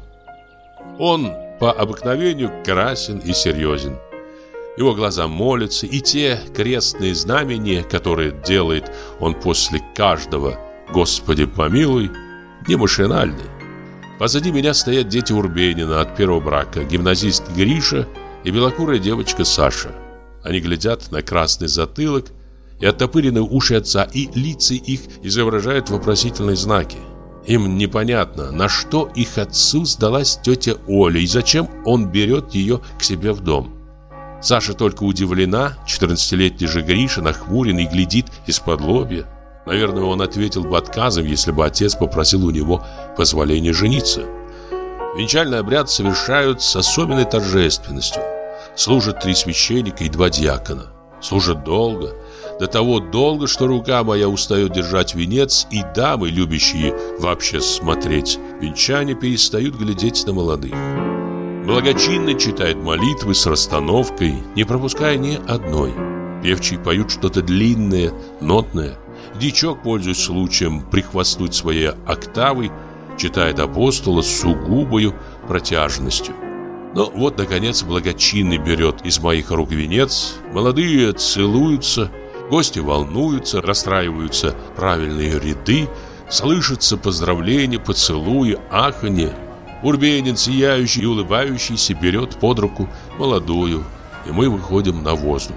Он по обыкновению красен и серьезен. Его глаза молятся, и те крестные знамения, которые делает он после каждого «Господи помилуй», не машинальны. Позади меня стоят дети Урбенина от первого брака, гимназист Гриша и белокурая девочка Саша. Они глядят на красный затылок и оттопыренные уши отца, и лица их изображают вопросительные знаки. Им непонятно, на что их отцу сдалась тетя Оля и зачем он берет ее к себе в дом. Саша только удивлена, четырнадцатилетний же Гриша нахмурен и глядит из-под лобья. Наверное, он ответил бы отказом, если бы отец попросил у него позволения жениться. Венчальный обряд совершают с особенной торжественностью. Служат три священника и два диакона. Служат долго, до того долго, что рука моя устает держать венец, и дамы, любящие вообще смотреть венчание, перестают глядеть на молодых. Благочинно читает молитвы с расстановкой, не пропуская ни одной. Певчие поют что-то длинное, нотное. Дьячок, пользуясь случаем прихвастнуть своей октавой, читает апостола с сугубою протяжностью. Но вот, наконец, благочинный берет из моих рук венец, молодые целуются, гости волнуются, расстраиваются правильные ряды, слышатся поздравления, поцелуи, аханье. Урбенин, сияющий и улыбающийся, берет под руку молодую, и мы выходим на воздух.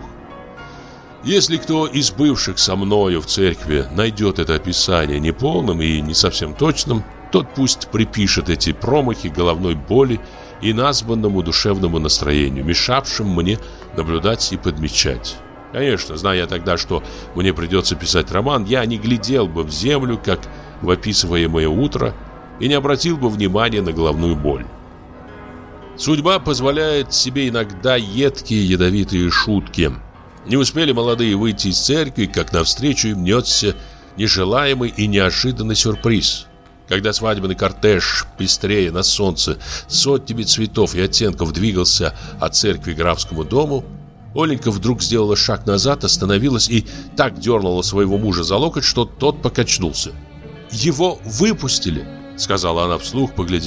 Если кто из бывших со мною в церкви найдет это описание неполным и не совсем точным, тот пусть припишет эти промахи головной боли и названному душевному настроению, мешавшим мне наблюдать и подмечать. Конечно, зная тогда, что мне придется писать роман, я не глядел бы в землю, как в описываемое утро, и не обратил бы внимания на головную боль. Судьба позволяет себе иногда едкие ядовитые шутки. Не успели молодые выйти из церкви, как навстречу им несся нежелаемый и неожиданный сюрприз. Когда свадебный кортеж, пестрее на солнце, сотнями цветов и оттенков двигался от церкви к графскому дому, Оленька вдруг сделала шаг назад, остановилась и так дернула своего мужа за локоть, что тот покачнулся. «Его выпустили», — сказала она вслух, поглядев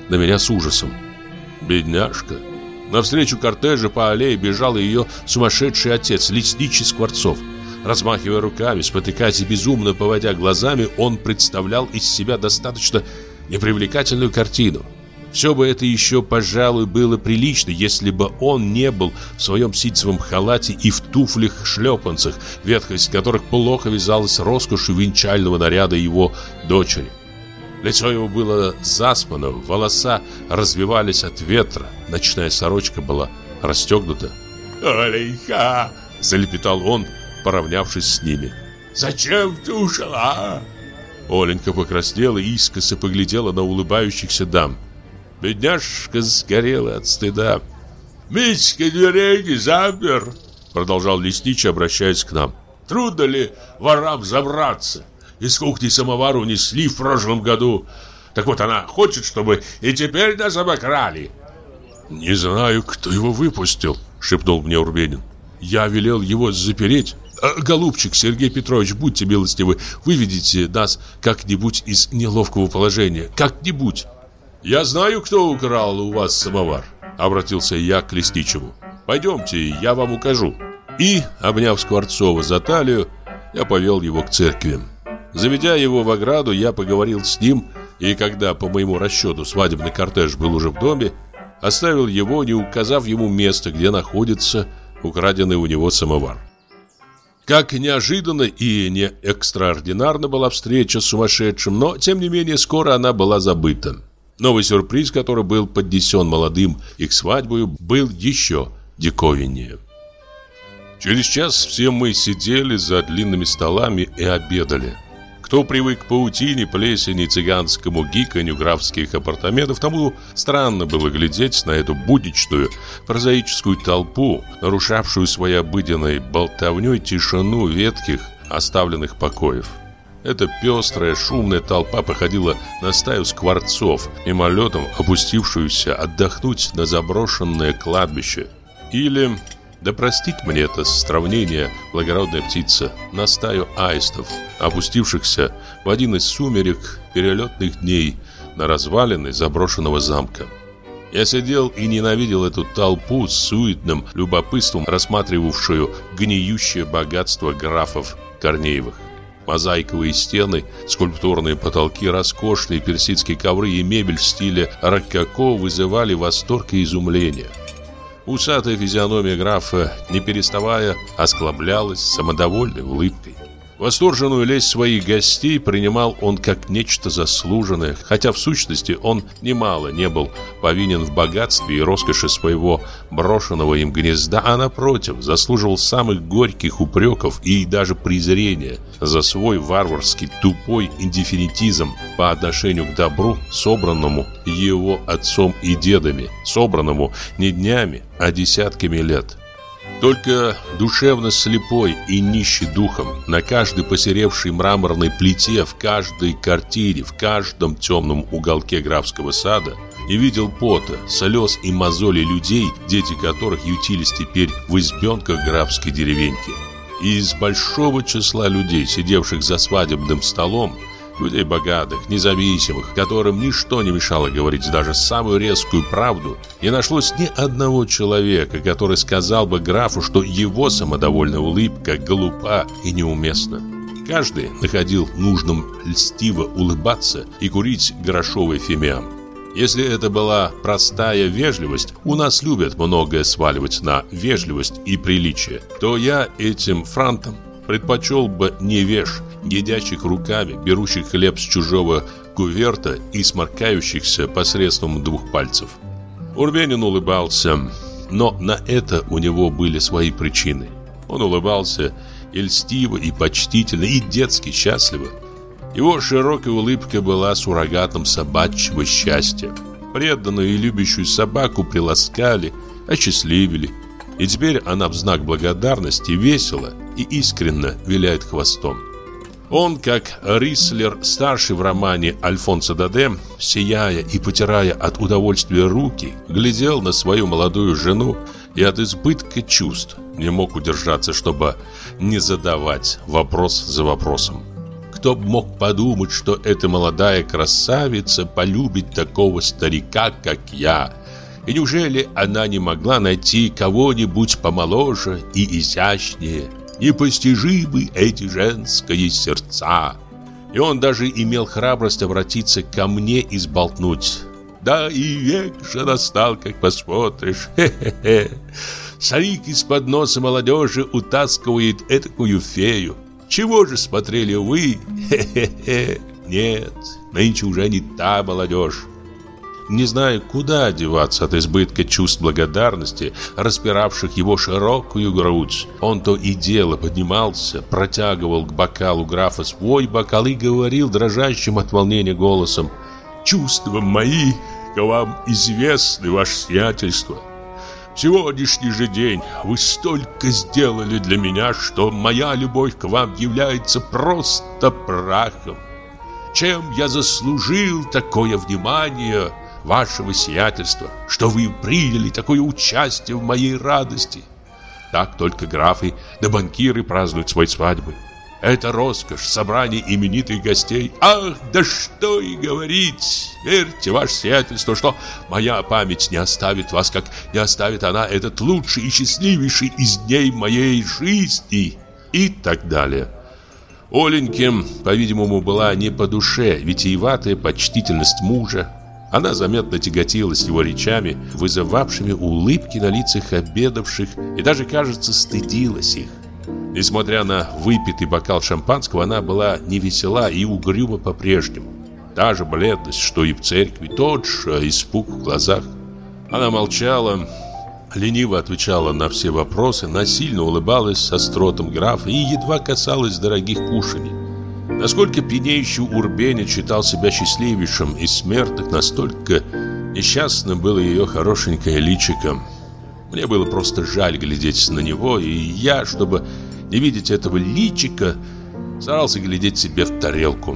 на меня с ужасом. Бедняжка. Навстречу кортежу по аллее бежал ее сумасшедший отец, лесничий Скворцов. Размахивая руками, спотыкаясь и безумно поводя глазами, он представлял из себя достаточно непривлекательную картину. Все бы это еще, пожалуй, было прилично, если бы он не был в своем ситцевом халате и в туфлях-шлепанцах, ветхость которых плохо вязалась с роскошью венчального наряда его дочери. Лицо его было заспано, волоса развивались от ветра, ночная сорочка была расстегнута. «Оленька!» — залепетал он, поравнявшись с ними. «Зачем ты ушла?» Оленька покраснела и искоса поглядела на улыбающихся дам. Бедняжка сгорела от стыда. «Митька дверей не запер», — продолжал лесничий, обращаясь к нам. «Трудно ли ворам забраться? Из кухни самовар унесли в прошлом году. Так вот она хочет, чтобы и теперь нас обокрали». «Не знаю, кто его выпустил», — шепнул мне Урбенин. «Я велел его запереть. Голубчик, Сергей Петрович, будьте милостивы, выведите нас как-нибудь из неловкого положения. Как-нибудь». «Я знаю, кто украл у вас самовар», — обратился я к лесничему. «Пойдемте, я вам укажу». И, обняв Скворцова за талию, я повел его к церкви. Заведя его в ограду, я поговорил с ним, и когда, по моему расчету, свадебный кортеж был уже в доме, оставил его, не указав ему место, где находится украденный у него самовар. Как неожиданно и не экстраординарно была встреча с сумасшедшим, но, тем не менее, скоро она была забыта. Новый сюрприз, который был поднесен молодым их свадьбою, был еще диковиннее. Через час все мы сидели за длинными столами и обедали. Кто привык к паутине, плесени, цыганскому гиканью графских апартаментов, тому странно было глядеть на эту будничную, прозаическую толпу, нарушавшую своей обыденной болтовней тишину ветхих, оставленных покоев. Эта пестрая, шумная толпа походила на стаю скворцов, мимолетом опустившуюся отдохнуть на заброшенное кладбище. Или, да простит мне это сравнение, благородная птица, на стаю аистов, опустившихся в один из сумерек перелетных дней на развалины заброшенного замка. Я сидел и ненавидел эту толпу с суетным любопытством, рассматривавшую гниющее богатство графов Корнеевых. Мозаиковые стены, скульптурные потолки, роскошные персидские ковры и мебель в стиле рококо вызывали восторг и изумление. Усатая физиономия графа, не переставая, осклаблялась самодовольной улыбкой. Восторженную лесть своих гостей принимал он как нечто заслуженное, хотя в сущности он немало не был повинен в богатстве и роскоши своего брошенного им гнезда, а напротив заслуживал самых горьких упреков и даже презрения за свой варварский тупой индифферентизм по отношению к добру, собранному его отцом и дедами, собранному не днями, а десятками лет. Только душевно слепой и нищий духом, на каждой посеревшей мраморной плите, в каждой картине, в каждом темном уголке графского сада не видел пота, слез и мозолей людей, дети которых ютились теперь в избенках графской деревеньки. И из большого числа людей, сидевших за свадебным столом, людей богатых, независимых, которым ничто не мешало говорить даже самую резкую правду, не нашлось ни одного человека, который сказал бы графу, что его самодовольная улыбка глупа и неуместна. Каждый находил нужным льстиво улыбаться и курить грошовый фимиам. Если это была простая вежливость, у нас любят многое сваливать на вежливость и приличие, то я этим франтом предпочел бы невеж, едящих руками, берущих хлеб с чужого куверта и сморкающихся посредством двух пальцев. Урбенин улыбался, но на это у него были свои причины. Он улыбался и льстиво, и почтительно, и детски счастливо. Его широкая улыбка была суррогатом собачьего счастья. Преданную и любящую собаку приласкали, осчастливили. И теперь она в знак благодарности весело и искренне виляет хвостом. Он, как Рислер, старший в романе Альфонсо Даде, сияя и потирая от удовольствия руки, глядел на свою молодую жену и от избытка чувств не мог удержаться, чтобы не задавать вопрос за вопросом. кто б мог подумать, что эта молодая красавица полюбит такого старика, как я? И неужели она не могла найти кого-нибудь помоложе и изящнее? Непостижимы эти женские сердца. И он даже имел храбрость обратиться ко мне и сболтнуть. Да и век же настал, как посмотришь. Хе-хе-хе. Старик из-под носа молодежи утаскивает этакую фею. Чего же смотрели вы? Хе-хе-хе. Нет, нынче уже не та молодежь. Не зная, куда одеваться от избытка чувств благодарности, распиравших его широкую грудь, он то и дело поднимался, протягивал к бокалу графа свой бокал и говорил дрожащим от волнения голосом: «Чувства мои к вам известны, ваше сиятельство. В сегодняшний же день вы столько сделали для меня, что моя любовь к вам является просто прахом. Чем я заслужил такое внимание вашего сиятельства, что вы приняли такое участие в моей радости? Так только графы да банкиры празднуют свои свадьбы. Это роскошь, собрание именитых гостей. Ах, да что и говорить! Верьте, ваше сиятельство, что моя память не оставит вас, как не оставит она этот лучший и счастливейший из дней моей жизни». И так далее. Оленьке, по-видимому, была не по душе витиеватая почтительность мужа. Она заметно тяготилась его речами, вызывавшими улыбки на лицах обедавших, и даже, кажется, стыдилась их. Несмотря на выпитый бокал шампанского, она была невесела и угрюма по-прежнему. Та же бледность, что и в церкви, тот же испуг в глазах. Она молчала, лениво отвечала на все вопросы, насильно улыбалась с остротом графа и едва касалась дорогих кушаний. Насколько пьянеющий Урбеня считал себя счастливейшим из смертных, настолько несчастным было ее хорошенькое личико. Мне было просто жаль глядеть на него, и я, чтобы не видеть этого личика, старался глядеть себе в тарелку.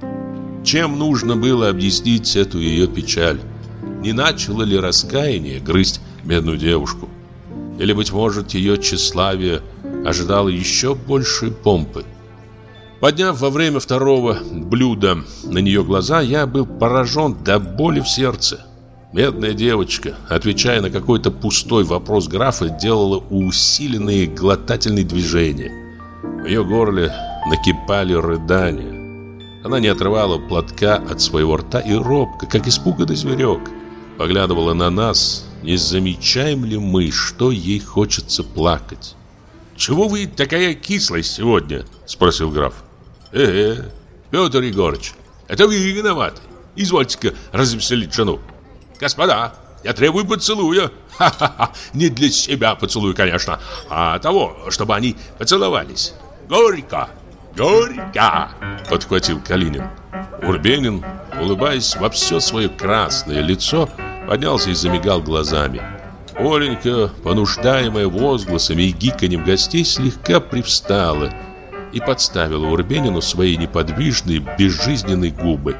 Чем нужно было объяснить эту ее печаль? Не начало ли раскаяние грызть бедную девушку? Или, быть может, ее тщеславие ожидало еще большей помпы? Подняв во время второго блюда на нее глаза, я был поражен до боли в сердце. Бедная девочка, отвечая на какой-то пустой вопрос графа, делала усиленные глотательные движения. В ее горле накипали рыдания. Она не отрывала платка от своего рта и робко, как испуганный зверек, поглядывала на нас, не замечаем ли мы, что ей хочется плакать. «Чего вы такая кислая сегодня?» — спросил граф. «Э-э, Петр Егорыч, это вы виноваты. Извольте-ка развеселить жену. Господа, я требую поцелуя. Ха-ха-ха, не для себя поцелуя, конечно, а того, чтобы они поцеловались. Горько, горько!» — подхватил Калинин. Урбенин, улыбаясь во все свое красное лицо, поднялся и замигал глазами. Оленька, понуждаемая возгласами и гиканьем гостей, слегка привстала и подставила Урбенину свои неподвижные, безжизненные губы.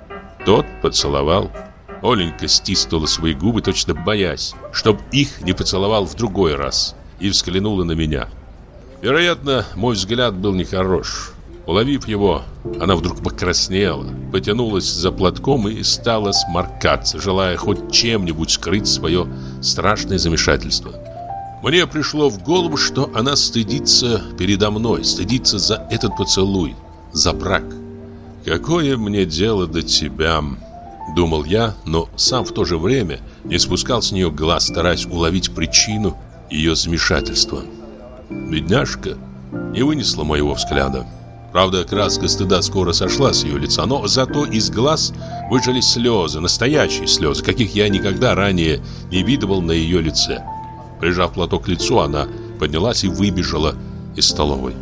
Тот поцеловал. Оленька стиснула свои губы, точно боясь, чтоб их не поцеловал в другой раз, и взглянула на меня. Вероятно, мой взгляд был нехорош. Уловив его, она вдруг покраснела, потянулась за платком и стала сморкаться, желая хоть чем-нибудь скрыть свое страшное замешательство. Мне пришло в голову, что она стыдится передо мной, стыдится за этот поцелуй, за брак. «Какое мне дело до тебя?» — думал я, но сам в то же время не спускал с нее глаз, стараясь уловить причину ее замешательства. Бедняжка не вынесла моего взгляда. Правда, краска стыда скоро сошла с ее лица, но зато из глаз выжались слезы, настоящие слезы, каких я никогда ранее не видывал на ее лице. Прижав платок к лицу, она поднялась и выбежала из столовой.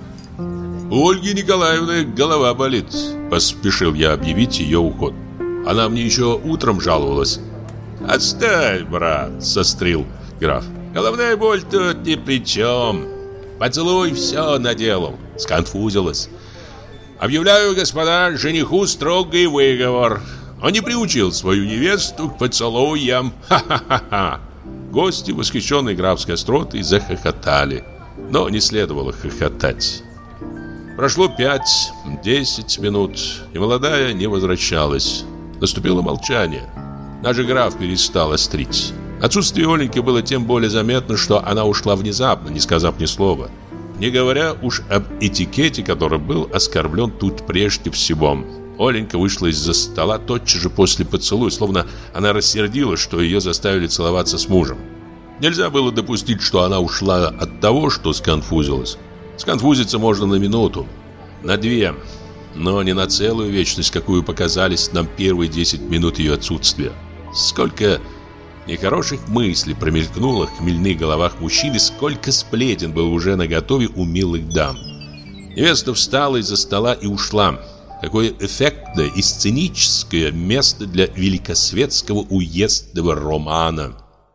«У Ольги Николаевны голова болит», — поспешил я объявить ее уход. Она мне еще утром жаловалась. «Отставь, брат», — сострил граф. «Головная боль тут ни при чем. Поцелуй все наделал, сконфузилась. Объявляю, господа, жениху строгий выговор. Он не приучил свою невесту к поцелуям. Ха-ха-ха-ха». Гости, восхищенные графской остротой, захохотали. Но не следовало хохотать. Прошло пять-десять минут, и молодая не возвращалась. Наступило молчание. Даже граф перестал острить. Отсутствие Оленьки было тем более заметно, что она ушла внезапно, не сказав ни слова. Не говоря уж об этикете, который был оскорблен тут прежде всего. Оленька вышла из-за стола тотчас же после поцелуя, словно она рассердилась, что ее заставили целоваться с мужем. Нельзя было допустить, что она ушла от того, что сконфузилась. Сконфузиться можно на минуту, на две, но не на целую вечность, какую показались нам первые десять минут ее отсутствия. Сколько нехороших мыслей промелькнуло в хмельных головах мужчин, и сколько сплетен было уже наготове у милых дам. Невеста встала из-за стола и ушла. Какое эффектное и сценическое место для великосветского уездного романа.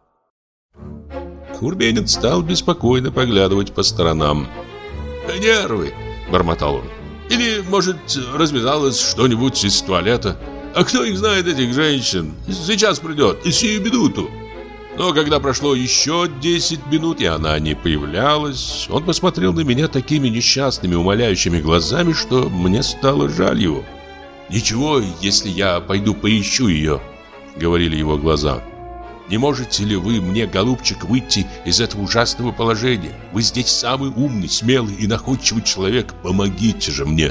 Урбенин стал беспокойно поглядывать по сторонам. «Нервы!» – бормотал он. «Или, может, развязалось что-нибудь из туалета? А кто их знает, этих женщин? Сейчас придет, и сию минуту!» Но когда прошло еще десять минут, и она не появлялась, он посмотрел на меня такими несчастными, умоляющими глазами, что мне стало жаль его. «Ничего, если я пойду поищу ее», — говорили его глаза. «Не можете ли вы мне, голубчик, выйти из этого ужасного положения? Вы здесь самый умный, смелый и находчивый человек. Помогите же мне!»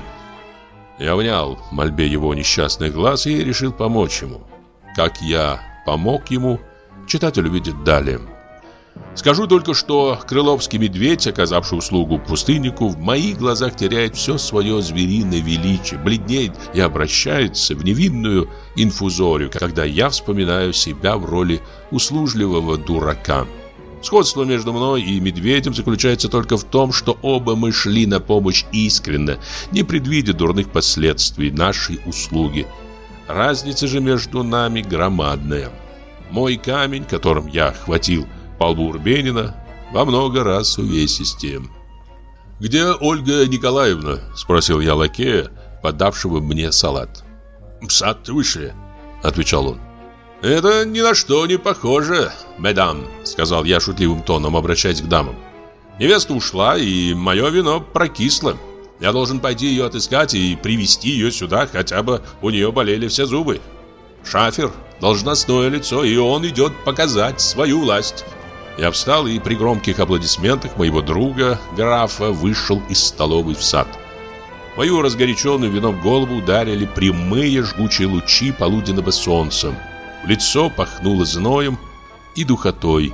Я внял мольбе его несчастных глаз и решил помочь ему. Как я помог ему, читатель увидит далее. Скажу только, что крыловский медведь, оказавший услугу пустыннику, в моих глазах теряет все свое звериное величие, бледнеет и обращается в невинную инфузорию, когда я вспоминаю себя в роли услужливого дурака. Сходство между мной и медведем заключается только в том, что оба мы шли на помощь искренне, не предвидя дурных последствий нашей услуги. Разница же между нами громадная. Мой камень, которым я хватил по лбу Урбенина, во много раз увесистее. «Где Ольга Николаевна?» – спросил я лакея, подавшего мне салат. «В сад вышли», – отвечал он. «Это ни на что не похоже, мадам», — сказал я шутливым тоном, обращаясь к дамам. «Невеста ушла, и мое вино прокисло. Я должен пойти ее отыскать и привести ее сюда, хотя бы у нее болели все зубы. Шафер — должностное лицо, и он идет показать свою власть». Я встал и при громких аплодисментах моего друга, графа, вышел из столовой в сад. Мою разгоряченную вином голову ударили прямые жгучие лучи полуденного солнца. В лицо пахнуло зноем и духотой.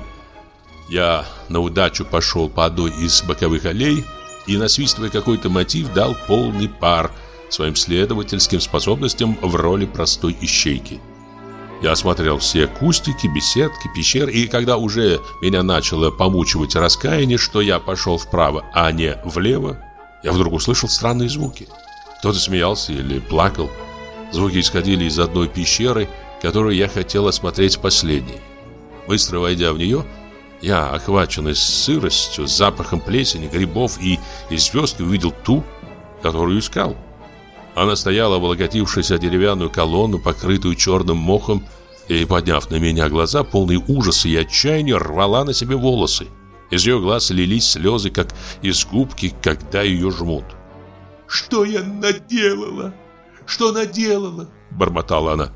Я на удачу пошел по одной из боковых аллей и, насвистывая какой-то мотив, дал полный пар своим следовательским способностям в роли простой ищейки. Я осмотрел все кустики, беседки, пещеры, и когда уже меня начало помучивать раскаяние, что я пошел вправо, а не влево, я вдруг услышал странные звуки. Кто-то смеялся или плакал. Звуки исходили из одной пещеры, которую я хотел осмотреть последней. Быстро войдя в нее, я, охваченный сыростью, запахом плесени, грибов и звезд, увидел ту, которую искал. Она стояла, облокотившись о деревянную колонну, покрытую черным мохом, и, подняв на меня глаза, полные ужаса и отчаяния, рвала на себе волосы. Из ее глаз лились слезы, как из губки, когда ее жмут. «Что я наделала? Что наделала?» – бормотала она.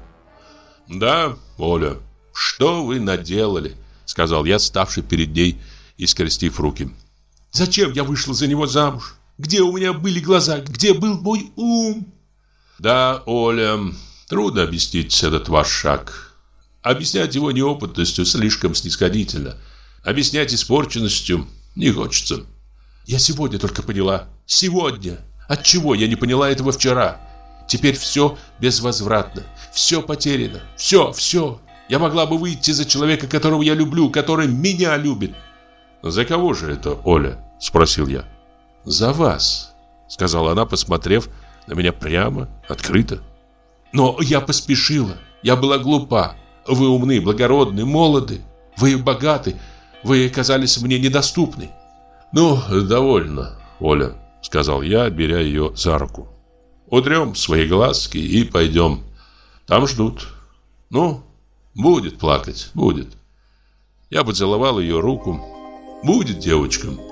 «Да, Оля, что вы наделали?» — сказал я, ставший перед ней и скрестив руки. «Зачем я вышла за него замуж? Где у меня были глаза? Где был мой ум?» «Да, Оля, трудно объяснить этот ваш шаг. Объяснять его неопытностью слишком снисходительно. Объяснять испорченностью не хочется». «Я сегодня только поняла. Сегодня. Отчего я не поняла этого вчера? Теперь все безвозвратно. Все потеряно. Все, все. Я могла бы выйти за человека, которого я люблю, который меня любит». «За кого же это, Оля?» – спросил я. «За вас», — сказала она, посмотрев на меня прямо, открыто. «Но я поспешила, я была глупа. Вы умны, благородны, молоды, вы богаты, вы казались мне недоступны». «Ну, довольно, Оля», — сказал я, беря ее за руку. «Утрем свои глазки и пойдем. Там ждут. Ну, будет плакать, будет». Я поцеловал ее руку. «Будет, девочка.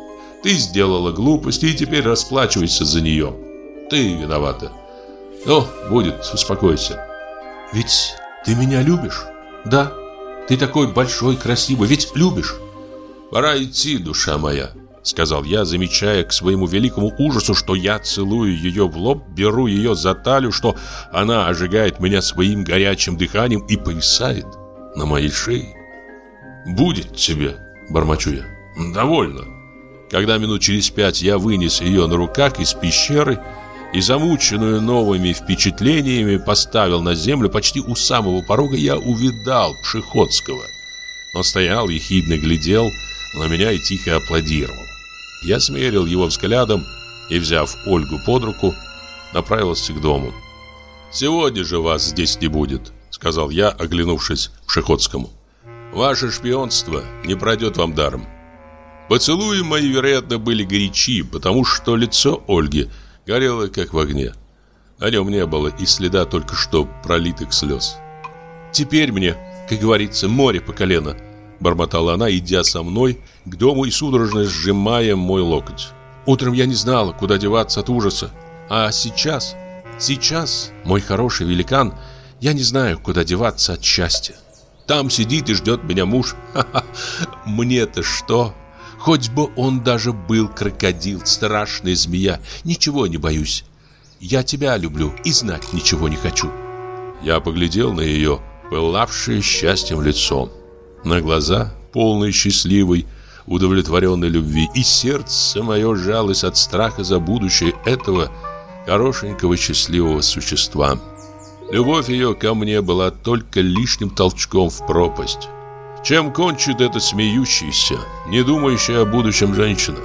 Ты сделала глупость и теперь расплачивайся за нее. Ты виновата. Ну, будет, успокойся. Ведь ты меня любишь? Да. Ты такой большой, красивый, ведь любишь? Пора идти, душа моя, сказал я, замечая к своему великому ужасу, что я целую ее в лоб, беру ее за талию, что она ожигает меня своим горячим дыханием и повисает на моей шее. Будет тебе, бормочу я. Довольно. Когда минут через пять я вынес ее на руках из пещеры и, замученную новыми впечатлениями, поставил на землю, почти у самого порога я увидал Пшеходского. Он стоял, ехидно глядел на меня и тихо аплодировал. Я смерил его взглядом и, взяв Ольгу под руку, направился к дому. «Сегодня же вас здесь не будет», — сказал я, оглянувшись к Пшеходскому. «Ваше шпионство не пройдет вам даром». Поцелуи мои, вероятно, были горячи, потому что лицо Ольги горело, как в огне. На нем не было и следа только что пролитых слез. «Теперь мне, как говорится, море по колено», — бормотала она, идя со мной к дому и судорожно сжимая мой локоть. «Утром я не знала, куда деваться от ужаса. А сейчас, сейчас, мой хороший великан, я не знаю, куда деваться от счастья. Там сидит и ждет меня муж. Ха-ха, мне-то что? Хоть бы он даже был крокодил, страшная змея, ничего не боюсь. Я тебя люблю и знать ничего не хочу». Я поглядел на ее пылавшее счастьем лицо, на глаза, полные счастливой, удовлетворенной любви, и сердце мое сжалось от страха за будущее этого хорошенького счастливого существа. Любовь ее ко мне была только лишним толчком в пропасть. Чем кончит эта смеющаяся, не думающая о будущем женщина?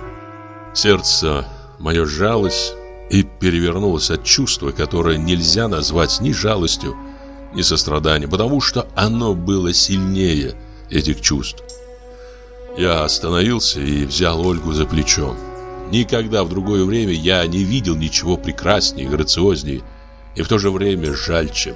Сердце мое сжалось и перевернулось от чувства, которое нельзя назвать ни жалостью, ни состраданием, потому что оно было сильнее этих чувств. Я остановился и взял Ольгу за плечо. Никогда в другое время я не видел ничего прекраснее, грациознее и в то же время жальче.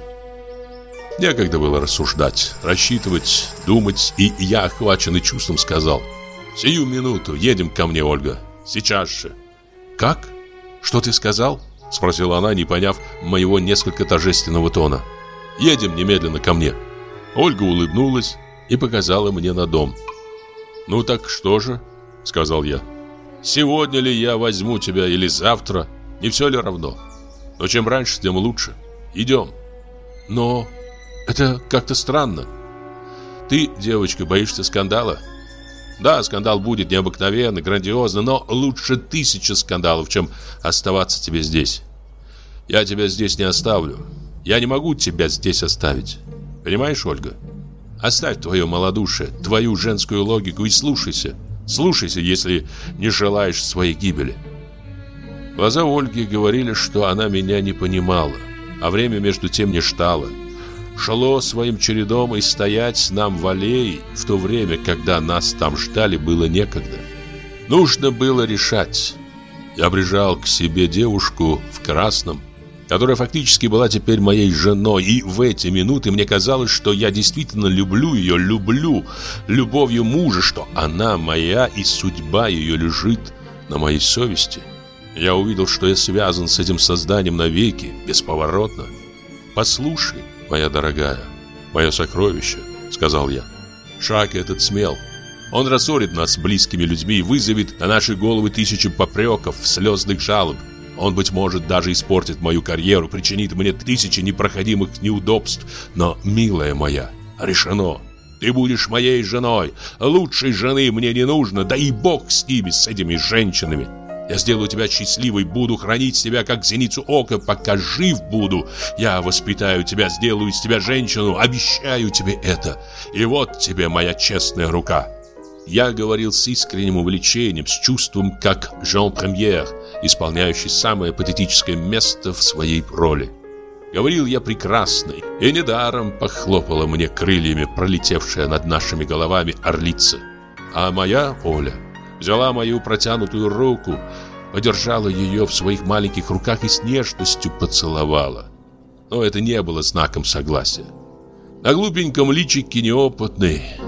Некогда было рассуждать, рассчитывать, думать, и я, охваченный чувством, сказал: «Сию минуту едем ко мне, Ольга, сейчас же». «Как? Что ты сказал?» — спросила она, не поняв моего несколько торжественного тона. «Едем немедленно ко мне». Ольга улыбнулась и показала мне на дом. «Ну так что же?» — сказал я. «Сегодня ли я возьму тебя или завтра? Не все ли равно? Но чем раньше, тем лучше. Идем». «Но это как-то странно. Ты, девочка, боишься скандала?» «Да, скандал будет необыкновенно, грандиозно, но лучше тысячи скандалов, чем оставаться тебе здесь. Я тебя здесь не оставлю. Я не могу тебя здесь оставить. Понимаешь, Ольга? Оставь твое малодушие, твою женскую логику и слушайся. Слушайся, если не желаешь своей гибели». Глаза Ольги говорили, что она меня не понимала, а время между тем не ждало. Шло своим чередом, и стоять нам в аллее в то время, когда нас там ждали, было некогда. Нужно было решать. Я прижал к себе девушку в красном, которая фактически была теперь моей женой, и в эти минуты мне казалось, что я действительно люблю ее, люблю любовью мужа, что она моя и судьба ее лежит на моей совести. Я увидел, что я связан с этим созданием навеки, бесповоротно. «Послушай, моя дорогая, мое сокровище», — сказал я. «Шаг этот смел. Он рассорит нас с близкими людьми и вызовет на наши головы тысячи попреков, слезных жалоб. Он, быть может, даже испортит мою карьеру, причинит мне тысячи непроходимых неудобств. Но, милая моя, решено. Ты будешь моей женой. Лучшей жены мне не нужно, да и бог с ними, с этими женщинами. Я сделаю тебя счастливой, буду хранить тебя, как зеницу ока, пока жив буду. Я воспитаю тебя, сделаю из тебя женщину, обещаю тебе это. И вот тебе моя честная рука». Я говорил с искренним увлечением, с чувством, как Жан Премьер, исполняющий самое патетическое место в своей роли. Говорил я прекрасно, и недаром похлопала мне крыльями пролетевшая над нашими головами орлица. А моя Оля взяла мою протянутую руку, подержала ее в своих маленьких руках и с нежностью поцеловала. Но это не было знаком согласия. На глупеньком личике неопытной,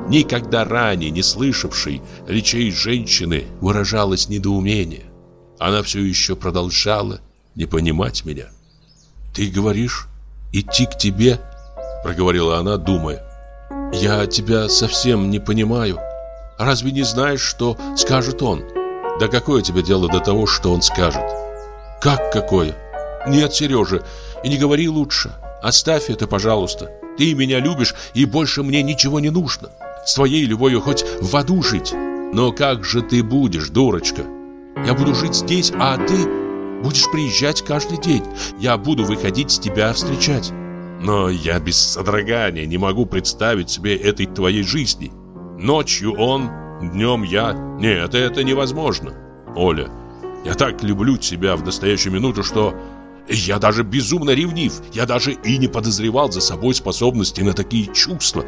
никогда ранее не слышавшей речей женщины, выражалось недоумение. Она все еще продолжала не понимать меня. «Ты говоришь, идти к тебе?» — проговорила она, думая. «Я тебя совсем не понимаю. Разве не знаешь, что скажет он?» «Да какое тебе дело до того, что он скажет?» «Как какое?» «Нет, Сережа, и не говори лучше. Оставь это, пожалуйста. Ты меня любишь, и больше мне ничего не нужно. С твоей любовью хоть в аду жить. Но как же ты будешь, дурочка? Я буду жить здесь, а ты будешь приезжать каждый день. Я буду выходить с тебя встречать». «Но я без содрогания не могу представить себе этой твоей жизни. Ночью он, днем я. Нет, это невозможно. Оля, я так люблю тебя в настоящую минуту, что я даже безумно ревнив. Я даже и не подозревал за собой способности на такие чувства.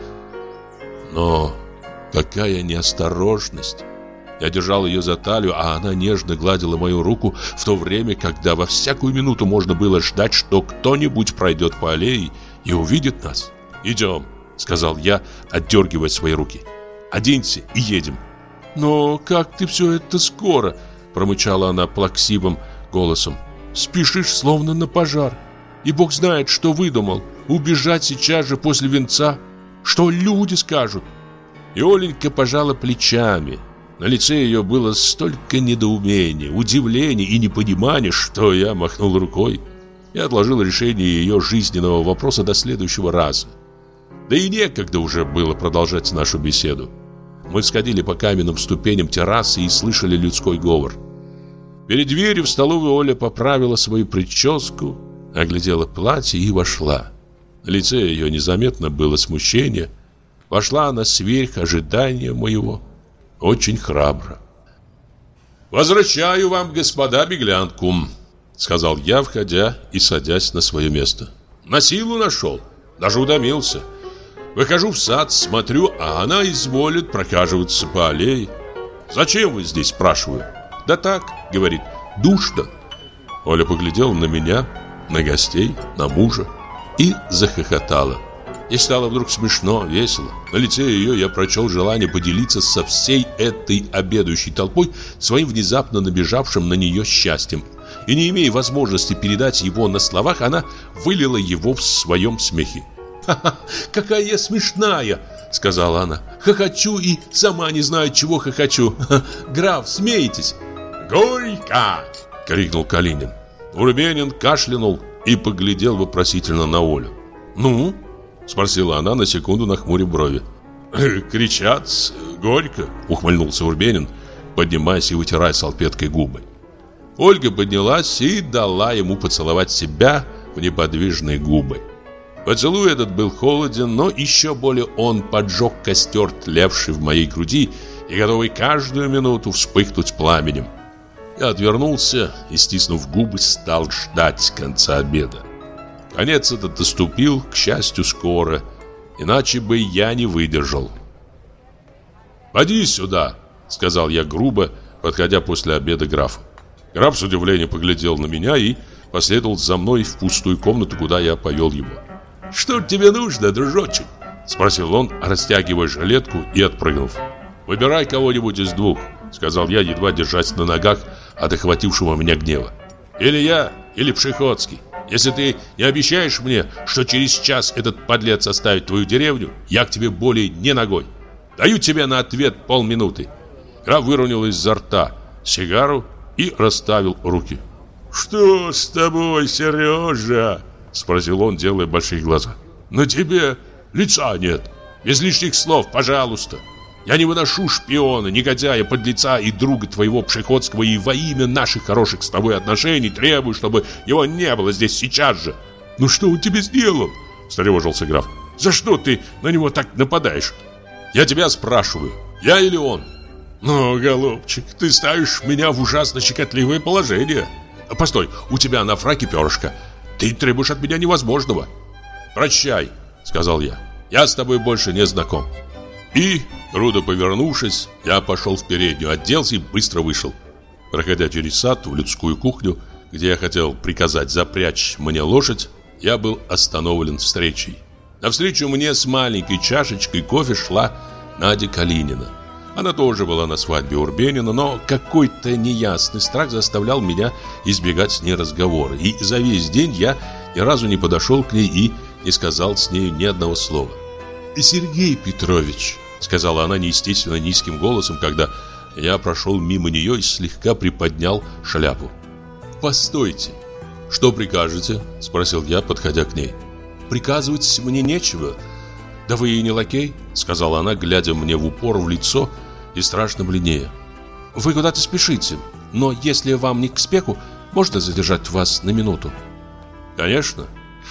Но какая неосторожность!» Я держал ее за талию, а она нежно гладила мою руку, в то время, когда во всякую минуту можно было ждать, что кто-нибудь пройдет по аллее и увидит нас. «Идем», — сказал я, отдергивая свои руки. «Оденься и едем». «Но как ты все это скоро?» — промычала она плаксивым голосом. «Спешишь, словно на пожар. И Бог знает, что выдумал. Убежать сейчас же после венца. Что люди скажут?» И Оленька пожала плечами. На лице ее было столько недоумения, удивления и непонимания, что я махнул рукой и отложил решение ее жизненного вопроса до следующего раза. Да и некогда уже было продолжать нашу беседу. Мы сходили по каменным ступеням террасы и слышали людской говор. Перед дверью в столовую Оля поправила свою прическу, оглядела платье и вошла. На лице ее незаметно было смущение. Вошла она сверх ожидания моего, очень храбро. «Возвращаю вам, господа, беглянку», — сказал я, входя и садясь на свое место. «На силу нашел, даже утомился. Выхожу в сад, смотрю, а она изволит прохаживаться по аллее. Зачем вы здесь, спрашиваю? Да так, говорит, душно». Оля поглядела на меня, на гостей, на мужа и захохотала. Ей стало вдруг смешно, весело. На лице ее я прочел желание поделиться со всей этой обедающей толпой своим внезапно набежавшим на нее счастьем. И не имея возможности передать его на словах, она вылила его в своем смехе. «Ха-ха, какая я смешная!» — сказала она. «Хохочу и сама не знаю, чего хохочу. Граф, смеетесь?» «Горько!» — крикнул Калинин. Урбенин кашлянул и поглядел вопросительно на Олю. «Ну?» — спросила она, на секунду нахмурив брови. «Кричат горько!» — ухмыльнулся Урбенин, поднимаясь и вытирая салфеткой губы. Ольга поднялась и дала ему поцеловать себя в неподвижные губы. Поцелуй этот был холоден, но еще более он поджег костер, тлевший в моей груди и готовый каждую минуту вспыхнуть пламенем. Я отвернулся и, стиснув губы, стал ждать конца обеда. Конец этот наступил, к счастью, скоро, иначе бы я не выдержал. «Поди сюда», — сказал я грубо, подходя после обеда графу. Граф с удивлением поглядел на меня и последовал за мной в пустую комнату, куда я повел его. «Что тебе нужно, дружочек?» — спросил он, растягивая жилетку и отпрыгнув. «Выбирай кого-нибудь из двух», — сказал я, едва держась на ногах от охватившего меня гнева. «Или я, или Пшеходский. Если ты не обещаешь мне, что через час этот подлец оставит твою деревню, я к тебе более не ногой. Даю тебе на ответ полминуты». Граф выронил изо рта сигару и расставил руки. «Что с тобой, Сережа?» — спросил он, делая большие глаза. «На тебе лица нет. Без лишних слов, пожалуйста. Я не выношу шпиона, негодяя, подлеца и друга твоего Пшеходского, и во имя наших хороших с тобой отношений требую, чтобы его не было здесь сейчас же». «Ну что он тебе сделал?» — встревожился граф. «За что ты на него так нападаешь?» «Я тебя спрашиваю, я или он?» «Ну, голубчик, ты ставишь меня в ужасно щекотливое положение. Постой, у тебя на фраке перышко. Ты требуешь от меня невозможного». «Прощай», — сказал я. «Я с тобой больше не знаком». И, круто повернувшись, я пошел в переднюю, оделся и быстро вышел. Проходя через сад в людскую кухню, где я хотел приказать запрячь мне лошадь, я был остановлен встречей. Навстречу мне с маленькой чашечкой кофе шла Надя Калинина. Она тоже была на свадьбе Урбенина, но какой-то неясный страх заставлял меня избегать с ней разговора. И за весь день я ни разу не подошел к ней и не сказал с нею ни одного слова. «Сергей Петрович», — сказала она неестественно низким голосом, когда я прошел мимо нее и слегка приподнял шляпу. «Постойте». «Что прикажете?» — спросил я, подходя к ней. «Приказывать мне нечего. Да вы и не лакей», — сказала она, глядя мне в упор в лицо и страшно бледнее. «Вы куда-то спешите, но если вам не к спеху, можно задержать вас на минуту?» «Конечно.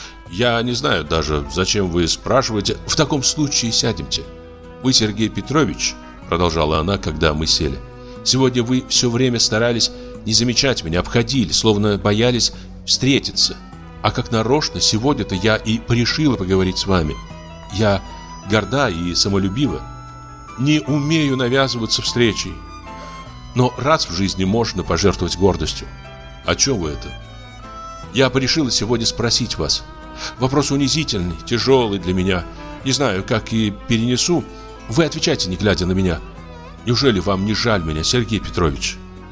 Я не знаю даже, зачем вы спрашиваете. В таком случае сядемте. Вы, Сергей Петрович, — продолжала она, когда мы сели, — сегодня вы все время старались не замечать меня, обходили, словно боялись встретиться. А как нарочно, сегодня-то я и порешила поговорить с вами. Я горда и самолюбива. Не умею навязываться встречей. Но раз в жизни можно пожертвовать гордостью. О чем вы это? Я порешила сегодня спросить вас. Вопрос унизительный, тяжелый для меня. Не знаю, как и перенесу. Вы отвечайте, не глядя на меня. Неужели вам не жаль меня, Сергей Петрович?»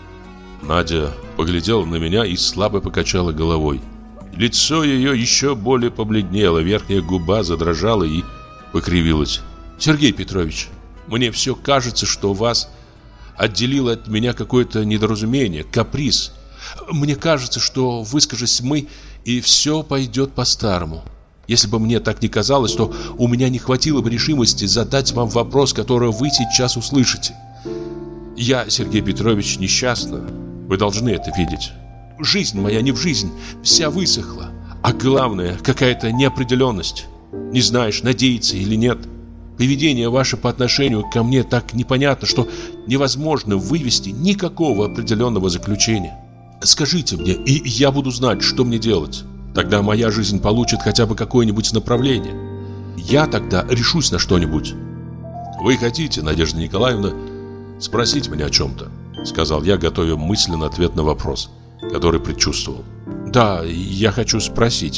Надя поглядела на меня и слабо покачала головой. Лицо ее еще более побледнело, верхняя губа задрожала и покривилась. «Сергей Петрович, мне все кажется, что вас отделило от меня какое-то недоразумение, каприз. Мне кажется, что выскажись мы, и все пойдет по-старому. Если бы мне так не казалось, то у меня не хватило бы решимости задать вам вопрос, который вы сейчас услышите. Я, Сергей Петрович, несчастна. Вы должны это видеть. Жизнь моя не в жизнь, вся высохла. А главное, какая-то неопределенность. Не знаешь, надеяться или нет. Поведение ваше по отношению ко мне так непонятно, что невозможно вывести никакого определенного заключения. Скажите мне, и я буду знать, что мне делать. Тогда моя жизнь получит хотя бы какое-нибудь направление. Я тогда решусь на что-нибудь». «Вы хотите, Надежда Николаевна, спросить меня о чем-то?» — сказал я, готовя мысленно ответ на вопрос, который предчувствовал. «Да, я хочу спросить.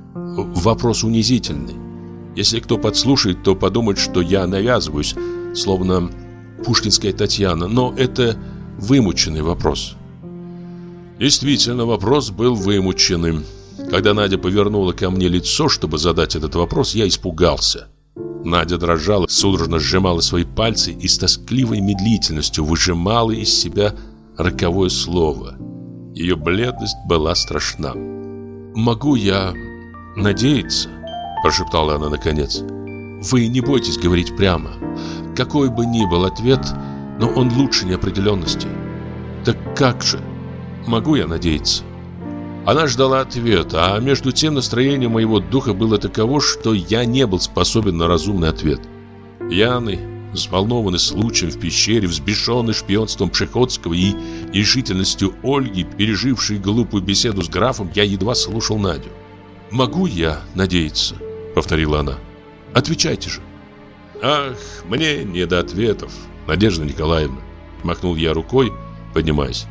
Вопрос унизительный. Если кто подслушает, то подумает, что я навязываюсь, словно пушкинская Татьяна, но это вымученный вопрос». Действительно, вопрос был вымученным. Когда Надя повернула ко мне лицо, чтобы задать этот вопрос, я испугался. Надя дрожала, судорожно сжимала свои пальцы и с тоскливой медлительностью выжимала из себя роковое слово. Ее бледность была страшна. «Могу я надеяться?» – прошептала она наконец. «Вы не бойтесь говорить прямо. Какой бы ни был ответ, но он лучше неопределенности. Так как же? Могу я надеяться?» Она ждала ответа, а между тем настроение моего духа было таково, что я не был способен на разумный ответ. Пьяный, взволнованный случаем в пещере, взбешенный шпионством Пшеходского и решительностью Ольги, пережившей глупую беседу с графом, я едва слушал Надю. «Могу я надеяться?» — повторила она. «Отвечайте же». «Ах, мне не до ответов, Надежда Николаевна», — махнул я рукой, поднимаясь.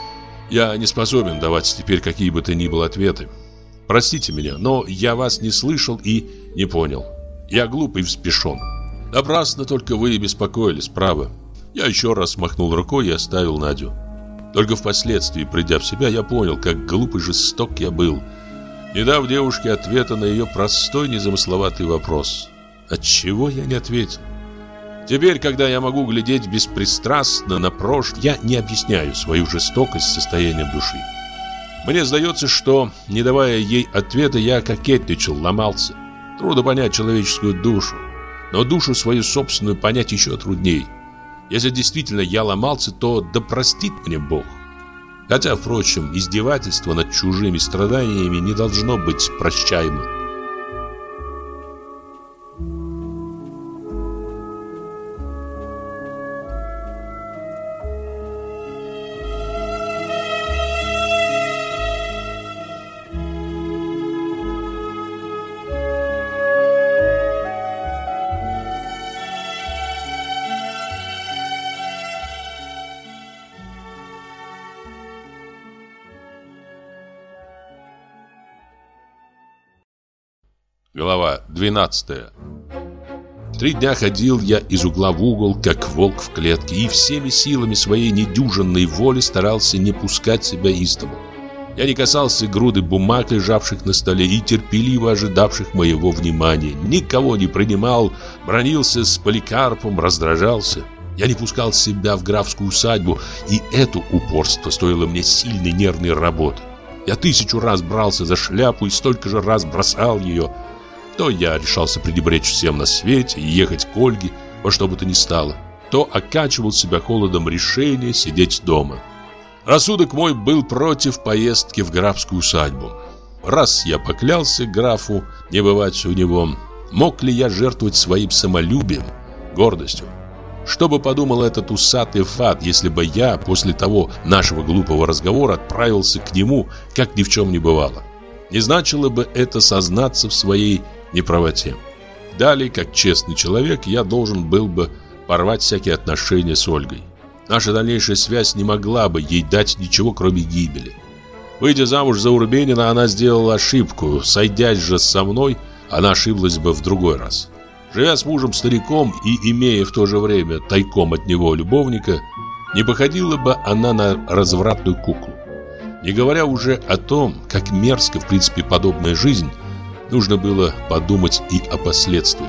«Я не способен давать теперь какие бы то ни было ответы. Простите меня, но я вас не слышал и не понял. Я глуп и взбешен. Напрасно только вы беспокоились, право». Я еще раз махнул рукой и оставил Надю. Только впоследствии, придя в себя, я понял, как глуп и жесток я был, не дав девушке ответа на ее простой, незамысловатый вопрос. Отчего я не ответил? Теперь, когда я могу глядеть беспристрастно на прошлое, я не объясняю свою жестокость состоянием души. Мне сдается, что, не давая ей ответа, я кокетничал, ломался. Трудно понять человеческую душу, но душу свою собственную понять еще трудней. Если действительно я ломался, то да простит мне Бог. Хотя, впрочем, издевательство над чужими страданиями не должно быть прощаемым. Глава двенадцатая. Три дня ходил я из угла в угол, как волк в клетке, и всеми силами своей недюжинной воли старался не пускать себя из дому. Я не касался груды бумаг, лежавших на столе, и терпеливо ожидавших моего внимания. Никого не принимал, бранился с Поликарпом, раздражался. Я не пускал себя в графскую усадьбу, и это упорство стоило мне сильной нервной работы. Я тысячу раз брался за шляпу и столько же раз бросал ее. То я решался пренебречь всем на свете и ехать к Ольге во что бы то ни стало, то окачивал себя холодом решения сидеть дома. Рассудок мой был против поездки в графскую усадьбу. Раз я поклялся графу не бывать у него, мог ли я жертвовать своим самолюбием, гордостью? Что бы подумал этот усатый фат, если бы я после того нашего глупого разговора отправился к нему, как ни в чем не бывало? Не значило бы это сознаться в своей неправоте. Далее, как честный человек, я должен был бы порвать всякие отношения с Ольгой. Наша дальнейшая связь не могла бы ей дать ничего, кроме гибели. Выйдя замуж за Урбенина, она сделала ошибку. Сойдясь же со мной, она ошиблась бы в другой раз. Живя с мужем-стариком и имея в то же время тайком от него любовника, не походила бы она на развратную куклу. Не говоря уже о том, как мерзко, в принципе, подобная жизнь, нужно было подумать и о последствиях.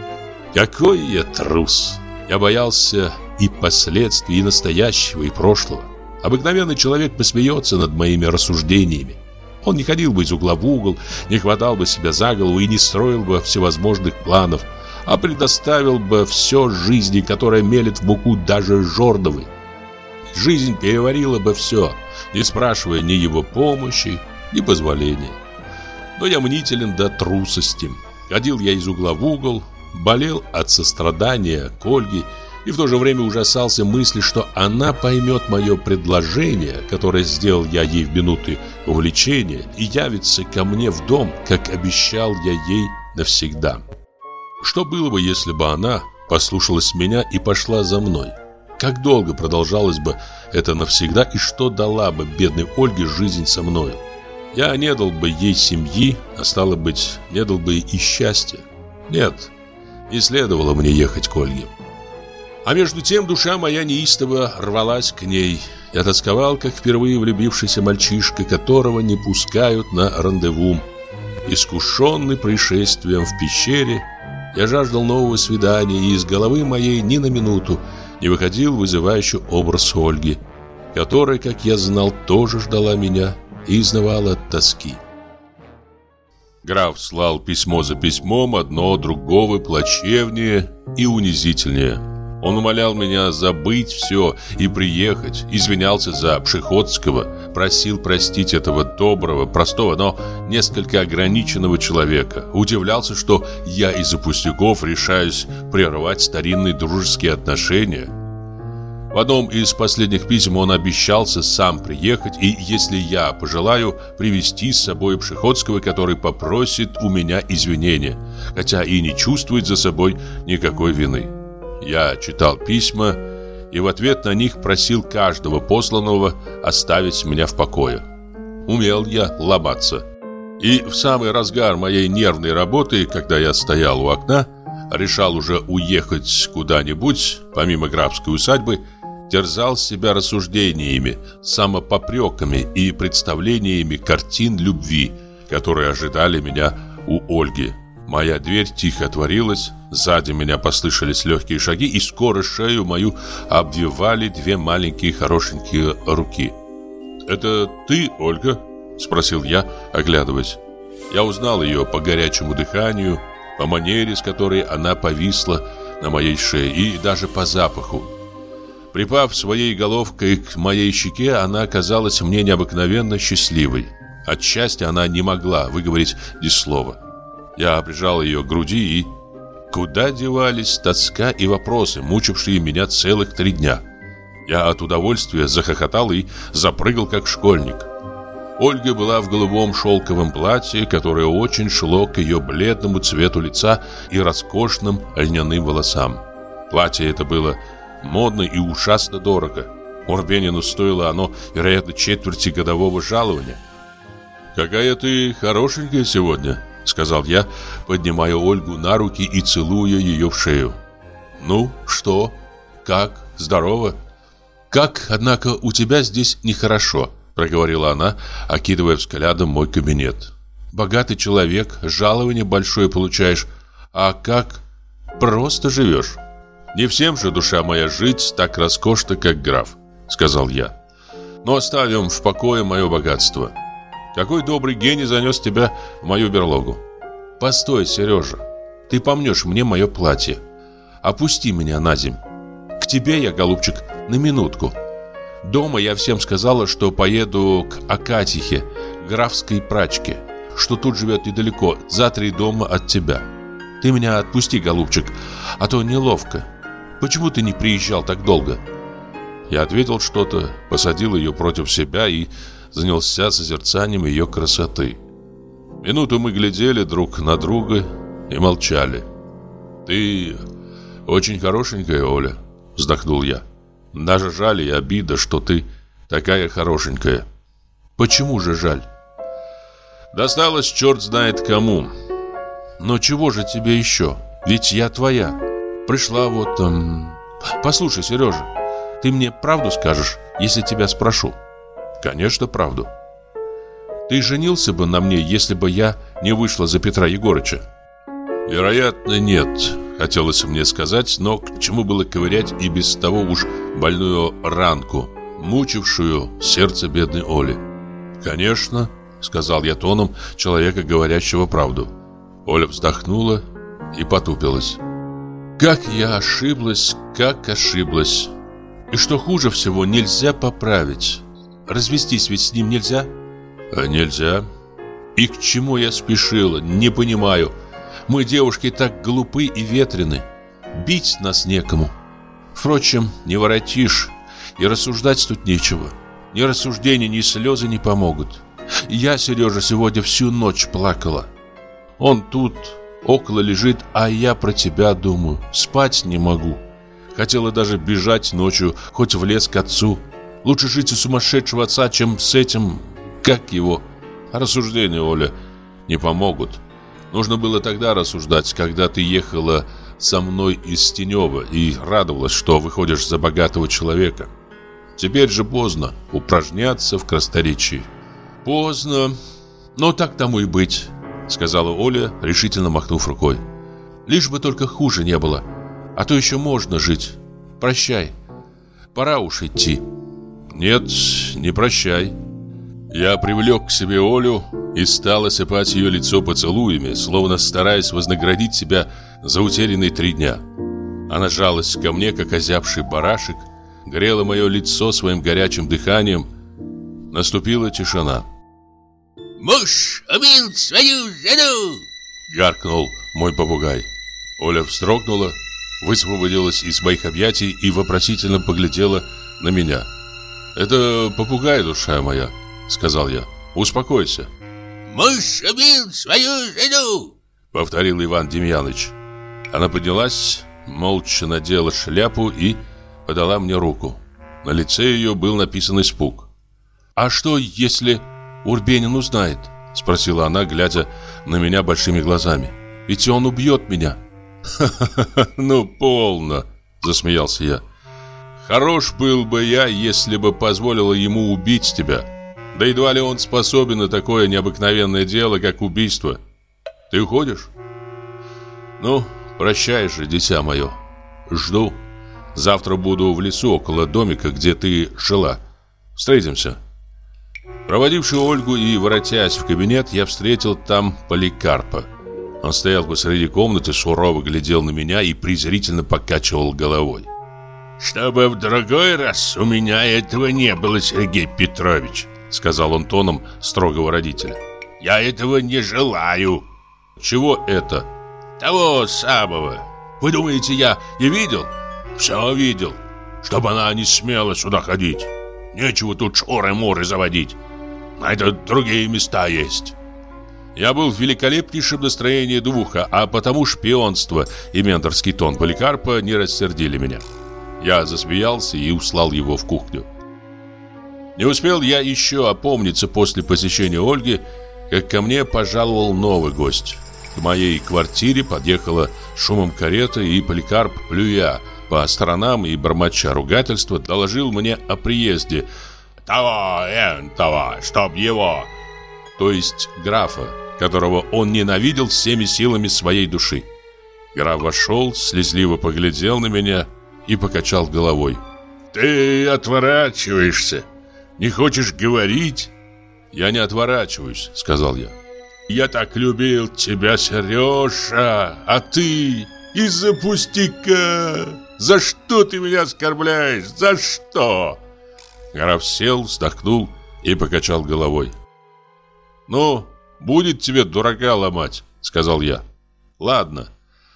Какой я трус! Я боялся и последствий, и настоящего, и прошлого. Обыкновенный человек посмеется над моими рассуждениями. Он не ходил бы из угла в угол, не хватал бы себя за голову и не строил бы всевозможных планов, а предоставил бы все жизни, которая мелет в муку даже жорновой. Жизнь переварила бы все, не спрашивая ни его помощи, ни позволения. Но я мнителен до трусости. Ходил я из угла в угол, болел от сострадания к Ольге и в то же время ужасался мысли, что она поймет мое предложение, которое сделал я ей в минуты увлечения, и явится ко мне в дом, как обещал я ей навсегда. Что было бы, если бы она послушалась меня и пошла за мной? Как долго продолжалось бы это навсегда, и что дала бы бедной Ольге жизнь со мною? Я не дал бы ей семьи, а стало быть, не дал бы и счастья. Нет, не следовало мне ехать к Ольге. А между тем душа моя неистово рвалась к ней. Я тосковал, как впервые влюбившийся мальчишка, которого не пускают на рандеву. Искушенный происшествием в пещере, я жаждал нового свидания, и из головы моей ни на минуту не выходил вызывающий образ Ольги, которая, как я знал, тоже ждала меня и изнывала от тоски. Граф слал письмо за письмом, одно другого плачевнее и унизительнее. Он умолял меня забыть все и приехать, извинялся за Пшеходского, просил простить этого доброго, простого, но несколько ограниченного человека. Удивлялся, что я из-за пустяков решаюсь прервать старинные дружеские отношения. В одном из последних писем он обещался сам приехать, и, если я пожелаю, привезти с собой Пшеходского, который попросит у меня извинения, хотя и не чувствует за собой никакой вины. Я читал письма и в ответ на них просил каждого посланного оставить меня в покое. Умел я ломаться. И в самый разгар моей нервной работы, когда я стоял у окна, решал уже уехать куда-нибудь, помимо графской усадьбы, терзал себя рассуждениями, самопопреками и представлениями картин любви, которые ожидали меня у Ольги. Моя дверь тихо отворилась, сзади меня послышались легкие шаги, и скоро шею мою обвивали две маленькие хорошенькие руки. «Это ты, Ольга?» – спросил я, оглядываясь. Я узнал ее по горячему дыханию, по манере, с которой она повисла на моей шее, и даже по запаху. Припав своей головкой к моей щеке, она казалась мне необыкновенно счастливой. От счастья она не могла выговорить ни слова. Я прижал ее к груди, и куда девались тоска и вопросы, мучившие меня целых три дня? Я от удовольствия захохотал и запрыгал, как школьник. Ольга была в голубом шелковом платье, которое очень шло к ее бледному цвету лица и роскошным льняным волосам. Платье это было модно и ужасно дорого. Урбенину стоило оно, вероятно, четверти годового жалования. «Какая ты хорошенькая сегодня», — сказал я, поднимая Ольгу на руки и целуя ее в шею. «Ну, что? Как? Здорово?» «Как, однако, у тебя здесь нехорошо», — проговорила она, окидывая взглядом мой кабинет. «Богатый человек, жалование большое получаешь, а как просто живешь?» «Не всем же, душа моя, жить так роскошно, как граф», — сказал я. «Но оставим в покое мое богатство. Какой добрый гений занес тебя в мою берлогу? Постой, Сережа, ты помнешь мне мое платье. Опусти меня на земь. К тебе я, голубчик, на минутку. Дома я всем сказала, что поеду к Акатихе, графской прачке, что тут живет недалеко, за три дома от тебя. Ты меня отпусти, голубчик, а то неловко. Почему ты не приезжал так долго?» Я ответил что-то, посадил ее против себя и занялся созерцанием ее красоты. Минуту мы глядели друг на друга и молчали. «Ты очень хорошенькая, Оля», — вздохнул я. «Даже жаль и обида, что ты такая хорошенькая». «Почему же жаль?» «Досталось черт знает кому». «Но чего же тебе еще? Ведь я твоя. Пришла вот... Эм... Послушай, Сережа, ты мне правду скажешь, если тебя спрошу?» «Конечно, правду». «Ты женился бы на мне, если бы я не вышла за Петра Егорыча?» «Вероятно, нет», — хотелось мне сказать, но к чему было ковырять и без того уж больную ранку, мучившую сердце бедной Оли. «Конечно», — сказал я тоном человека, говорящего правду. Оля вздохнула и потупилась. «Как я ошиблась, как ошиблась. И что хуже всего, нельзя поправить. Развестись ведь с ним нельзя?» «А нельзя. И к чему я спешила, не понимаю. Мы, девушки, так глупы и ветрены. Бить нас некому. Впрочем, не воротишь, и рассуждать тут нечего. Ни рассуждения, ни слезы не помогут. Я, Сережа, сегодня всю ночь плакала. Он тут около лежит, а я про тебя думаю. Спать не могу. Хотела даже бежать ночью, хоть в лес к отцу. Лучше жить у сумасшедшего отца, чем с этим, как его. А рассуждения, Оля, не помогут. Нужно было тогда рассуждать, когда ты ехала со мной из Тенева и радовалась, что выходишь за богатого человека. Теперь же поздно упражняться в красноречии». «Поздно. Но так тому и быть», — сказала Оля, решительно махнув рукой. «Лишь бы только хуже не было, а то еще можно жить. Прощай. Пора уж идти». «Нет, не прощай». Я привлек к себе Олю и стал осыпать ее лицо поцелуями, словно стараясь вознаградить себя за утерянные три дня. Она жалась ко мне, как озябший барашек, грела мое лицо своим горячим дыханием. Наступила тишина. «Муж убил свою жену!» — гаркнул мой попугай. Оля вздрогнула, высвободилась из моих объятий и вопросительно поглядела на меня. «Это попугай, душа моя», — сказал я. «Успокойся». «Муж убил свою жену!» — повторил Иван Демьяныч. Она поднялась, молча надела шляпу и подала мне руку. На лице ее был написан испуг. «А что, если Урбенин узнает?» — спросила она, глядя на меня большими глазами. «Ведь он убьет меня». «Ха-ха-ха, ну полно!» — засмеялся я. «Хорош был бы я, если бы позволила ему убить тебя. Да едва ли он способен на такое необыкновенное дело, как убийство. Ты уходишь? Ну, прощай же, дитя мое. Жду. Завтра буду в лесу около домика, где ты жила. Встретимся». Проводивший Ольгу и воротясь в кабинет, я встретил там Поликарпа. Он стоял посреди комнаты, сурово глядел на меня и презрительно покачивал головой. «Чтобы в другой раз у меня этого не было, Сергей Петрович», — сказал он тоном строгого родителя. «Я этого не желаю». «Чего это?» «Того самого. Вы думаете, я не видел?» «Все видел. Чтобы она не смела сюда ходить. Нечего тут шоры-моры заводить. На это другие места есть». Я был в великолепнейшем настроении духа, а потому шпионство и менторский тон Поликарпа не рассердили меня. Я засмеялся и услал его в кухню. Не успел я еще опомниться после посещения Ольги, как ко мне пожаловал новый гость. К моей квартире подъехала шумом карета, и Поликарп, плюя по сторонам и бормоча ругательства, доложил мне о приезде того энтого, чтоб его, то есть графа, которого он ненавидел всеми силами своей души. Граф вошел, слезливо поглядел на меня и покачал головой. «Ты отворачиваешься, не хочешь говорить?» «Я не отворачиваюсь», — сказал я. «Я так любил тебя, Сережа, а ты из-за пустяка. За что ты меня оскорбляешь? За что?» Граф сел, вздохнул и покачал головой. «Ну, будет тебе дурака ломать», — сказал я. «Ладно».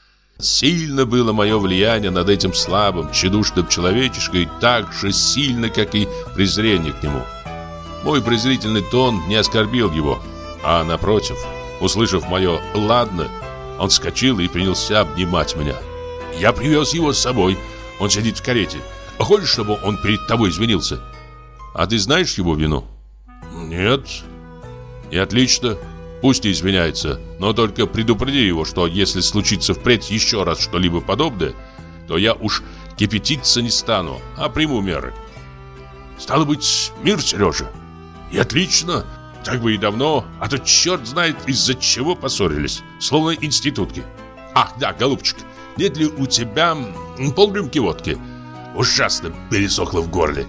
Сильно было мое влияние над этим слабым, тщедушным человечишкой, так же сильно, как и презрение к нему. Мой презрительный тон не оскорбил его, а напротив, услышав мое «ладно», он вскочил и принялся обнимать меня. «Я привез его с собой, он сидит в карете. Хочешь, чтобы он перед тобой извинился?» «А ты знаешь его вину?» «Нет». «И отлично, пусть и извиняется, но только предупреди его, что если случится впредь еще раз что-либо подобное, то я уж кипятиться не стану, а приму меры». «Стало быть, мир, Сережа?» «И отлично, так бы и давно, а то черт знает, из-за чего поссорились, словно институтки. Ах, да, голубчик, нет ли у тебя полрюмки водки? Ужасно пересохло в горле».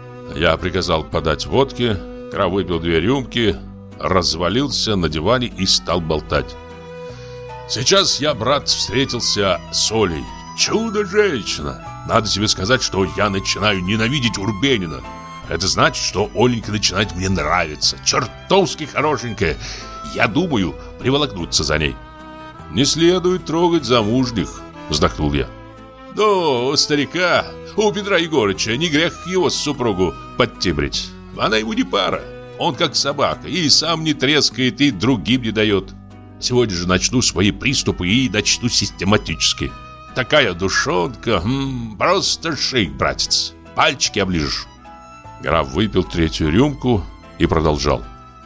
Я приказал подать водки, граф выпил две рюмки, развалился на диване и стал болтать. «Сейчас я, брат, встретился с Олей. Чудо-женщина! Надо тебе сказать, что я начинаю ненавидеть Урбенина. Это значит, что Оленька начинает мне нравиться. Чертовски хорошенькая. Я думаю приволокнуться за ней». «Не следует трогать замужних», — вздохнул я. «Ну, у старика, у Петра Егорыча, не грех его супругу подтибрить. Она ему не пара. Он как собака, и сам не трескает, и другим не дает. Сегодня же начну свои приступы и начну систематически. Такая душонка, м-м, просто шик, братец. Пальчики оближешь». Граф выпил третью рюмку и продолжал.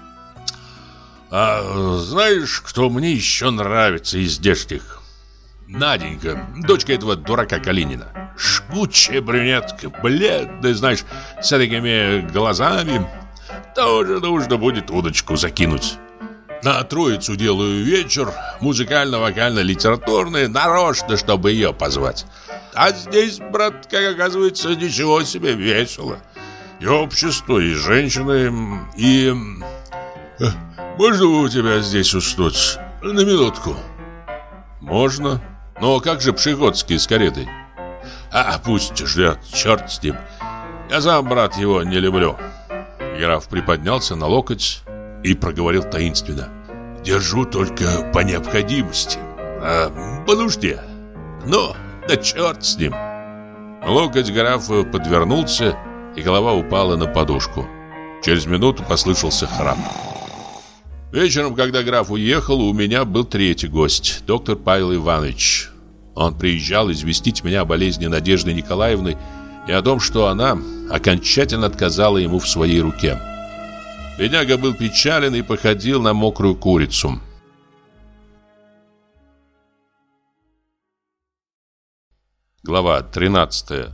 «А знаешь, кто мне еще нравится из здешних? Наденька, дочка этого дурака Калинина. Жгучая брюнетка, бледная, знаешь, с такими глазами. Тоже нужно будет удочку закинуть. На Троицу делаю вечер, музыкально-вокально-литературный, нарочно, чтобы ее позвать. А здесь, брат, как оказывается, ничего себе весело. И общество, и женщины, и... Можно у тебя здесь уснуть? На минутку». «Можно. Но как же Пшигодский с каретой?» «А пусть ждет, черт с ним. Я сам, брат, его не люблю». Граф приподнялся на локоть и проговорил таинственно. «Держу только по необходимости, а по нужде. Ну, да черт с ним». Локоть графа подвернулся, и голова упала на подушку. Через минуту послышался храп. Вечером, когда граф уехал, у меня был третий гость, доктор Павел Иванович. Он приезжал известить меня о болезни Надежды Николаевны и о том, что она окончательно отказала ему в своей руке. Бедняга был печален и походил на мокрую курицу. Глава тринадцатая.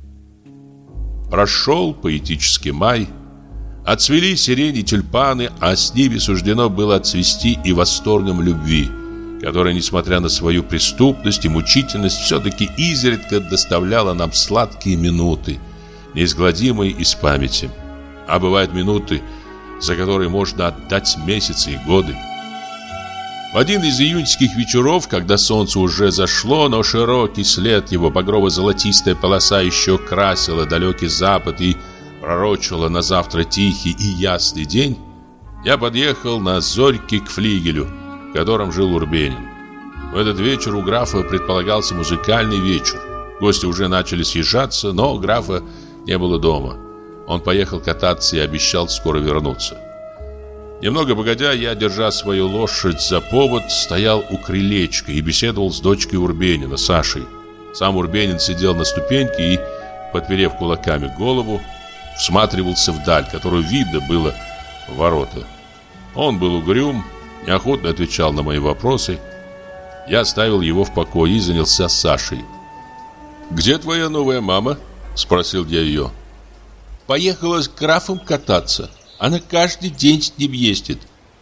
Прошел поэтический май. Отцвели сирени и тюльпаны, а с ними суждено было отцвести и восторгом любви, которая, несмотря на свою преступность и мучительность, все-таки изредка доставляла нам сладкие минуты, неизгладимые из памяти. А бывают минуты, за которые можно отдать месяцы и годы. В один из июньских вечеров, когда солнце уже зашло, но широкий след его, багрово-золотистая полоса еще красила далекий запад и пророчила на завтра тихий и ясный день, я подъехал на зорьке к флигелю, в котором жил Урбенин. В этот вечер у графа предполагался музыкальный вечер. Гости уже начали съезжаться, но графа не было дома. Он поехал кататься и обещал скоро вернуться. Немного погодя, я, держа свою лошадь за повод, стоял у крылечка и беседовал с дочкой Урбенина, Сашей. Сам Урбенин сидел на ступеньке и, подперев кулаками голову, всматривался вдаль, которую видно было в ворота. Он был угрюм, неохотно отвечал на мои вопросы. Я оставил его в покое и занялся Сашей. «Где твоя новая мама?» – спросил я ее. «Поехала с графом кататься. Она каждый день с ним ездит».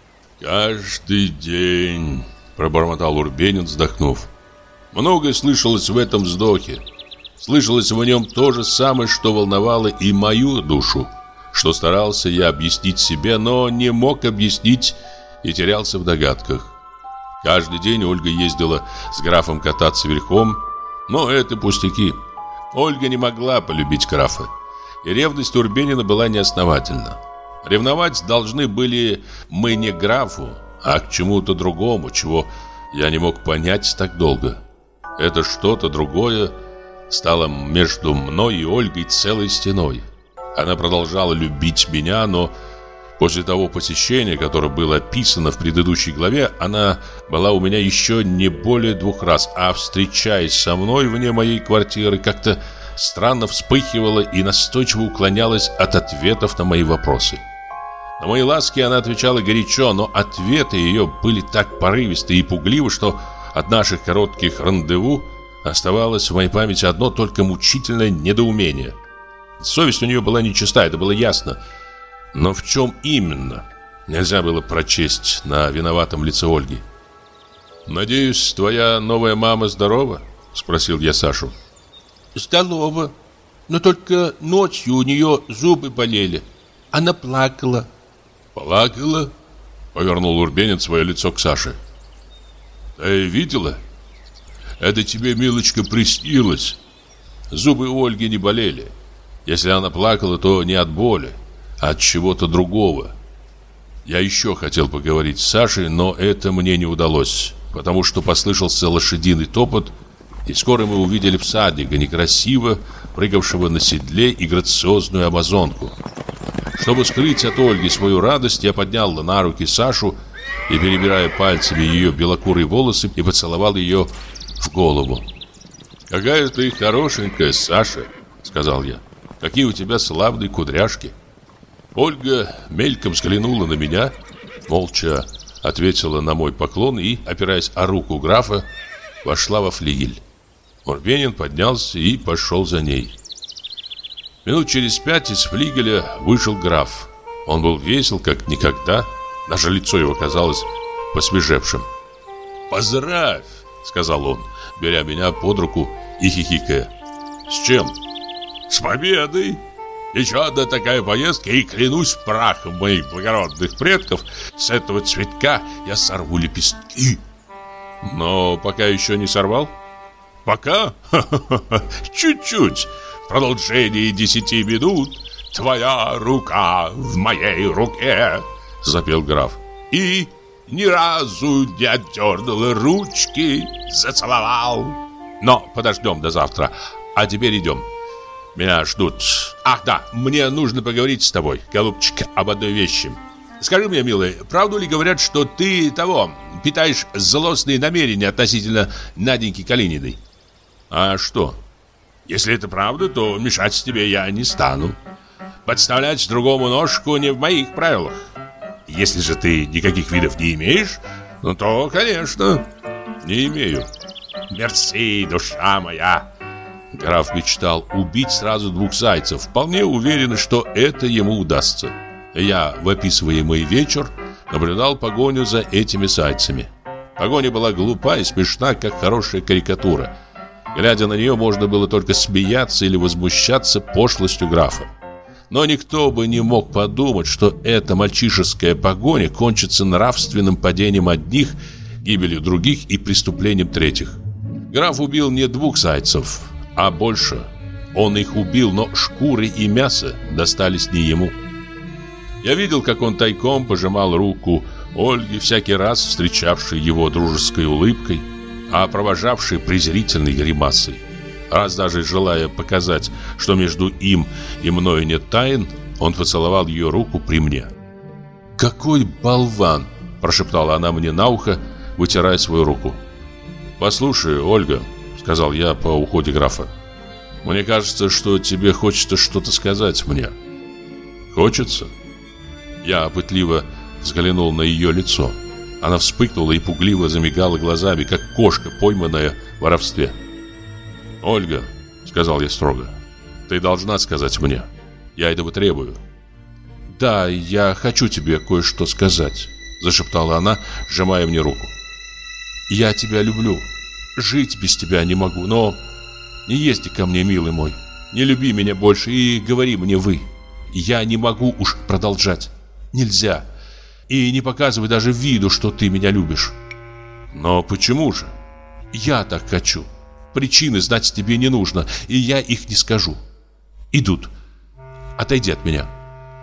«Каждый день», – пробормотал Урбенин, вздохнув. Многое слышалось в этом вздохе. Слышалось в нем то же самое, что волновало и мою душу, что старался я объяснить себе, но не мог объяснить и терялся в догадках. Каждый день Ольга ездила с графом кататься верхом, но это пустяки. Ольга не могла полюбить графа, и ревность Урбенина была неосновательна. Ревновать должны были мы не к графу, а к чему-то другому, чего я не мог понять так долго. Это что-то другое стало между мной и Ольгой целой стеной. Она продолжала любить меня, но после того посещения, которое было описано в предыдущей главе, она была у меня еще не более двух раз, а встречаясь со мной вне моей квартиры, как-то странно вспыхивала и настойчиво уклонялась от ответов на мои вопросы. На мои ласки она отвечала горячо, но ответы ее были так порывисты и пугливы, что от наших коротких рандеву оставалось в моей памяти одно только мучительное недоумение. Совесть у нее была нечиста, это было ясно. Но в чем именно, нельзя было прочесть на виноватом лице Ольги. «Надеюсь, твоя новая мама здорова?» – спросил я Сашу. «Здорова, но только ночью у нее зубы болели. Она плакала». «Плакала?» – повернул Урбенин свое лицо к Саше. «Ты видела? Это тебе, милочка, приснилось. Зубы у Ольги не болели. Если она плакала, то не от боли, а от чего-то другого». Я еще хотел поговорить с Сашей, но это мне не удалось, потому что послышался лошадиный топот, и скоро мы увидели всадника, некрасиво прыгавшего на седле, и грациозную амазонку. Чтобы скрыть от Ольги свою радость, я поднял на руки Сашу и, перебирая пальцами ее белокурые волосы, и поцеловал ее в голову. «Какая ты хорошенькая, Саша», — сказал я. «Какие у тебя славные кудряшки». Ольга мельком взглянула на меня, молча ответила на мой поклон и, опираясь о руку графа, вошла во флигель. Урбенин поднялся и пошел за ней. Минут через пять из флигеля вышел граф. Он был весел, как никогда, даже лицо его казалось посвежевшим. «Поздравь!» — сказал он, беря меня под руку и хихикая. «С чем?» «С победой! Еще одна такая поездка, и клянусь прахом моих благородных предков, с этого цветка я сорву лепестки». «Но пока еще не сорвал?» «Пока? Ха-ха-ха! Чуть-чуть! В продолжении десяти минут твоя рука в моей руке!» — запел граф. «И ни разу не отдернула ручки, зацеловал. Но подождем до завтра, а теперь идем. Меня ждут. Ах да, мне нужно поговорить с тобой, голубчик, об одной вещи. Скажи мне, милый, правду ли говорят, что ты того, питаешь злостные намерения относительно Наденьки Калининой?» «А что? Если это правда, то мешать тебе я не стану. Подставлять другому ножку не в моих правилах. Если же ты никаких видов не имеешь, ну то, конечно, не имею». «Мерси, душа моя!» Граф мечтал убить сразу двух зайцев, вполне уверен, что это ему удастся. Я в описываемый вечер наблюдал погоню за этими зайцами. Погоня была глупа и смешна, как хорошая карикатура. Глядя на нее, можно было только смеяться или возмущаться пошлостью графа. Но никто бы не мог подумать, что эта мальчишеская погоня кончится нравственным падением одних, гибелью других и преступлением третьих. Граф убил не двух зайцев, а больше. Он их убил, но шкуры и мясо достались не ему. Я видел, как он тайком пожимал руку Ольге, всякий раз встречавшей его дружеской улыбкой, а провожавшей презрительной гримасой. Раз даже желая показать, что между им и мною нет тайн, он поцеловал ее руку при мне. «Какой болван!» – прошептала она мне на ухо, вытирая свою руку. «Послушай, Ольга», – сказал я по уходе графа, – «мне кажется, что тебе хочется что-то сказать мне». «Хочется?» Я пытливо взглянул на ее лицо. Она вспыхнула и пугливо замигала глазами, как кошка, пойманная в воровстве. «Ольга», — сказал я строго, — «ты должна сказать мне. Я этого требую». «Да, я хочу тебе кое-что сказать», — зашептала она, сжимая мне руку. «Я тебя люблю. Жить без тебя не могу, но не езди ко мне, милый мой. Не люби меня больше и говори мне «вы». Я не могу уж продолжать. Нельзя. И не показывай даже виду, что ты меня любишь». «Но почему же?» «Я так хочу. Причины знать тебе не нужно, и я их не скажу. Идут. Отойди от меня».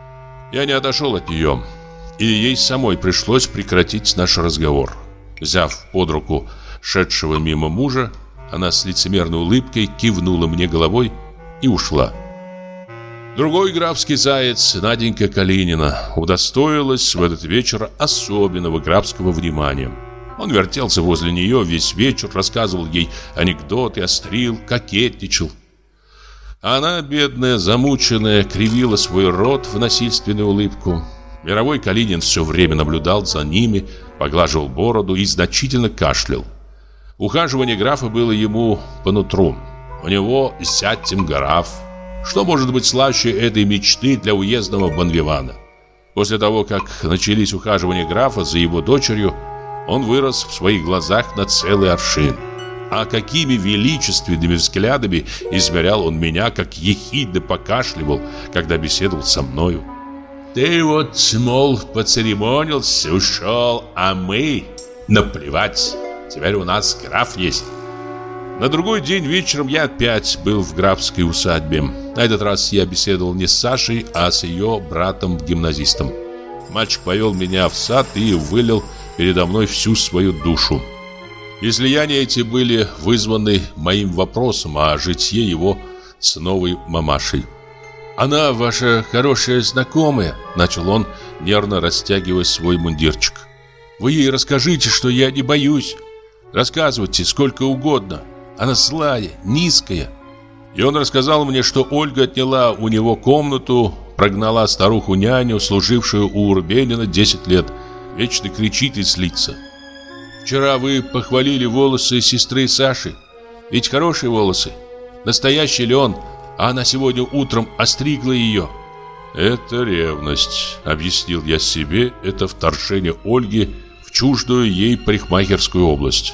Я не отошел от нее, и ей самой пришлось прекратить наш разговор. Взяв под руку шедшего мимо мужа, она с лицемерной улыбкой кивнула мне головой и ушла. Другой графский заяц, Наденька Калинина, удостоилась в этот вечер особенного графского внимания. Он вертелся возле нее весь вечер, рассказывал ей анекдоты, острил, кокетничал. Она, бедная, замученная, кривила свой рот в насильственную улыбку. Мировой Калинин все время наблюдал за ними, поглаживал бороду и значительно кашлял. Ухаживание графа было ему по нутру. У него зятем граф. Что может быть слаще этой мечты для уездного бонвивана? После того, как начались ухаживания графа за его дочерью, он вырос в своих глазах на целый аршин. А какими величественными взглядами измерял он меня, как ехидно покашливал, когда беседовал со мною. «Ты вот, мол, поцеремонился, ушел, а мы, наплевать, теперь у нас граф есть». На другой день вечером я опять был в графской усадьбе. На этот раз я беседовал не с Сашей, а с ее братом-гимназистом. Мальчик повел меня в сад и вылил передо мной всю свою душу. Излияния эти были вызваны моим вопросом о житье его с новой мамашей. «Она ваша хорошая знакомая», — начал он, нервно растягивая свой мундирчик. «Вы ей расскажите, что я не боюсь. Рассказывайте сколько угодно. Она злая, низкая». И он рассказал мне, что Ольга отняла у него комнату, прогнала старуху-няню, служившую у Урбенина десять лет. Вечно кричит и злится. «Вчера вы похвалили волосы сестры Саши. Ведь хорошие волосы. Настоящий ли он? А она сегодня утром остригла ее». «Это ревность», — объяснил я себе, — «это вторжение Ольги в чуждую ей парикмахерскую область».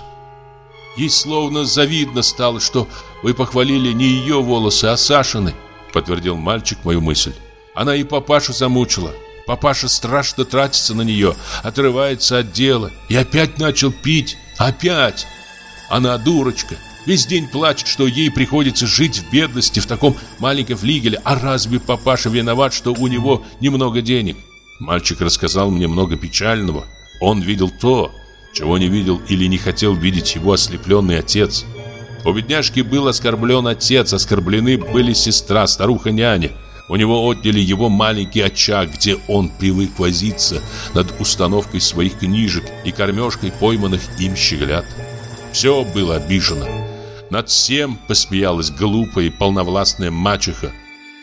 «Ей словно завидно стало, что вы похвалили не ее волосы, а Сашины», — подтвердил мальчик мою мысль. «Она и папашу замучила. Папаша страшно тратится на нее, отрывается от дела. И опять начал пить. Опять! Она дурочка. Весь день плачет, что ей приходится жить в бедности в таком маленьком флигеле. А разве папаша виноват, что у него немного денег?» Мальчик рассказал мне много печального. Он видел то, чего не видел или не хотел видеть его ослепленный отец. У бедняжки был оскорблен отец, оскорблены были сестра, старуха-няня. У него отняли его маленький очаг, где он привык возиться над установкой своих книжек и кормежкой пойманных им щеглят. Все было обижено. Над всем посмеялась глупая и полновластная мачеха.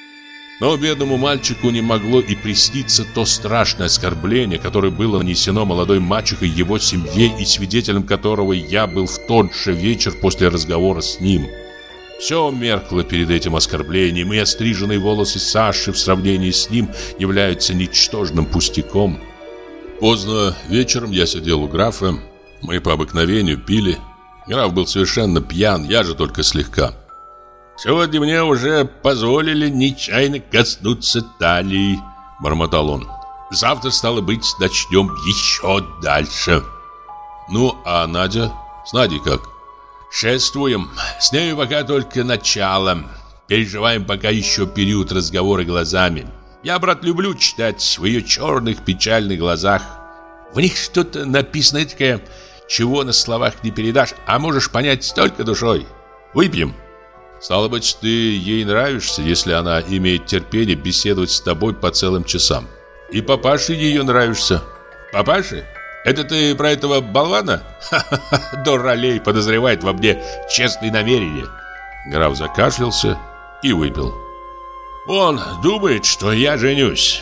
Но бедному мальчику не могло и присниться то страшное оскорбление, которое было нанесено молодой мачехой его семье и свидетелем которого я был в тот же вечер после разговора с ним. Все меркло перед этим оскорблением, и остриженные волосы Саши в сравнении с ним являются ничтожным пустяком. Поздно вечером я сидел у графа. Мы по обыкновению пили. Граф был совершенно пьян, я же только слегка. «Сегодня мне уже позволили нечаянно коснуться талии», — бормотал он. «Завтра, стало быть, начнем еще дальше». «Ну, а Надя? С Надей как?» «Шествуем. С нею пока только начало. Переживаем пока еще период разговора глазами. Я, брат, люблю читать в ее черных печальных глазах. В них что-то написано такое, чего на словах не передашь, а можешь понять только душой. Выпьем». «Стало быть, ты ей нравишься, если она имеет терпение беседовать с тобой по целым часам. И папаше ее нравишься». «Папаше? Это ты про этого болвана? Ха-ха-ха, дуралей подозревает во мне честные намерения». Граф закашлялся и выпил. «Он думает, что я женюсь.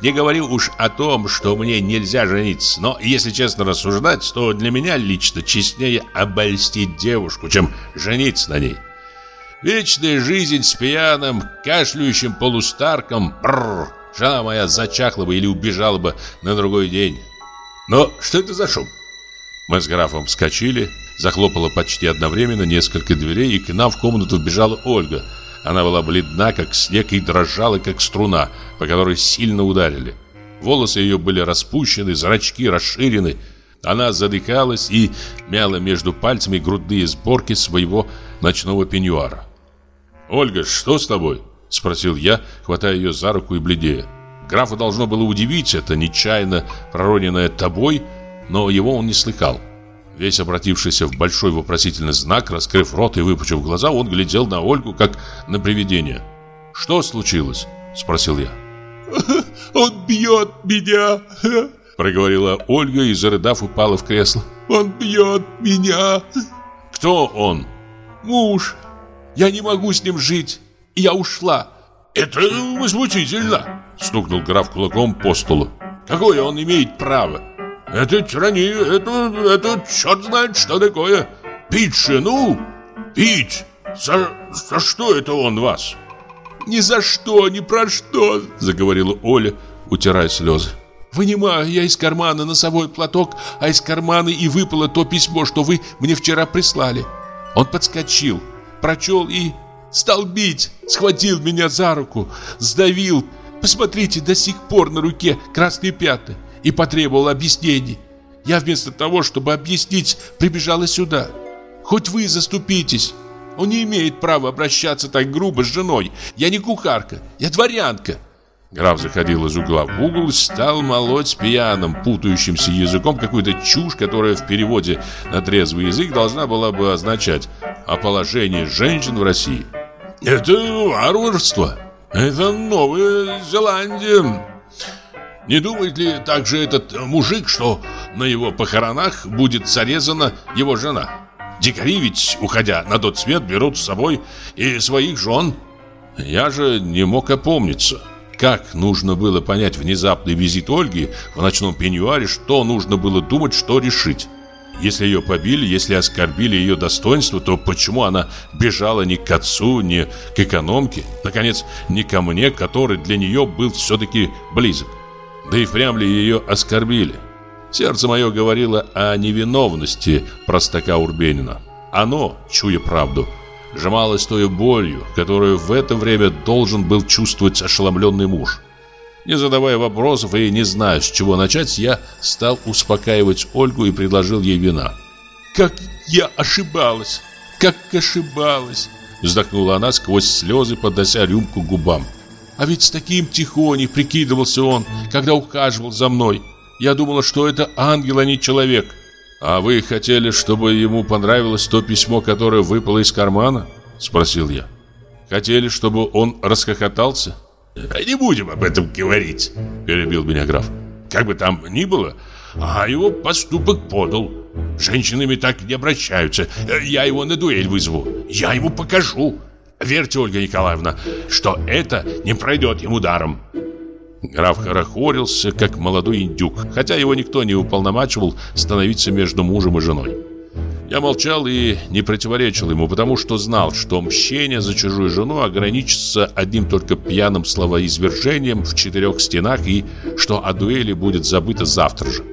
Не говорю уж о том, что мне нельзя жениться, но, если честно рассуждать, то для меня лично честнее обольстить девушку, чем жениться на ней. Вечная жизнь с пьяным, кашляющим полустарком, бррр, жена моя зачахла бы или убежала бы на другой день. Но что это за шум? Мы с графом вскочили, захлопало почти одновременно несколько дверей, и к нам в комнату вбежала Ольга. Она была бледна, как снег, и дрожала, как струна, по которой сильно ударили. Волосы ее были распущены, зрачки расширены. Она задыхалась и мяла между пальцами грудные сборки своего ночного пеньюара. «Ольга, что с тобой?» – спросил я, хватая ее за руку и бледнее. Графа должно было удивить это нечаянно пророненное тобой, но его он не слыхал. Весь обратившийся в большой вопросительный знак, раскрыв рот и выпучив глаза, он глядел на Ольгу, как на привидение. «Что случилось?» – спросил я. «Он бьет меня!» – проговорила Ольга и, зарыдав, упала в кресло. «Он бьет меня!» «Кто он?» «Муж. Я не могу с ним жить. Я ушла». «Это возмутительно!» – стукнул граф кулаком по столу. «Какое он имеет право? Это тирания, это, это черт знает что такое. Пить жену? Пить? За, за что это он вас?» «Ни за что, ни про что», — заговорила Оля, утирая слезы. «Вынимаю я из кармана носовой платок, а из кармана и выпало то письмо, что вы мне вчера прислали. Он подскочил, прочел и стал бить, схватил меня за руку, сдавил. Посмотрите, до сих пор на руке красные пятна. И потребовал объяснений. Я вместо того, чтобы объяснить, прибежала сюда. Хоть вы заступитесь. Он не имеет права обращаться так грубо с женой. Я не кухарка, я дворянка». Граф заходил из угла в угол и стал молоть пьяным, путающимся языком какую-то чушь, которая в переводе на трезвый язык должна была бы означать о положении женщин в России. «Это варварство. Это Новая Зеландия. Не думает ли также этот мужик, что на его похоронах будет зарезана его жена? Дикари ведь, уходя на тот свет, берут с собой и своих жен». Я же не мог опомниться. Как нужно было понять внезапный визит Ольги в ночном пеньюаре, что нужно было думать, что решить? Если ее побили, если оскорбили ее достоинство, то почему она бежала не к отцу, не к экономке, наконец, не ко мне, который для нее был все-таки близок? Да и впрямь ли ее оскорбили? Сердце мое говорило о невиновности простака Урбенина. Оно, чуя правду, сжималось той болью, которую в это время должен был чувствовать ошеломленный муж. Не задавая вопросов и не зная, с чего начать, я стал успокаивать Ольгу и предложил ей вина. «Как я ошибалась! Как ошибалась!» вздохнула она сквозь слезы, поднося рюмку к губам. «А ведь с таким тихоней прикидывался он, когда ухаживал за мной. Я думала, что это ангел, а не человек». «А вы хотели, чтобы ему понравилось то письмо, которое выпало из кармана?» – спросил я. «Хотели, чтобы он расхохотался?» «Не будем об этом говорить», – перебил меня граф. «Как бы там ни было, а его поступок подал. Женщинами так не обращаются. Я его на дуэль вызову. Я ему покажу. Верьте, Ольга Николаевна, что это не пройдет ему даром». Граф хорохорился, как молодой индюк, хотя его никто не уполномачивал становиться между мужем и женой. Я молчал и не противоречил ему, потому что знал, что мщение за чужую жену ограничится одним только пьяным словоизвержением в четырех стенах и что о дуэли будет забыто завтра же.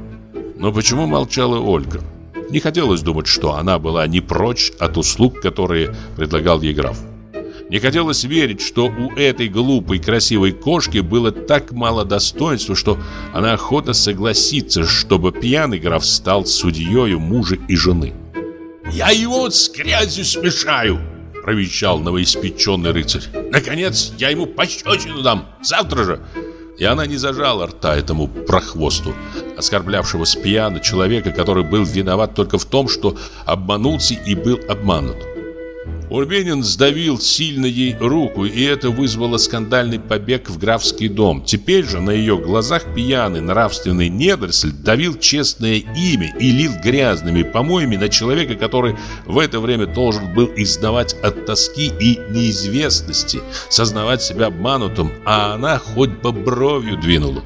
Но почему молчала Ольга? Не хотелось думать, что она была не прочь от услуг, которые предлагал ей граф. Не хотелось верить, что у этой глупой красивой кошки было так мало достоинства, что она охотно согласится, чтобы пьяный граф стал судьей мужа и жены. «Я его с грязью смешаю!» – провещал новоиспеченный рыцарь. «Наконец, я ему пощечину дам! Завтра же!» И она не зажала рта этому прохвосту, оскорблявшего с пьяну человека, который был виноват только в том, что обманулся и был обманут. Урбенин сдавил сильно ей руку, и это вызвало скандальный побег в графский дом. Теперь же на ее глазах пьяный нравственный недоросль давил честное имя и лил грязными помоями на человека, который в это время должен был изнавать от тоски и неизвестности, сознавать себя обманутым, а она хоть бы бровью двинула.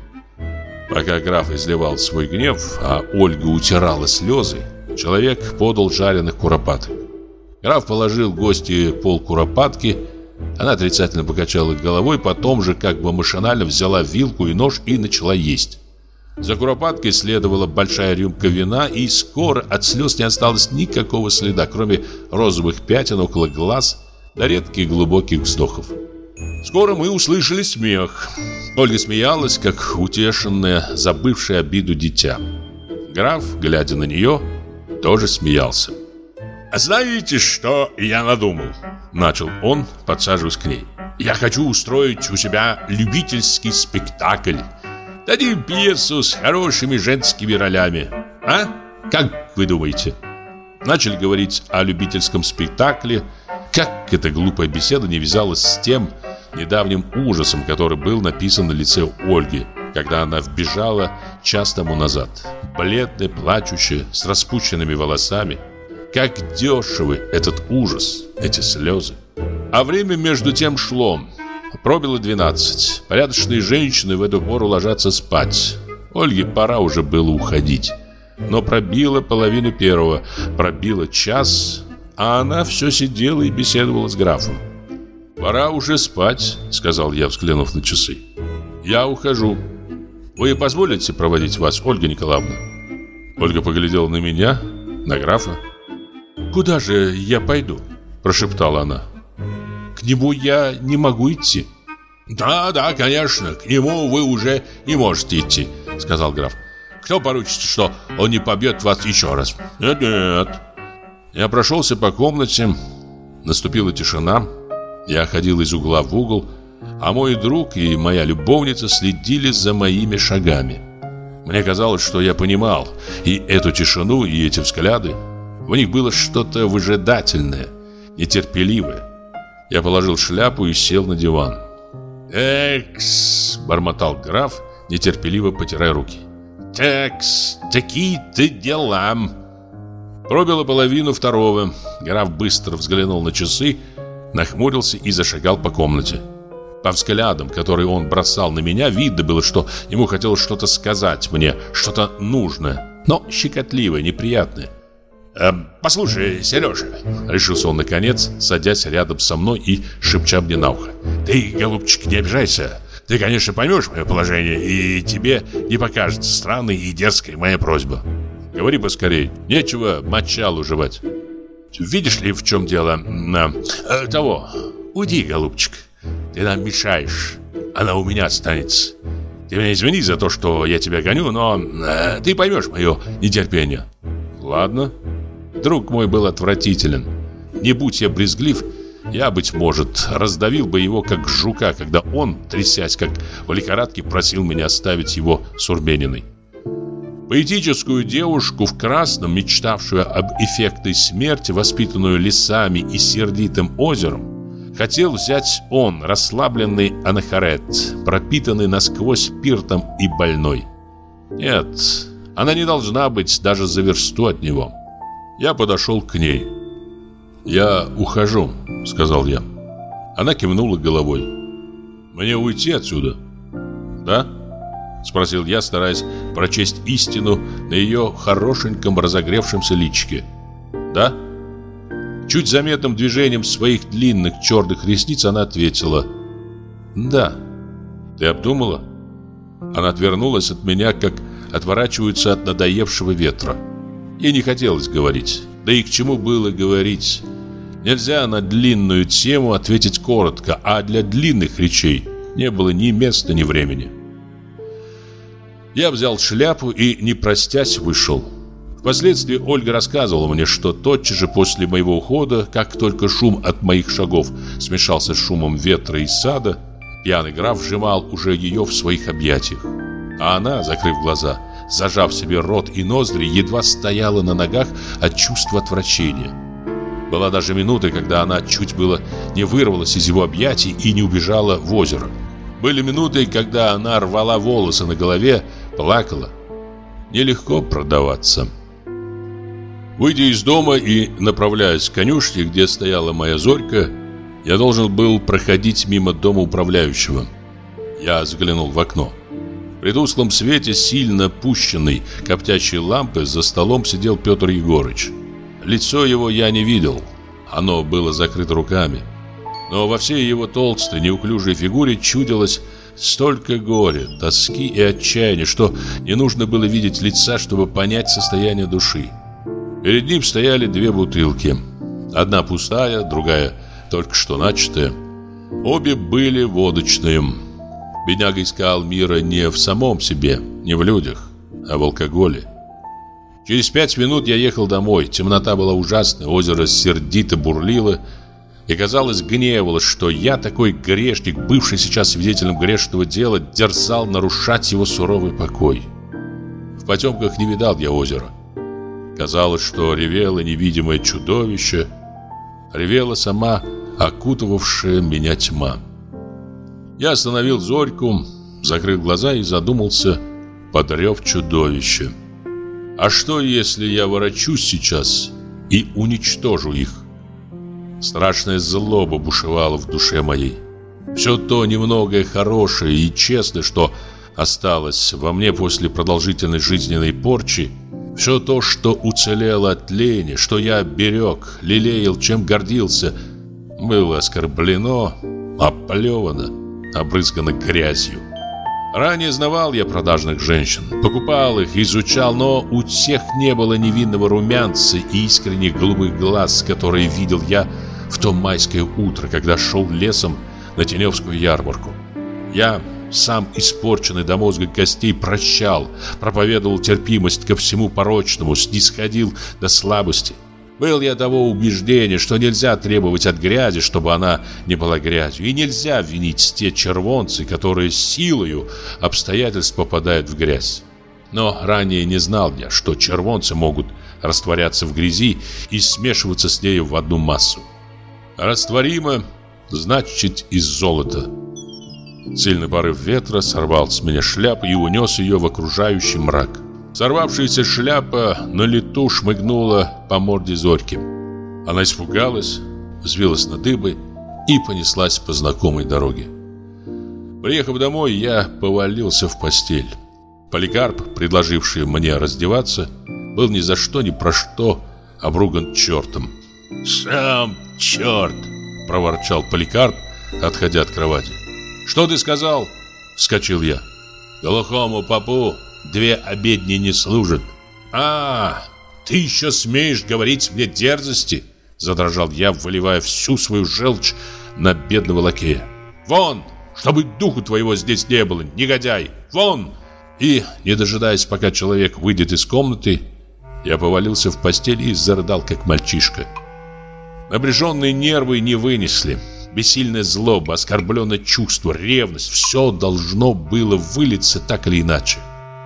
Пока граф изливал свой гнев, а Ольга утирала слезы, человек подал жареных куропаток. Граф положил гостье пол куропатки. Она отрицательно покачала головой, потом же как бы машинально взяла вилку и нож и начала есть. За куропаткой следовала большая рюмка вина, и скоро от слез не осталось никакого следа, кроме розовых пятен около глаз да редких глубоких вздохов. Скоро мы услышали смех. Ольга смеялась, как утешенная, забывшая обиду дитя. Граф, глядя на нее, тоже смеялся. «А знаете, что я надумал?» Начал он, подсаживаясь к ней. «Я хочу устроить у себя любительский спектакль. Дадим пьесу с хорошими женскими ролями. А? Как вы думаете?» Начали говорить о любительском спектакле. Как эта глупая беседа не вязалась с тем недавним ужасом, который был написан на лице Ольги, когда она вбежала час тому назад, бледная, плачущая, с распущенными волосами. Как дешевы этот ужас, эти слезы. А время между тем шло. Пробило двенадцать. Порядочные женщины в эту пору ложатся спать. Ольге пора уже было уходить. Но пробило половину первого, пробило час, а она все сидела и беседовала с графом. «Пора уже спать», — сказал я, взглянув на часы. «Я ухожу. Вы позволите проводить вас, Ольга Николаевна?» Ольга поглядела на меня, на графа. «Куда же я пойду?» – прошептала она. «К нему я не могу идти». «Да, да, конечно, к нему вы уже не можете идти», – сказал граф. «Кто поручится, что он не побьет вас еще раз?» «Нет, нет». Я прошелся по комнате. Наступила тишина. Я ходил из угла в угол, а мой друг и моя любовница следили за моими шагами. Мне казалось, что я понимал и эту тишину, и эти взгляды. В них было что-то выжидательное, нетерпеливое. Я положил шляпу и сел на диван. «Экс», — бормотал граф, нетерпеливо потирая руки. «Текс, такие-то дела». Пробило половину второго. Граф быстро взглянул на часы, нахмурился и зашагал по комнате. По взглядам, которые он бросал на меня, видно было, что ему хотелось что-то сказать мне, что-то нужное, но щекотливое, неприятное. э, «Послушай, Сережа», — решился он наконец, садясь рядом со мной и шепча мне на ухо. «Ты, голубчик, не обижайся. Ты, конечно, поймешь мое положение, и тебе не покажется странной и дерзкой моя просьба». «Говори поскорей, нечего мочалу жевать». «Видишь ли, в чем дело? На, э, того, уйди, голубчик. Ты нам мешаешь. Она у меня останется. Ты меня извини за то, что я тебя гоню, но э, ты поймешь мое нетерпение». «Ладно». Друг мой был отвратителен. Не будь я брезглив, я, быть может, раздавил бы его, как жука, когда он, трясясь, как в лихорадке, просил меня оставить его с Урбениной. Поэтическую девушку в красном, мечтавшую об эффектной смерти, воспитанную лесами и сердитым озером, хотел взять он, расслабленный Анахарет, пропитанный насквозь спиртом и больной. Нет, она не должна быть даже за версту от него. Я подошел к ней. «Я ухожу», — сказал я. Она кивнула головой. «Мне уйти отсюда?» «Да?» — спросил я, стараясь прочесть истину на ее хорошеньком разогревшемся личике. «Да?» Чуть заметным движением своих длинных черных ресниц она ответила: «Да». «Ты обдумала?» Она отвернулась от меня, как отворачиваются от надоевшего ветра. Ей не хотелось говорить. Да и к чему было говорить? Нельзя на длинную тему ответить коротко, а для длинных речей не было ни места, ни времени. Я взял шляпу и, не простясь, вышел. Впоследствии Ольга рассказывала мне, что тотчас же после моего ухода, как только шум от моих шагов смешался с шумом ветра и сада, пьяный граф сжимал уже ее в своих объятиях. А она, закрыв глаза, зажав себе рот и ноздри, едва стояла на ногах от чувства отвращения. Была даже минута, когда она чуть было не вырвалась из его объятий и не убежала в озеро. Были минуты, когда она рвала волосы на голове, плакала. Нелегко продаваться. Выйдя из дома и направляясь к конюшне, где стояла моя Зорька, я должен был проходить мимо дома управляющего. Я заглянул в окно. При тусклом свете сильно пущенной коптящей лампы за столом сидел Петр Егорыч. Лицо его я не видел, оно было закрыто руками. Но во всей его толстой, неуклюжей фигуре чудилось столько горя, тоски и отчаяния, что не нужно было видеть лица, чтобы понять состояние души. Перед ним стояли две бутылки. Одна пустая, другая только что начатая. Обе были водочные. Бедняга искал мира не в самом себе, не в людях, а в алкоголе. Через пять минут я ехал домой. Темнота была ужасная, озеро сердито бурлило и, казалось, гневалось, что я, такой грешник, бывший сейчас свидетелем грешного дела, дерзал нарушать его суровый покой. В потемках не видал я озера. Казалось, что ревело невидимое чудовище, ревела сама окутывавшая меня тьма. Я остановил Зорьку, закрыл глаза и задумался под рев чудовища. А что, если я ворочусь сейчас и уничтожу их? Страшная злоба бушевала в душе моей. Все то немногое хорошее и честное, что осталось во мне после продолжительной жизненной порчи, все то, что уцелело от лени, что я берег, лелеял, чем гордился, было оскорблено, оплевано, обрызгано грязью. Ранее знавал я продажных женщин, покупал их, изучал, но у тех не было невинного румянца и искренних голубых глаз, которые видел я в то майское утро, когда шел лесом на Теневскую ярмарку. Я, сам испорченный до мозга костей, прощал, проповедовал терпимость ко всему порочному, снисходил до слабости. Был я того убеждения, что нельзя требовать от грязи, чтобы она не была грязью, и нельзя винить те червонцы, которые силою обстоятельств попадают в грязь. Но ранее не знал я, что червонцы могут растворяться в грязи и смешиваться с нею в одну массу. Растворимо значит из золота. Сильный порыв ветра сорвал с меня шляпу и унес ее в окружающий мрак. Сорвавшаяся шляпа на лету шмыгнула по морде Зорьки. Она испугалась, взвилась на дыбы и понеслась по знакомой дороге. Приехав домой, я повалился в постель. Поликарп, предложивший мне раздеваться, был ни за что ни про что обруган чертом. «Сам черт!» — проворчал Поликарп, отходя от кровати. «Что ты сказал?» — вскочил я. «Глухому попу две обедни не служат». «А, ты еще смеешь говорить мне дерзости?» — задрожал я, выливая всю свою желчь на бедного лакея. «Вон, чтобы духу твоего здесь не было, негодяй! Вон!» И, не дожидаясь, пока человек выйдет из комнаты, я повалился в постель и зарыдал, как мальчишка. Напряженные нервы не вынесли. Бессильная злоба, оскорбленное чувство, ревность — все должно было вылиться так или иначе.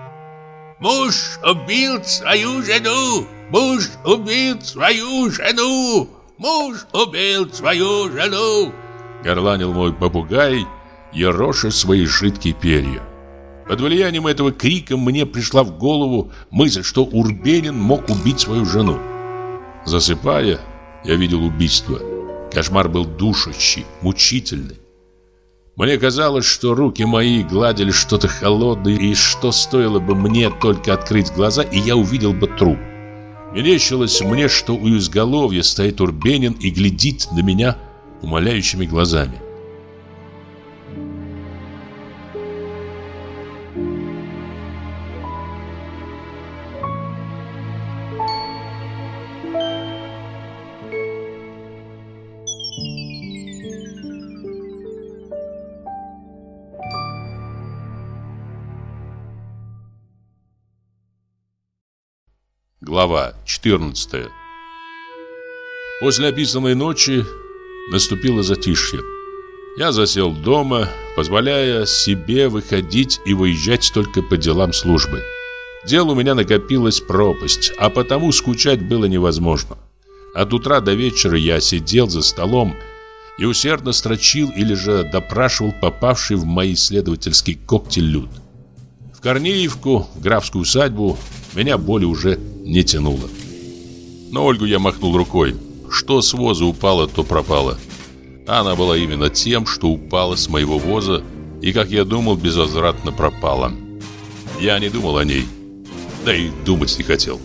«Муж убил свою жену! Муж убил свою жену! Муж убил свою жену!» горланил мой попугай, ероша свои жидкие перья. Под влиянием этого крика мне пришла в голову мысль, что Урбенин мог убить свою жену. Засыпая, я видел убийство. Кошмар был душащий, мучительный. Мне казалось, что руки мои гладили что-то холодное, и что стоило бы мне только открыть глаза, и я увидел бы труп. Мерещилось мне, что у изголовья стоит Урбенин и глядит на меня умоляющими глазами. Глава четырнадцатая. После описанной ночи наступило затишье. Я засел дома, позволяя себе выходить и выезжать только по делам службы. Дел у меня накопилась пропасть, а потому скучать было невозможно. От утра до вечера я сидел за столом и усердно строчил или же допрашивал попавший в мои исследовательские когти люд. В Корнеевку, в графскую усадьбу меня более уже не тянуло. На Ольгу я махнул рукой. Что с воза упало, то пропало. Она была именно тем, что упала с моего воза и, как я думал, безвозвратно пропала. Я не думал о ней, да и думать не хотел.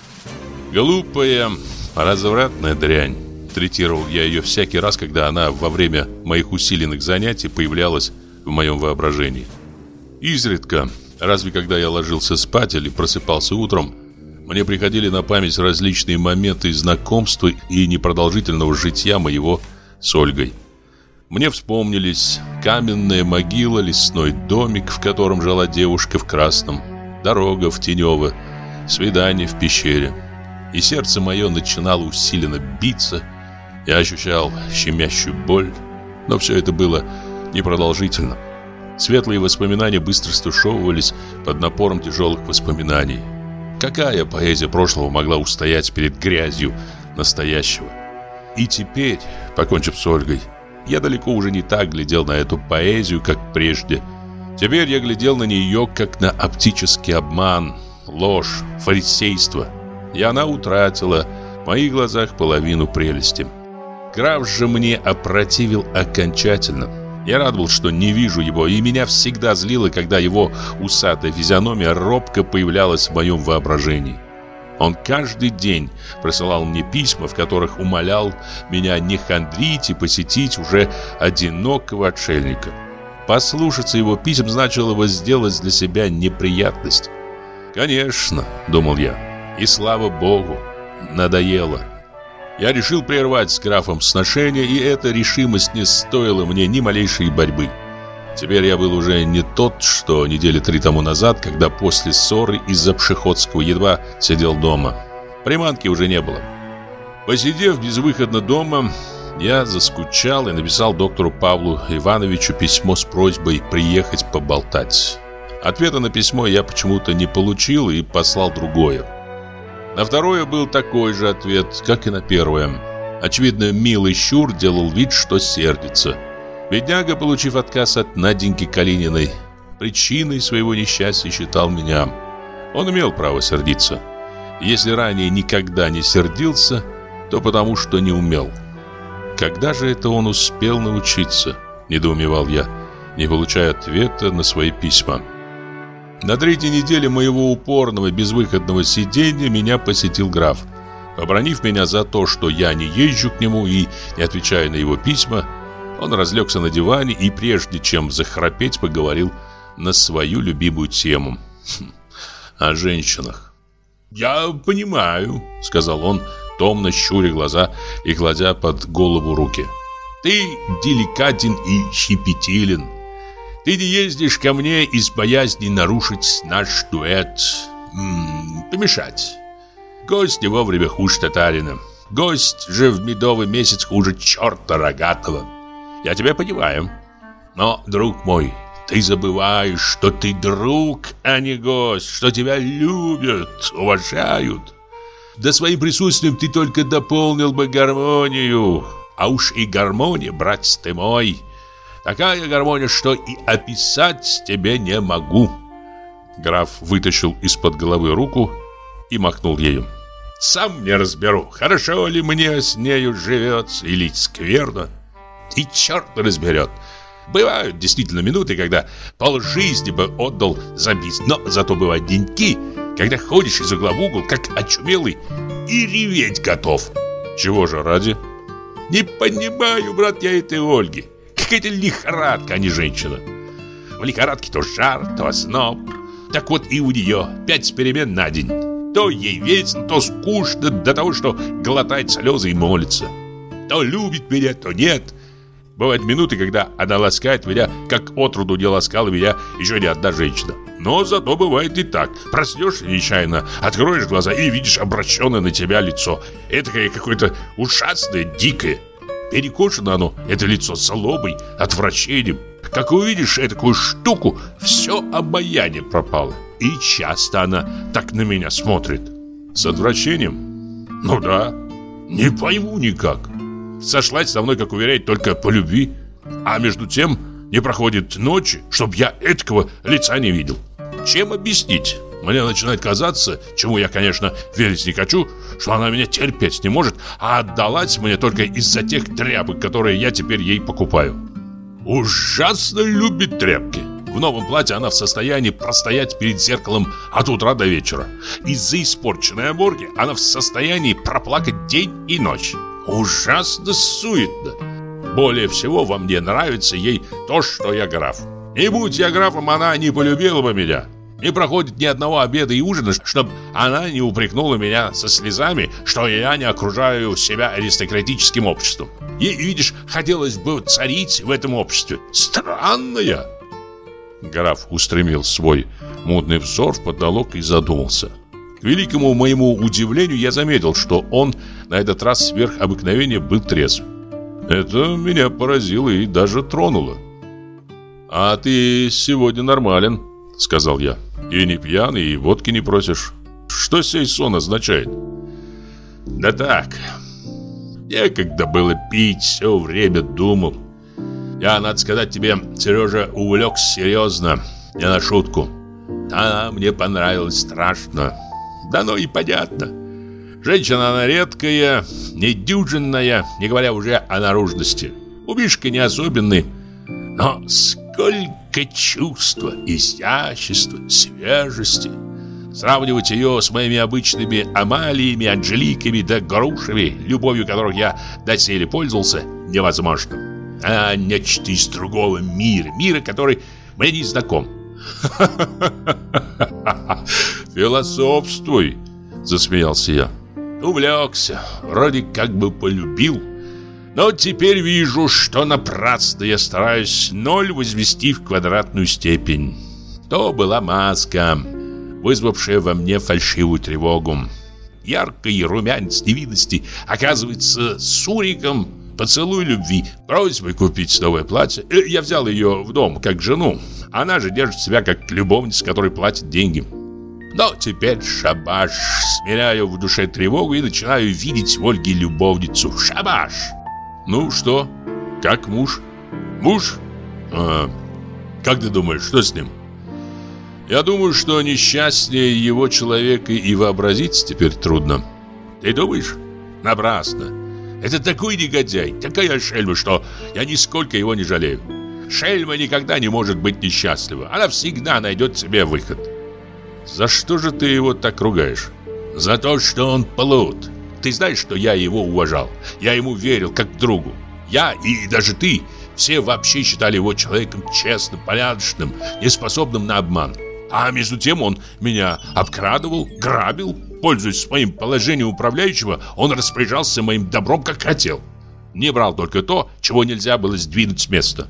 Глупая, развратная дрянь. Третировал я ее всякий раз, когда она во время моих усиленных занятий появлялась в моем воображении. Изредка, разве когда я ложился спать или просыпался утром, мне приходили на память различные моменты знакомства и непродолжительного житья моего с Ольгой. Мне вспомнились каменная могила, лесной домик, в котором жила девушка в красном, дорога в Тенево, свидание в пещере. И сердце мое начинало усиленно биться. Я ощущал щемящую боль, но все это было непродолжительно. Светлые воспоминания быстро стушевывались под напором тяжелых воспоминаний. Какая поэзия прошлого могла устоять перед грязью настоящего? И теперь, покончив с Ольгой, я далеко уже не так глядел на эту поэзию, как прежде. Теперь я глядел на нее, как на оптический обман, ложь, фарисейство. И она утратила в моих глазах половину прелести. Граф же мне опротивил окончательно. Я рад был, что не вижу его, и меня всегда злило, когда его усатая физиономия робко появлялась в моем воображении. Он каждый день присылал мне письма, в которых умолял меня не хандрить и посетить уже одинокого отшельника. Послушаться его писем значило бы сделать для себя неприятность. «Конечно», — думал я, — «и слава Богу, надоело». Я решил прервать с графом сношения, и эта решимость не стоила мне ни малейшей борьбы. Теперь я был уже не тот, что недели три тому назад, когда после ссоры из-за Пшеходского едва сидел дома. Приманки уже не было. Посидев безвыходно дома, я заскучал и написал доктору Павлу Ивановичу письмо с просьбой приехать поболтать. Ответа на письмо я почему-то не получил и послал другое. На второе был такой же ответ, как и на первое. Очевидно, милый щур делал вид, что сердится. Бедняга, получив отказ от Наденьки Калининой, причиной своего несчастья считал меня. Он имел право сердиться. Если ранее никогда не сердился, то потому что не умел. Когда же это он успел научиться, недоумевал я, не получая ответа на свои письма. На третьей неделе моего упорного безвыходного сидения меня посетил граф. Побранив меня за то, что я не езжу к нему и не отвечаю на его письма, он разлегся на диване и, прежде чем захрапеть, поговорил на свою любимую тему – о женщинах. «Я понимаю», – сказал он, томно щуря глаза и кладя под голову руки. «Ты деликатен и щепетилен. Ты не ездишь ко мне из боязни нарушить наш дуэт, м-м, помешать. Гость не вовремя хуже татарина. Гость же в медовый месяц хуже черта рогатого. Я тебя понимаю. Но, друг мой, ты забываешь, что ты друг, а не гость, что тебя любят, уважают. Да своим присутствием ты только дополнил бы гармонию. А уж и гармония, братец ты мой, такая гармония, что и описать тебе не могу». Граф вытащил из-под головы руку и махнул ею. «Сам не разберу, хорошо ли мне с нею живется или скверно. И черт разберет. Бывают действительно минуты, когда полжизни бы отдал за бизнес, но зато бывают деньки, когда ходишь из угла в угол, как очумелый, и реветь готов». «Чего же ради?» «Не понимаю, брат, я этой Ольги. Какая-то лихорадка, а не женщина. В лихорадке то жар, то озноб. Так вот и у нее пять перемен на день. То ей весело, то скучно до того, что глотает слезы и молится. То любит меня, то нет. Бывают минуты, когда она ласкает меня, как отроду не ласкала меня еще ни одна женщина. Но зато бывает и так. Проснешься нечаянно, откроешь глаза и видишь обращенное на тебя лицо. Этакое какое-то ужасное, дикое. Перекошено оно, это лицо, злобой, отвращением. Как увидишь этакую штуку, все обаяние пропало. И часто она так на меня смотрит. С отвращением? Ну да. Не пойму никак. Сошлась со мной, как уверяет, только по любви. А между тем не проходит ночи, чтоб я этакого лица не видел. Чем объяснить? Мне начинает казаться, чему я, конечно, верить не хочу, что она меня терпеть не может, а отдалась мне только из-за тех тряпок, которые я теперь ей покупаю. Ужасно любит тряпки. В новом платье она в состоянии простоять перед зеркалом от утра до вечера. Из-за испорченной оборки она в состоянии проплакать день и ночь. Ужасно суетно. Более всего во мне нравится ей то, что я граф. Не будь я графом, она не полюбила бы меня. Не проходит ни одного обеда и ужина, чтобы она не упрекнула меня со слезами, что я не окружаю себя аристократическим обществом. Ей, видишь, хотелось бы царить в этом обществе. Странная. Граф устремил свой мутный взор в потолок и задумался. К великому моему удивлению я заметил, что он на этот раз сверх обыкновения был трезв. Это меня поразило и даже тронуло. «А ты сегодня нормален», — сказал я. «И не пьяный, и водки не просишь. Что сей сон означает?» «Да так, некогда было пить, все время думал. Я, надо сказать тебе, Сережа, увлекся серьезно, не на шутку. Она мне понравилась страшно. Да ну и понятно. Женщина она редкая, недюжинная, не говоря уже о наружности. Убишка не особенный, но сколько чувства, изящества, свежести. Сравнивать ее с моими обычными Амалиями, Анжеликами да Грушами, любовью которых я доселе пользовался, невозможно. А нечто из другого мира, мира, который мне не знаком. «Философствуй», — засмеялся я. «Увлекся, вроде как бы полюбил. Но теперь вижу, что напрасно я стараюсь ноль возвести в квадратную степень. То была маска, вызвавшая во мне фальшивую тревогу. Яркий румянец невинности оказывается суриком, поцелуй любви, просьбой купить новое платье. Я взял ее в дом как жену. Она же держит себя как любовница, которой платит деньги. Но теперь шабаш. Смиряю в душе тревогу и начинаю видеть в Ольге любовницу. Шабаш!» «Ну что, как муж?» «Муж? А, как ты думаешь, что с ним?» «Я думаю, что несчастнее его человека и вообразить теперь трудно». «Ты думаешь? Напрасно. Это такой негодяй, такая шельма, что я нисколько его не жалею. Шельма никогда не может быть несчастлива. Она всегда найдет себе выход». «За что же ты его так ругаешь?» «За то, что он плут. Ты знаешь, что я его уважал. Я ему верил как другу. Я и даже ты все вообще считали его человеком честным, порядочным, неспособным на обман. А между тем он меня обкрадывал, грабил. Пользуясь своим положением управляющего, он распоряжался моим добром, как хотел. Не брал только то, чего нельзя было сдвинуть с места».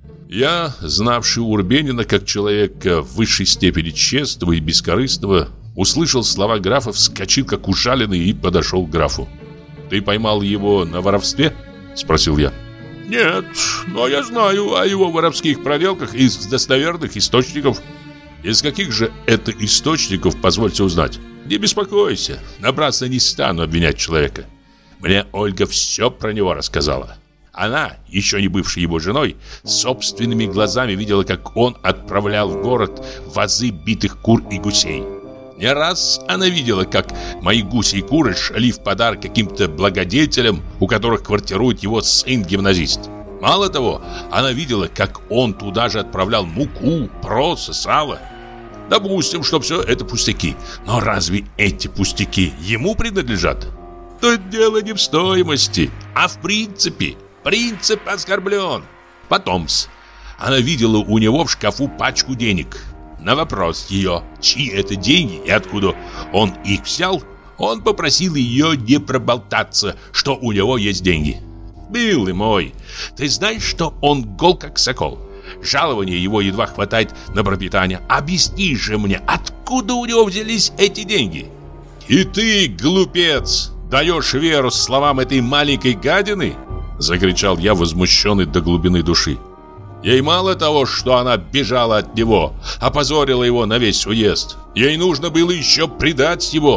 Я, знавший Урбенина как человека в высшей степени честного и бескорыстного, услышал слова графа, вскочил как ужаленный и подошел к графу. «Ты поймал его на воровстве?» — спросил я. «Нет, но я знаю о его воровских проделках из достоверных источников». «Из каких же это источников, позвольте узнать?» «Не беспокойся, напрасно не стану обвинять человека. Мне Ольга все про него рассказала. Она, еще не бывшей его женой, собственными глазами видела, как он отправлял в город вазы битых кур и гусей. Не раз она видела, как мои гуси и куры шли в подарок каким-то благодетелям, у которых квартирует его сын-гимназист. Мало того, она видела, как он туда же отправлял муку, проса, сало. Допустим, что все это пустяки. Но разве эти пустяки ему принадлежат? Тут дело не в стоимости, а в принципе. Принцип оскорблен. Потом-с, она видела у него в шкафу пачку денег. На вопрос ее, чьи это деньги и откуда он их взял, он попросил ее не проболтаться, что у него есть деньги. «Милый мой, ты знаешь, что он гол как сокол? Жалования его едва хватает на пропитание. Объясни же мне, откуда у него взялись эти деньги?» «И ты, глупец, даешь веру словам этой маленькой гадины?» — закричал я, возмущенный до глубины души. Ей мало того, что она бежала от него, опозорила его на весь уезд. Ей нужно было еще предать его.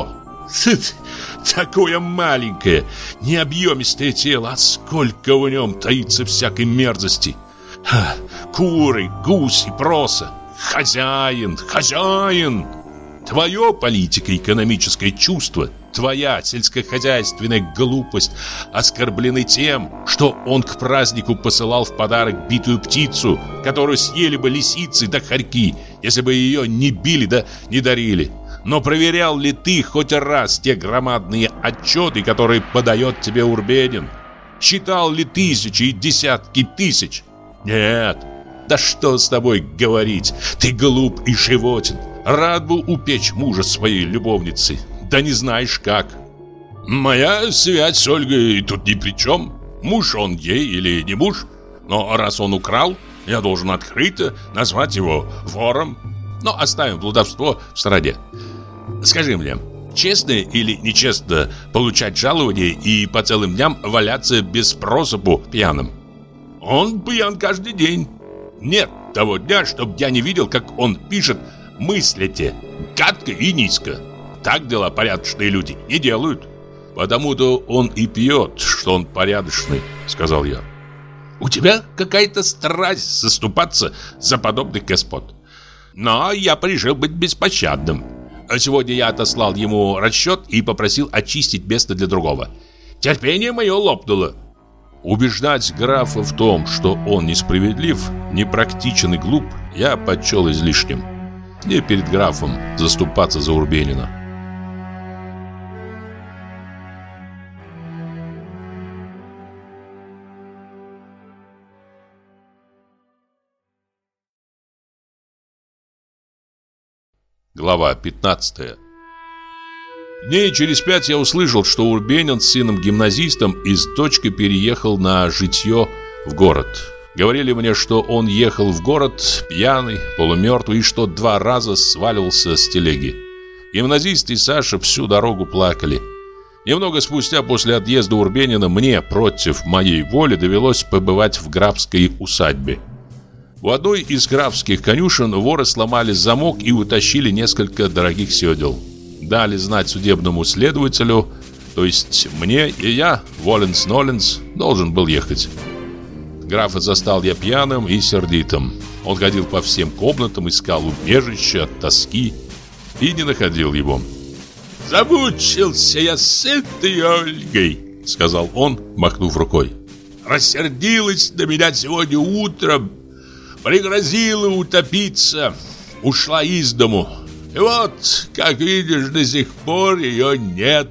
Такое маленькое, необъемистое тело, а сколько в нем таится всякой мерзости. Ха, куры, гуси, проса. Хозяин, хозяин. Твое политико-экономическое чувство, твоя сельскохозяйственная глупость оскорблены тем, что он к празднику посылал в подарок битую птицу, которую съели бы лисицы да хорьки, если бы ее не били да не дарили. Но проверял ли ты хоть раз те громадные отчеты, которые подает тебе Урбенин? Считал ли тысячи и десятки тысяч? Нет. Да что с тобой говорить? Ты глуп и животен. Рад был упечь мужа своей любовницы. Да не знаешь как. Моя связь с Ольгой тут ни при чем. Муж он ей или не муж. Но раз он украл, я должен открыто назвать его вором. Но оставим блудовство в стороне. Скажи мне, честно или нечестно получать жалование и по целым дням валяться без просыпу пьяным? Он пьян каждый день. Нет того дня, чтоб я не видел, как он пишет «мыслите» гадко и низко. Так дела порядочные люди не делают. Потому-то он и пьет, что он порядочный, сказал я. У тебя какая-то страсть заступаться за подобных господ. Но я пришел быть беспощадным. Сегодня я отослал ему расчет и попросил очистить место для другого. Терпение мое лопнуло. Убеждать графа в том, что он несправедлив, непрактичен и глуп, я почел излишним. Не перед графом заступаться за Урбенина. Глава пятнадцатая. Дней через пять я услышал, что Урбенин с сыном-гимназистом и с дочкой переехал на житье в город. Говорили мне, что он ехал в город пьяный, полумертвый, и что два раза сваливался с телеги. Гимназист и Саша всю дорогу плакали. Немного спустя после отъезда Урбенина мне, против моей воли, довелось побывать в графской усадьбе. У одной из графских конюшен воры сломали замок и утащили несколько дорогих седел. Дали знать судебному следователю, то есть мне, и я, воленс-ноленс, должен был ехать. Графа застал я пьяным и сердитым. Он ходил по всем комнатам, искал убежища от тоски и не находил его. «Замучился я с этой Ольгой», — сказал он, махнув рукой. «Рассердилась на меня сегодня утром, пригрозила утопиться, ушла из дому. И вот, как видишь, до сих пор ее нет.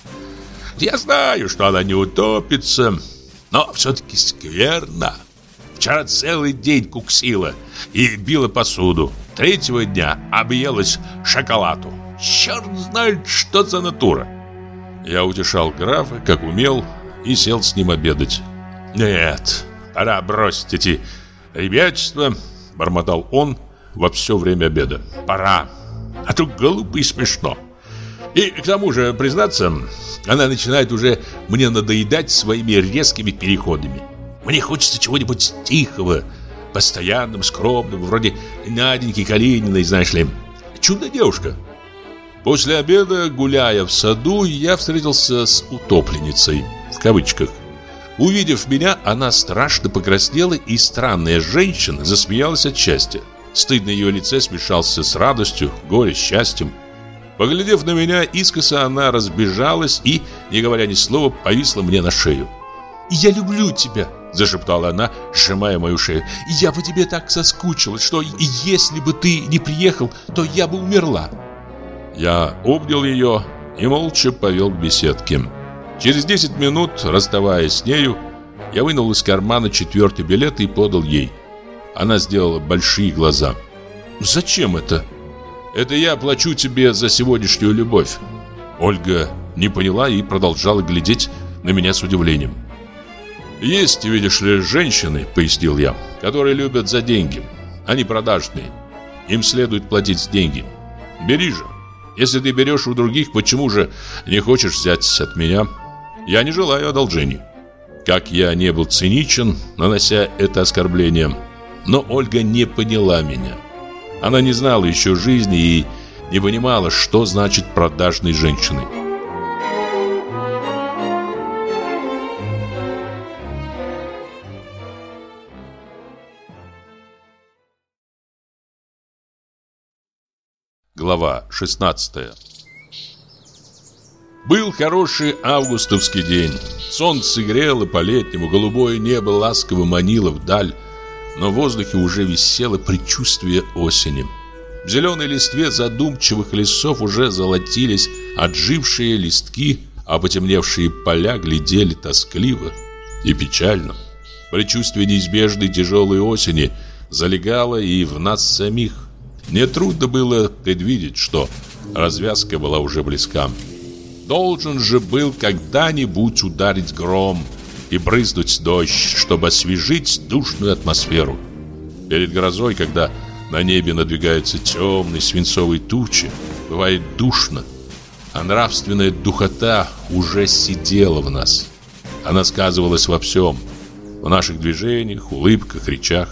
Я знаю, что она не утопится, но все-таки скверно. Вчера целый день куксила и била посуду. Третьего дня объелась шоколаду. Черт знает, что за натура». Я утешал графа, как умел, и сел с ним обедать. «Нет, пора бросить эти ребячества», — бормотал он во все время обеда. «Пора. А то глупо и смешно. И к тому же, признаться, она начинает уже мне надоедать своими резкими переходами. Мне хочется чего-нибудь тихого, постоянным, скромным, вроде Наденьки Калининой, знаешь ли. Чудная девушка». После обеда, гуляя в саду, я встретился с утопленницей, в кавычках. Увидев меня, она страшно покраснела, и странная женщина засмеялась от счастья. Стыд на ее лице смешался с радостью, горем, счастьем. Поглядев на меня искоса, она разбежалась и, не говоря ни слова, повисла мне на шею. «Я люблю тебя», — зашептала она, сжимая мою шею. «Я по тебе так соскучилась, что если бы ты не приехал, то я бы умерла». Я обнял ее и молча повел к беседке. Через десять минут, расставаясь с нею, я вынул из кармана четвертый билет и подал ей. Она сделала большие глаза. «Зачем это?» «Это я плачу тебе за сегодняшнюю любовь». Ольга не поняла и продолжала глядеть на меня с удивлением. «Есть, видишь ли, женщины, — пояснил я, — которые любят за деньги. Они продажные. Им следует платить деньги. Бери же. Если ты берешь у других, почему же не хочешь взять от меня? Я не желаю одолжений». Как я не был циничен, нанося это оскорбление, но Ольга не поняла меня. Она не знала еще жизни и не понимала, что значит продажной женщиной. Глава шестнадцатая. Был хороший августовский день. Солнце грело по-летнему, голубое небо ласково манило вдаль, но в воздухе уже висело предчувствие осени. В зеленой листве задумчивых лесов уже золотились отжившие листки, а потемневшие поля глядели тоскливо и печально. Предчувствие неизбежной тяжелой осени залегало и в нас самих. Нетрудно было предвидеть, что развязка была уже близка. Должен же был когда-нибудь ударить гром и брызнуть дождь, чтобы освежить душную атмосферу. Перед грозой, когда на небе надвигаются темные свинцовые тучи, бывает душно, а нравственная духота уже сидела в нас. Она сказывалась во всем, в наших движениях, улыбках, речах.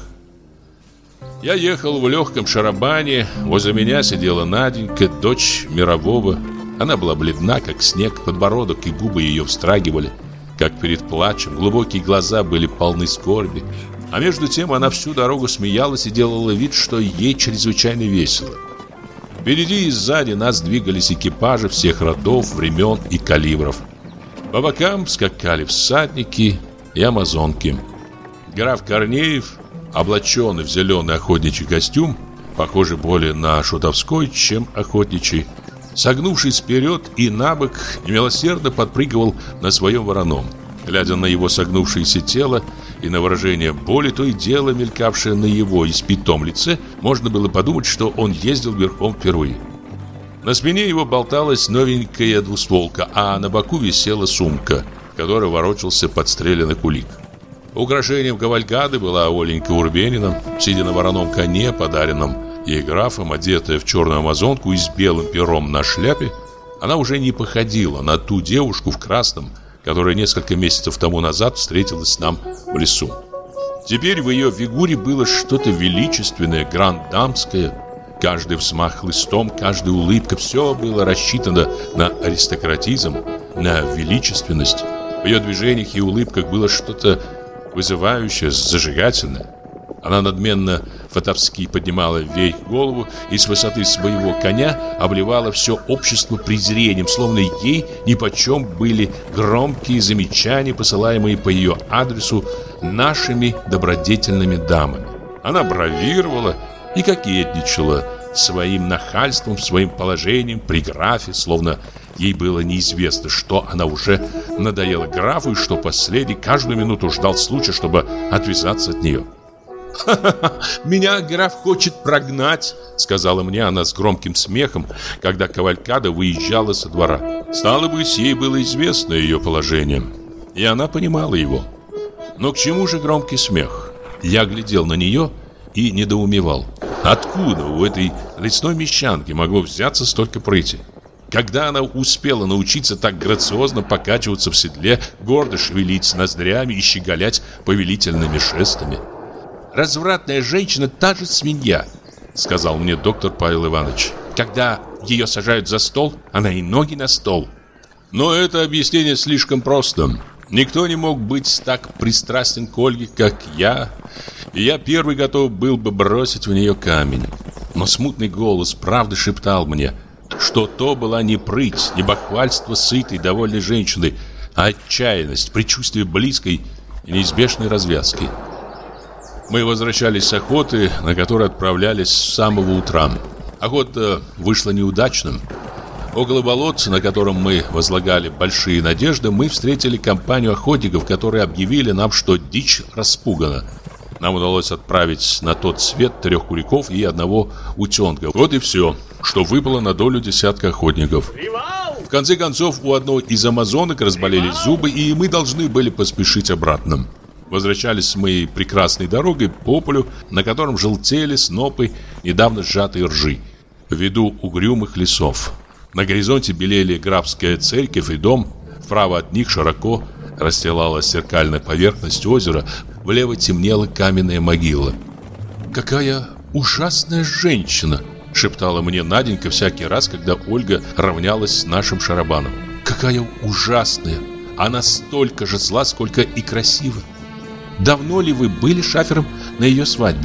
Я ехал в легком шарабане, возле меня сидела Наденька, дочь Мирового. Она была бледна, как снег, подбородок и губы ее встрагивали, как перед плачем, глубокие глаза были полны скорби. А между тем она всю дорогу смеялась и делала вид, что ей чрезвычайно весело. Впереди и сзади нас двигались экипажи всех родов, времен и калибров. По бокам скакали всадники и амазонки. Граф Корнеев, облаченный в зеленый охотничий костюм, похожий более на шутовской, чем охотничий, согнувшись вперед и набок, немилосердно подпрыгивал на своем вороном. Глядя на его согнувшееся тело и на выражение боли, то и дело, мелькавшее на его испитом лице, можно было подумать, что он ездил верхом впервые. На спине его болталась новенькая двустволка, а на боку висела сумка, в которой ворочался подстреленный кулик. Украшением кавалькады была Оленька Урбенина, сидя на вороном коне, подаренном ей графом, одетая в черную амазонку и с белым пером на шляпе. Она уже не походила на ту девушку в красном, которая несколько месяцев тому назад встретилась нам в лесу. Теперь в ее фигуре было что-то величественное, грандамское. Каждый взмах хлыстом, каждая улыбка, все было рассчитано на аристократизм, на величественность. В ее движениях и улыбках было что-то вызывающее, зажигательное. Она надменно фатовски поднимала вверх голову и с высоты своего коня обливала все общество презрением, словно ей нипочем были громкие замечания, посылаемые по ее адресу нашими добродетельными дамами. Она бравировала и кокетничала своим нахальством, своим положением при графе, словно ей было неизвестно, что она уже надоела графу и что последний каждую минуту ждал случая, чтобы отвязаться от нее. «Ха-ха-ха, меня граф хочет прогнать», — сказала мне она с громким смехом, когда кавалькада выезжала со двора. Стало быть, ей было известно ее положение, и она понимала его. Но к чему же громкий смех? Я глядел на нее и недоумевал. Откуда у этой лесной мещанки могло взяться столько прыти? Когда она успела научиться так грациозно покачиваться в седле, гордо шевелить ноздрями и щеголять повелительными жестами? «Развратная женщина та же свинья», — сказал мне доктор Павел Иванович. «Когда ее сажают за стол, она и ноги на стол». Но это объяснение слишком просто. Никто не мог быть так пристрастен к Ольге, как я, и я первый готов был бы бросить в нее камень. Но смутный голос правды шептал мне, что то была не прыть, не бахвальство сытой, довольной женщины, а отчаянность, предчувствие близкой и неизбежной развязки. Мы возвращались с охоты, на которой отправлялись с самого утра. Охота вышла неудачным. Около болот, на котором мы возлагали большие надежды, мы встретили компанию охотников, которые объявили нам, что дичь распугана. Нам удалось отправить на тот свет трех куряков и одного утенка. Вот и все, что выпало на долю десятка охотников. В конце концов, у одной из амазонок разболелись зубы, и мы должны были поспешить обратно. Возвращались мы прекрасной дорогой по полю, на котором желтели снопы недавно сжатой ржи, в виду угрюмых лесов. На горизонте белели графская церковь и дом, вправо от них широко расстилалась зеркальная поверхность озера, влево темнела каменная могила. «Какая ужасная женщина!» — шептала мне Наденька всякий раз, когда Ольга равнялась с нашим шарабаном. «Какая ужасная! Она столько же зла, сколько и красива! Давно ли вы были шафером на ее свадьбе?»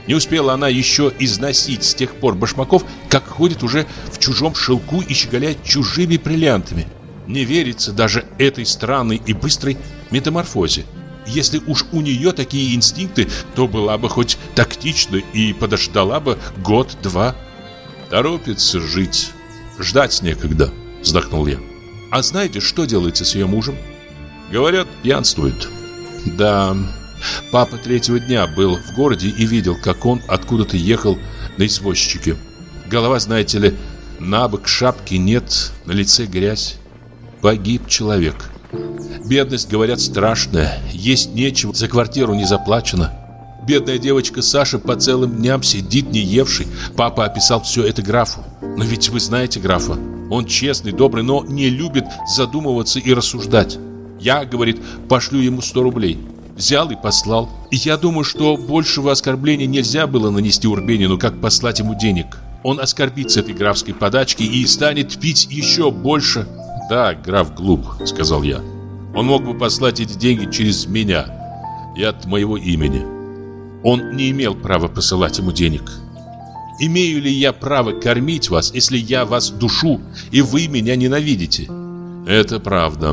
Не успела она еще износить с тех пор башмаков, как ходит уже в чужом шелку и щеголяет чужими бриллиантами. Не верится даже этой странной и быстрой метаморфозе. Если уж у нее такие инстинкты, то была бы хоть тактична и подождала бы год-два. Торопится жить. Ждать некогда, вздохнул я. А знаете, что делается с ее мужем? Говорят, пьянствует. Да, папа третьего дня был в городе и видел, как он откуда-то ехал на извозчике. Голова, знаете ли, набок, шапки нет, на лице грязь. Погиб человек. Бедность, говорят, страшная. Есть нечего, за квартиру не заплачено. Бедная девочка Саша по целым дням сидит не евший. Папа описал все это графу. Но ведь вы знаете графа. Он честный, добрый, но не любит задумываться и рассуждать. Я, говорит, пошлю ему сто рублей. Взял и послал. И я думаю, что большего оскорбления нельзя было нанести Урбенину, как послать ему денег. Он оскорбится этой графской подачки и станет пить еще больше. Да, граф глуп, сказал я. Он мог бы послать эти деньги через меня и от моего имени. Он не имел права посылать ему денег. Имею ли я право кормить вас, если я вас душу, и вы меня ненавидите? Это правда.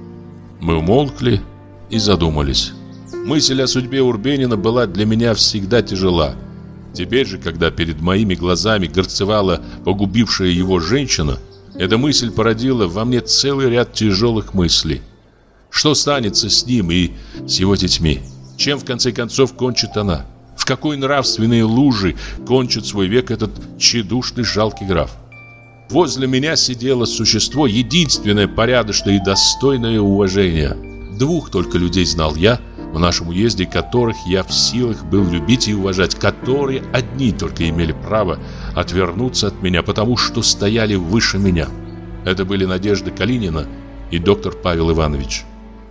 Мы умолкли и задумались. Мысль о судьбе Урбенина была для меня всегда тяжела. Теперь же, когда перед моими глазами горцевала погубившая его женщина, эта мысль породила во мне целый ряд тяжелых мыслей. Что станется с ним и с его детьми? Чем в конце концов кончит она? В какой нравственной луже кончит свой век этот тщедушный жалкий граф? Возле меня сидело существо, единственное порядочное и достойное уважения. Двух только людей знал я в нашем уезде, которых я в силах был любить и уважать, которые одни только имели право отвернуться от меня, потому что стояли выше меня. Это были Надежда Калинина и доктор Павел Иванович.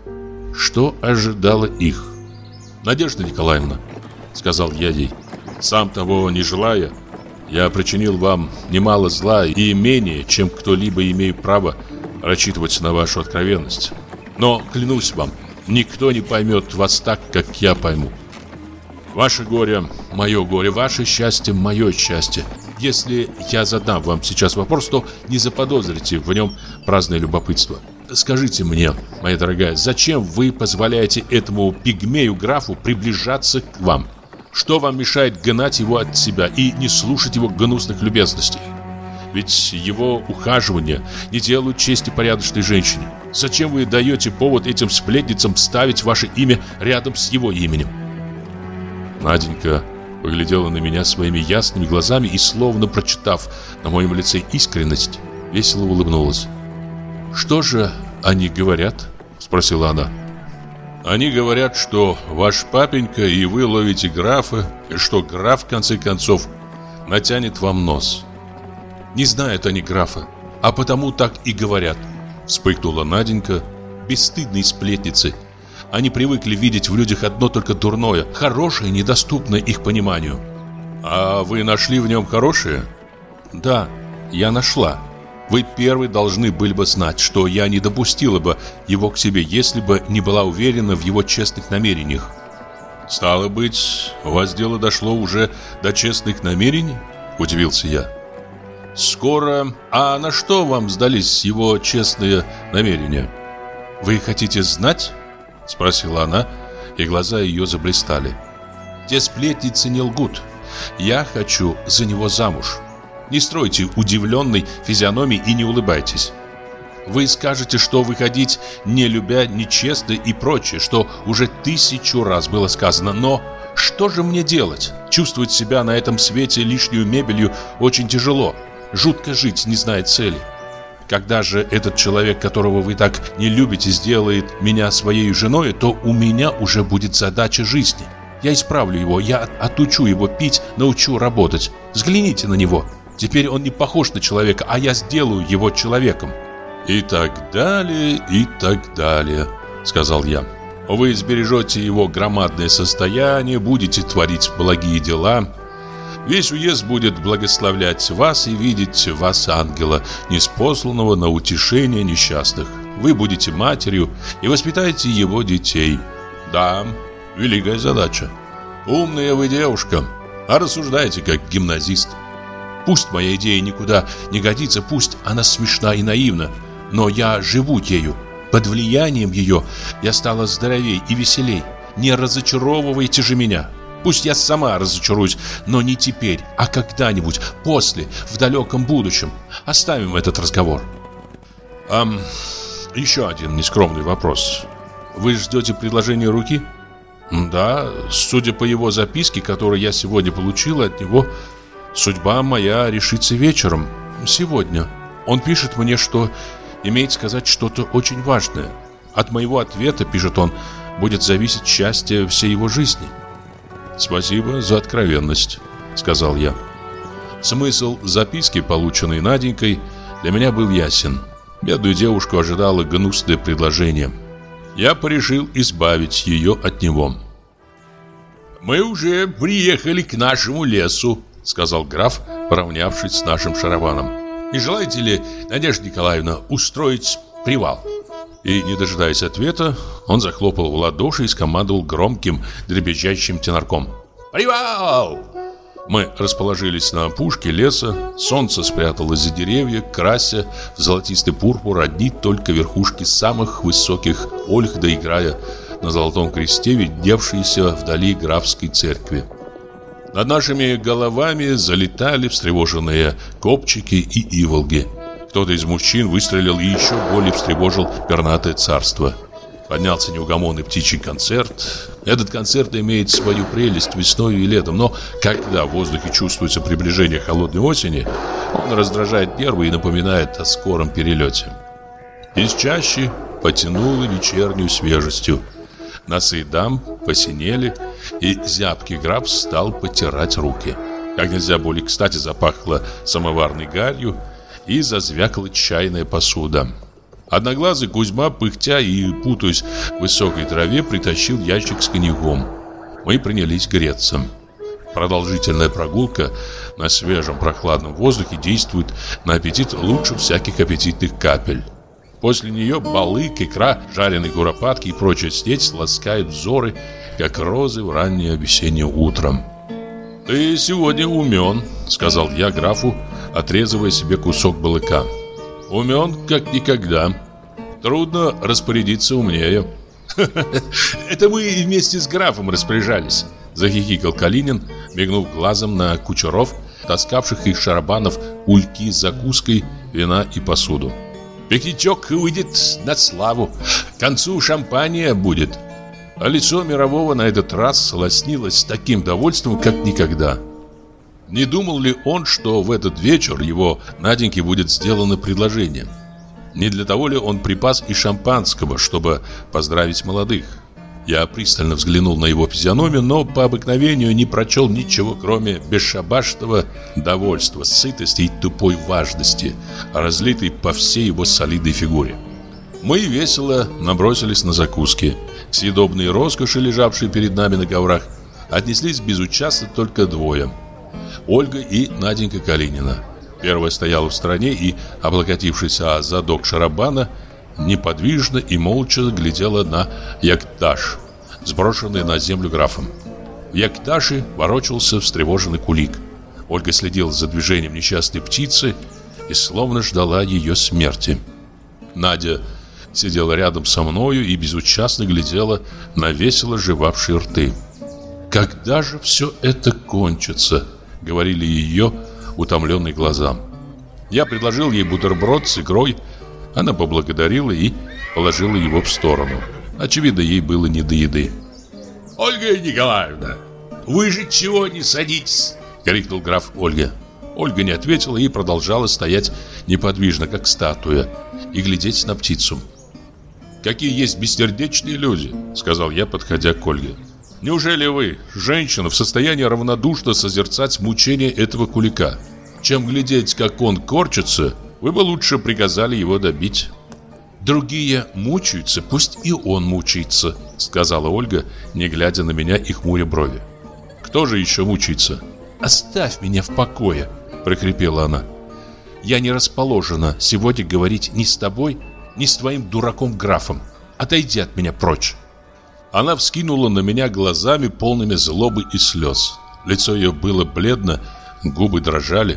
Что ожидало их? «Надежда Николаевна», — сказал я ей, — «сам того не желая, я причинил вам немало зла и менее, чем кто-либо имею право рассчитывать на вашу откровенность. Но, клянусь вам, никто не поймет вас так, как я пойму. Ваше горе – мое горе, ваше счастье – мое счастье. Если я задам вам сейчас вопрос, то не заподозрите в нем праздное любопытство. Скажите мне, моя дорогая, зачем вы позволяете этому пигмею-графу приближаться к вам? Что вам мешает гнать его от себя и не слушать его гнусных любезностей? Ведь его ухаживания не делают чести порядочной женщине. Зачем вы даете повод этим сплетницам ставить ваше имя рядом с его именем?» Наденька поглядела на меня своими ясными глазами и, словно прочитав на моем лице искренность, весело улыбнулась. «Что же они говорят?» — спросила она. «Они говорят, что ваш папенька и вы ловите графа, и что граф, в конце концов, натянет вам нос». «Не знают они графа, а потому так и говорят», — вспыхнула Наденька. «Бесстыдные сплетницы. Они привыкли видеть в людях одно только дурное, хорошее, недоступное их пониманию». «А вы нашли в нем хорошее?» «Да, я нашла. Вы первый должны были бы знать, что я не допустила бы его к себе, если бы не была уверена в его честных намерениях». «Стало быть, у вас дело дошло уже до честных намерений?» – удивился я. «Скоро. А на что вам сдались его честные намерения?» «Вы хотите знать?» – спросила она, и глаза ее заблистали. «Те сплетницы не лгут. Я хочу за него замуж. Не стройте удивленной физиономии и не улыбайтесь. Вы скажете, что выходить не любя, нечестно и прочее, что уже тысячу раз было сказано. Но что же мне делать? Чувствовать себя на этом свете лишнюю мебелью очень тяжело. Жутко жить, не зная цели. Когда же этот человек, которого вы так не любите, сделает меня своей женой, то у меня уже будет задача жизни. Я исправлю его, я отучу его пить, научу работать. Взгляните на него. Теперь он не похож на человека, а я сделаю его человеком». «И так далее, и так далее», — сказал я. «Вы сбережете его громадное состояние, будете творить благие дела. Весь уезд будет благословлять вас и видеть в вас ангела, ниспосланного на утешение несчастных. Вы будете матерью и воспитаете его детей. Да, великая задача. Умная вы девушка. а рассуждаете как гимназист. Пусть моя идея никуда не годится, пусть она смешна и наивна, но я живу ею. Под влиянием ее я стала здоровей и веселей. Не разочаровывайте же меня. Пусть я сама разочаруюсь, но не теперь, а когда-нибудь, после, в далеком будущем. Оставим этот разговор. А, еще один нескромный вопрос. Вы ждете предложения руки? Да, судя по его записке, которую я сегодня получила от него, судьба моя решится вечером, сегодня. Он пишет мне, что имеет сказать что-то очень важное. От моего ответа, пишет он, будет зависеть счастье всей его жизни. Спасибо за откровенность, сказал я. Смысл записки, полученной Наденькой, для меня был ясен. Бедную девушку ожидало гнусное предложение. Я порешил избавить ее от него. «Мы уже приехали к нашему лесу», — сказал граф, поравнявшись с нашим шарабаном. «Не желаете ли, Надежда Николаевна, устроить привал?» И, не дожидаясь ответа, он захлопал в ладоши и скомандовал громким, дребезжащим тенорком: «Привал!» Мы расположились на опушке леса, солнце спряталось за деревья, крася в золотистый пурпур одни только верхушки самых высоких ольх, доиграя на золотом кресте, видневшиеся вдали графской церкви. Над нашими головами залетали встревоженные копчики и иволги. Кто-то из мужчин выстрелил и еще более встревожил пернатое царство. Поднялся неугомонный птичий концерт. Этот концерт имеет свою прелесть весной и летом, но когда в воздухе чувствуется приближение холодной осени, он раздражает нервы и напоминает о скором перелете. Из чащи потянуло вечернюю свежестью. Носы дам посинели, и зябкий граф стал потирать руки. Как нельзя более кстати запахло самоварной гарью, и зазвякала чайная посуда. Одноглазый Кузьма, пыхтя и путаясь в высокой траве, притащил ящик с коньяком. Мы принялись греться. Продолжительная прогулка на свежем прохладном воздухе действует на аппетит лучше всяких аппетитных капель. После нее балык, икра, жареные куропатки и прочая снеть ласкают взоры, как розы в раннее весеннее утро. «Ты сегодня умен», — сказал я графу, отрезывая себе кусок балыка. «Умен, как никогда. Трудно распорядиться умнее». «Это мы вместе с графом распоряжались», — захихикал Калинин, мигнув глазом на кучеров, таскавших из шарабанов ульки с закуской, вина и посуду. «Пикничок выйдет на славу. К концу шампания будет». А лицо Мирового на этот раз лоснилось с таким довольством, как никогда. Не думал ли он, что в этот вечер его Наденьке будет сделано предложение? Не для того ли он припас и шампанского, чтобы поздравить молодых? Я пристально взглянул на его физиономию, но по обыкновению не прочел ничего, кроме бесшабашного довольства, сытости и тупой важности, разлитой по всей его солидной фигуре. Мы весело набросились на закуски. К съедобной роскоши, лежавшей перед нами на коврах, отнеслись безучастно только двое: Ольга и Наденька Калинина. Первая стояла в стороне и, облокотившись о задок шарабана, неподвижно и молча глядела на яктаж, сброшенный на землю графом. В якташе ворочался встревоженный кулик. Ольга следила за движением несчастной птицы и словно ждала ее смерти. Надя сидела рядом со мною и безучастно глядела на весело жевавшие рты. «Когда же все это кончится?» — говорили ее утомленные глаза. Я предложил ей бутерброд с икрой. Она поблагодарила и положила его в сторону. Очевидно, ей было не до еды. «Ольга Николаевна, вы же чего не садитесь?» — крикнул граф Ольге. Ольга не ответила и продолжала стоять неподвижно, как статуя, и глядеть на птицу. «Какие есть бессердечные люди», — сказал я, подходя к Ольге. «Неужели вы, женщина, в состоянии равнодушно созерцать мучения этого кулика? Чем глядеть, как он корчится, вы бы лучше приказали его добить». «Другие мучаются, пусть и он мучается», — сказала Ольга, не глядя на меня и хмуря брови. «Кто же еще мучается?» «Оставь меня в покое», — прохрипела она. «Я не расположена сегодня говорить ни с тобой, ни с твоим дураком-графом. Отойди от меня прочь». Она вскинула на меня глазами, полными злобы и слез. Лицо ее было бледно, губы дрожали.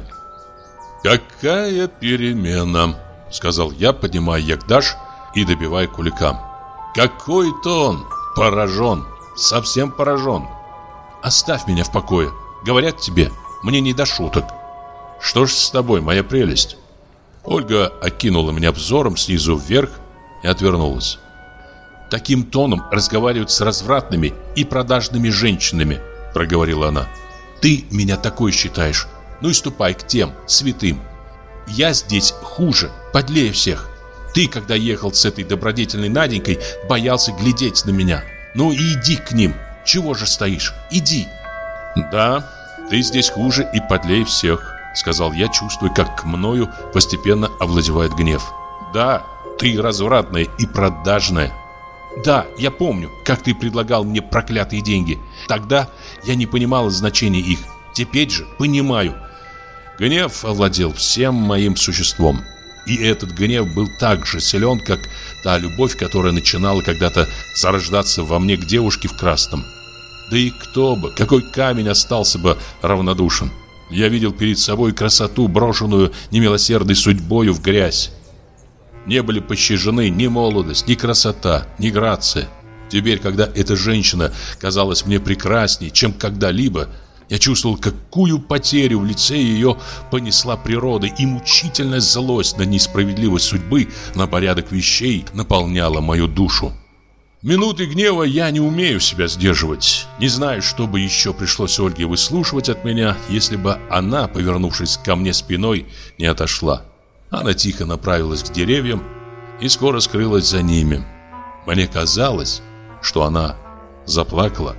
«Какая перемена!» — сказал я, поднимая ягдаш и добивая куликам. «Какой-то он поражен, совсем поражен. Оставь меня в покое. Говорят тебе, мне не до шуток. Что ж с тобой, моя прелесть?» Ольга окинула меня взором снизу вверх и отвернулась. «Таким тоном разговаривают с развратными и продажными женщинами», — проговорила она. «Ты меня такой считаешь. Ну и ступай к тем, святым. Я здесь хуже, подлее всех. Ты, когда ехал с этой добродетельной Наденькой, боялся глядеть на меня. Ну и иди к ним. Чего же стоишь? Иди». «Да, ты здесь хуже и подлее всех», — сказал я, чувствуя, как мною постепенно овладевает гнев. «Да, ты развратная и продажная. Да, я помню, как ты предлагал мне проклятые деньги. Тогда я не понимала значения их. Теперь же понимаю». Гнев овладел всем моим существом. И этот гнев был так же силен, как та любовь, которая начинала когда-то зарождаться во мне к девушке в красном. Да и кто бы, какой камень остался бы равнодушен? Я видел перед собой красоту, брошенную немилосердной судьбою в грязь. Не были пощажены ни молодость, ни красота, ни грация. Теперь, когда эта женщина казалась мне прекрасней, чем когда-либо, я чувствовал, какую потерю в лице ее понесла природа, и мучительная злость на несправедливость судьбы, на порядок вещей наполняла мою душу. Минуты гнева я не умею себя сдерживать. Не знаю, что бы еще пришлось Ольге выслушивать от меня, если бы она, повернувшись ко мне спиной, не отошла. Она тихо направилась к деревьям и скоро скрылась за ними. Мне казалось, что она заплакала.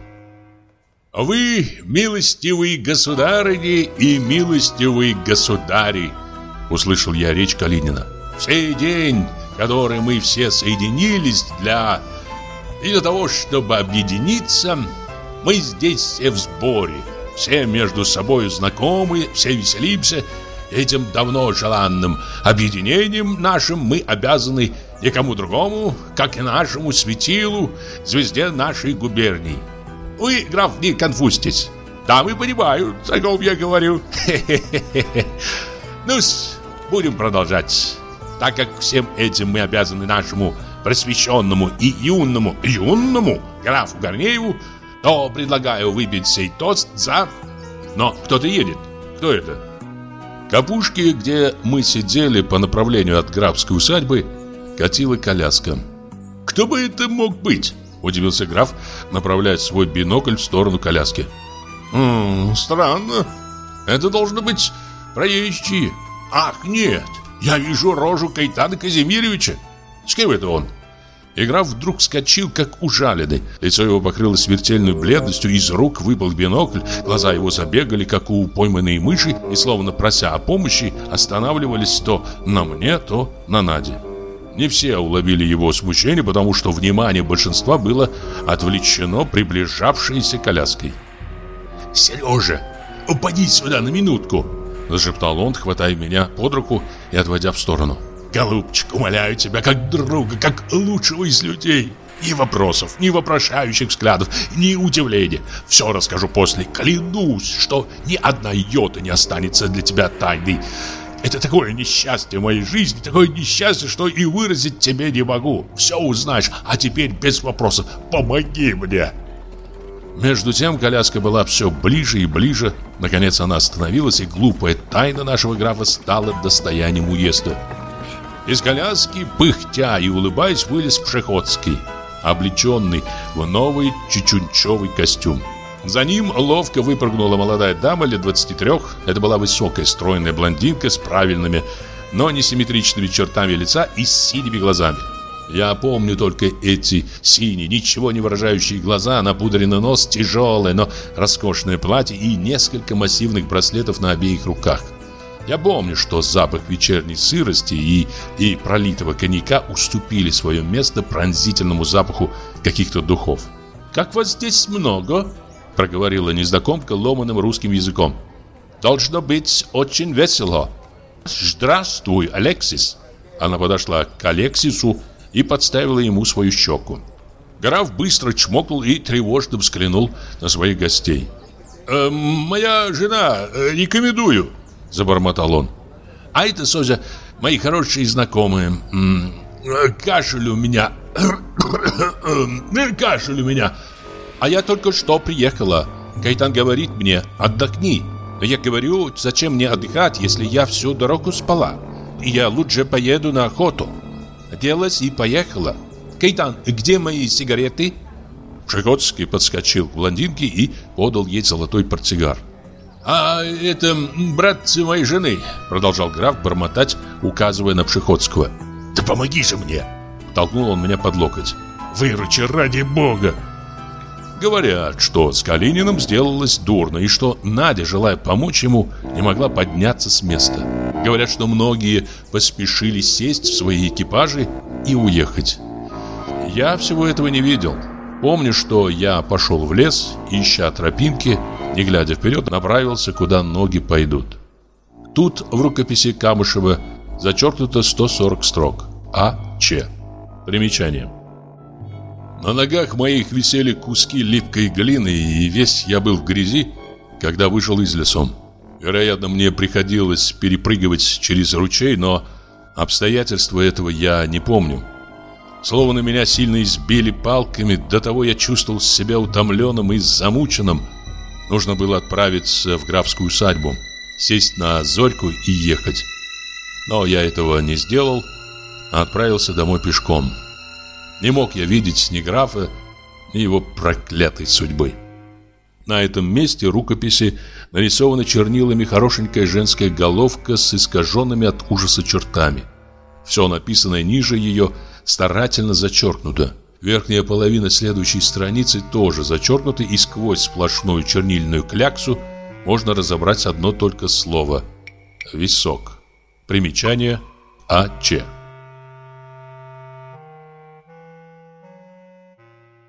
«Вы, милостивые государыни и милостивые государи!» — услышал я речь Калинина. «В сей день, который мы все соединились для... И для того, чтобы объединиться, мы здесь все в сборе, все между собой знакомы, все веселимся. Этим давно желанным объединением нашим мы обязаны никому другому, как и нашему светилу, звезде нашей губернии. Вы, граф, не конфузьтесь. Дамы понимают, о ком я говорю. Ну-с, будем продолжать. Так как всем этим мы обязаны нашему просвещенному и юному, юному графу Корнееву, то предлагаю выпить сей тост за... Но кто-то едет. Кто это? К опушке, где мы сидели по направлению от графской усадьбы, катила коляска. «Кто бы это мог быть?» — удивился граф, направляя свой бинокль в сторону коляски. «М-м, странно. Это должно быть проезжие. Ах, нет, я вижу рожу Каэтана Казимировича. С кем это он?» И граф вдруг вскочил, как ужаленный. Лицо его покрылось смертельной бледностью, из рук выпал бинокль, глаза его забегали, как у пойманной мыши, и, словно прося о помощи, останавливались то на мне, то на Наде. Не все уловили его смущение, потому что внимание большинства было отвлечено приближавшейся коляской. «Сережа, упади сюда на минутку!» — зашептал он, хватая меня под руку и отводя в сторону. «Голубчик, умоляю тебя, как друга, как лучшего из людей. Ни вопросов, ни вопрошающих взглядов, ни удивления. Все расскажу после. Клянусь, что ни одна йота не останется для тебя тайной. Это такое несчастье в моей жизни, такое несчастье, что и выразить тебе не могу. Все узнаешь, а теперь без вопросов помоги мне». Между тем коляска была все ближе и ближе. Наконец она остановилась, и глупая тайна нашего графа стала достоянием уезда. Из коляски, пыхтя и улыбаясь, вылез Пшеходский, облеченный в новый чечунчевый костюм. За ним ловко выпрыгнула молодая дама лет двадцати трех. Это была высокая, стройная блондинка с правильными, но несимметричными чертами лица и с синими глазами. Я помню только эти синие, ничего не выражающие глаза, напудренный нос, тяжелое, но роскошное платье и несколько массивных браслетов на обеих руках. Я помню, что запах вечерней сырости и, и пролитого коньяка уступили свое место пронзительному запаху каких-то духов. «Как вас здесь много?» — проговорила незнакомка ломаным русским языком. «Должно быть очень весело. Здравствуй, Алексис!» Она подошла к Алексису и подставила ему свою щеку. Граф быстро чмокнул и тревожно взглянул на своих гостей. э, моя жена, э, рекомендую, забормотал он. А это, Созя, мои хорошие знакомые. М -м, кашель у меня. Кашель у меня. А я только что приехала. Кайтан говорит мне: отдохни. Но я говорю: зачем мне отдыхать, если я всю дорогу спала? И я лучше поеду на охоту. Оделась и поехала. Кайтан, где мои сигареты? Пшехотский подскочил к блондинке и подал ей золотой портсигар. «А это братцы моей жены», — продолжал граф бормотать, указывая на Пшехотского. «Да помоги же мне!» — толкнул он меня под локоть. «Выручи ради бога!» Говорят, что с Калининым сделалось дурно, и что Надя, желая помочь ему, не могла подняться с места. Говорят, что многие поспешили сесть в свои экипажи и уехать. Я всего этого не видел. Помню, что я пошел в лес, ища тропинки, не глядя вперед, направился, куда ноги пойдут. Тут в рукописи Камышева зачеркнуто сто сорок строк. А. Ч. Примечание. На ногах моих висели куски липкой глины, и весь я был в грязи, когда вышел из лесу. Вероятно, мне приходилось перепрыгивать через ручей, но обстоятельства этого я не помню. Словно меня сильно избили палками, до того я чувствовал себя утомленным и замученным. Нужно было отправиться в графскую усадьбу, сесть на зорьку и ехать. Но я этого не сделал, а отправился домой пешком. Не мог я видеть ни графа, ни его проклятой судьбы. На этом месте рукописи нарисована чернилами хорошенькая женская головка с искаженными от ужаса чертами. Все написанное ниже ее старательно зачеркнуто. Верхняя половина следующей страницы тоже зачеркнута, и сквозь сплошную чернильную кляксу можно разобрать одно только слово — «висок». Примечание А. Ч.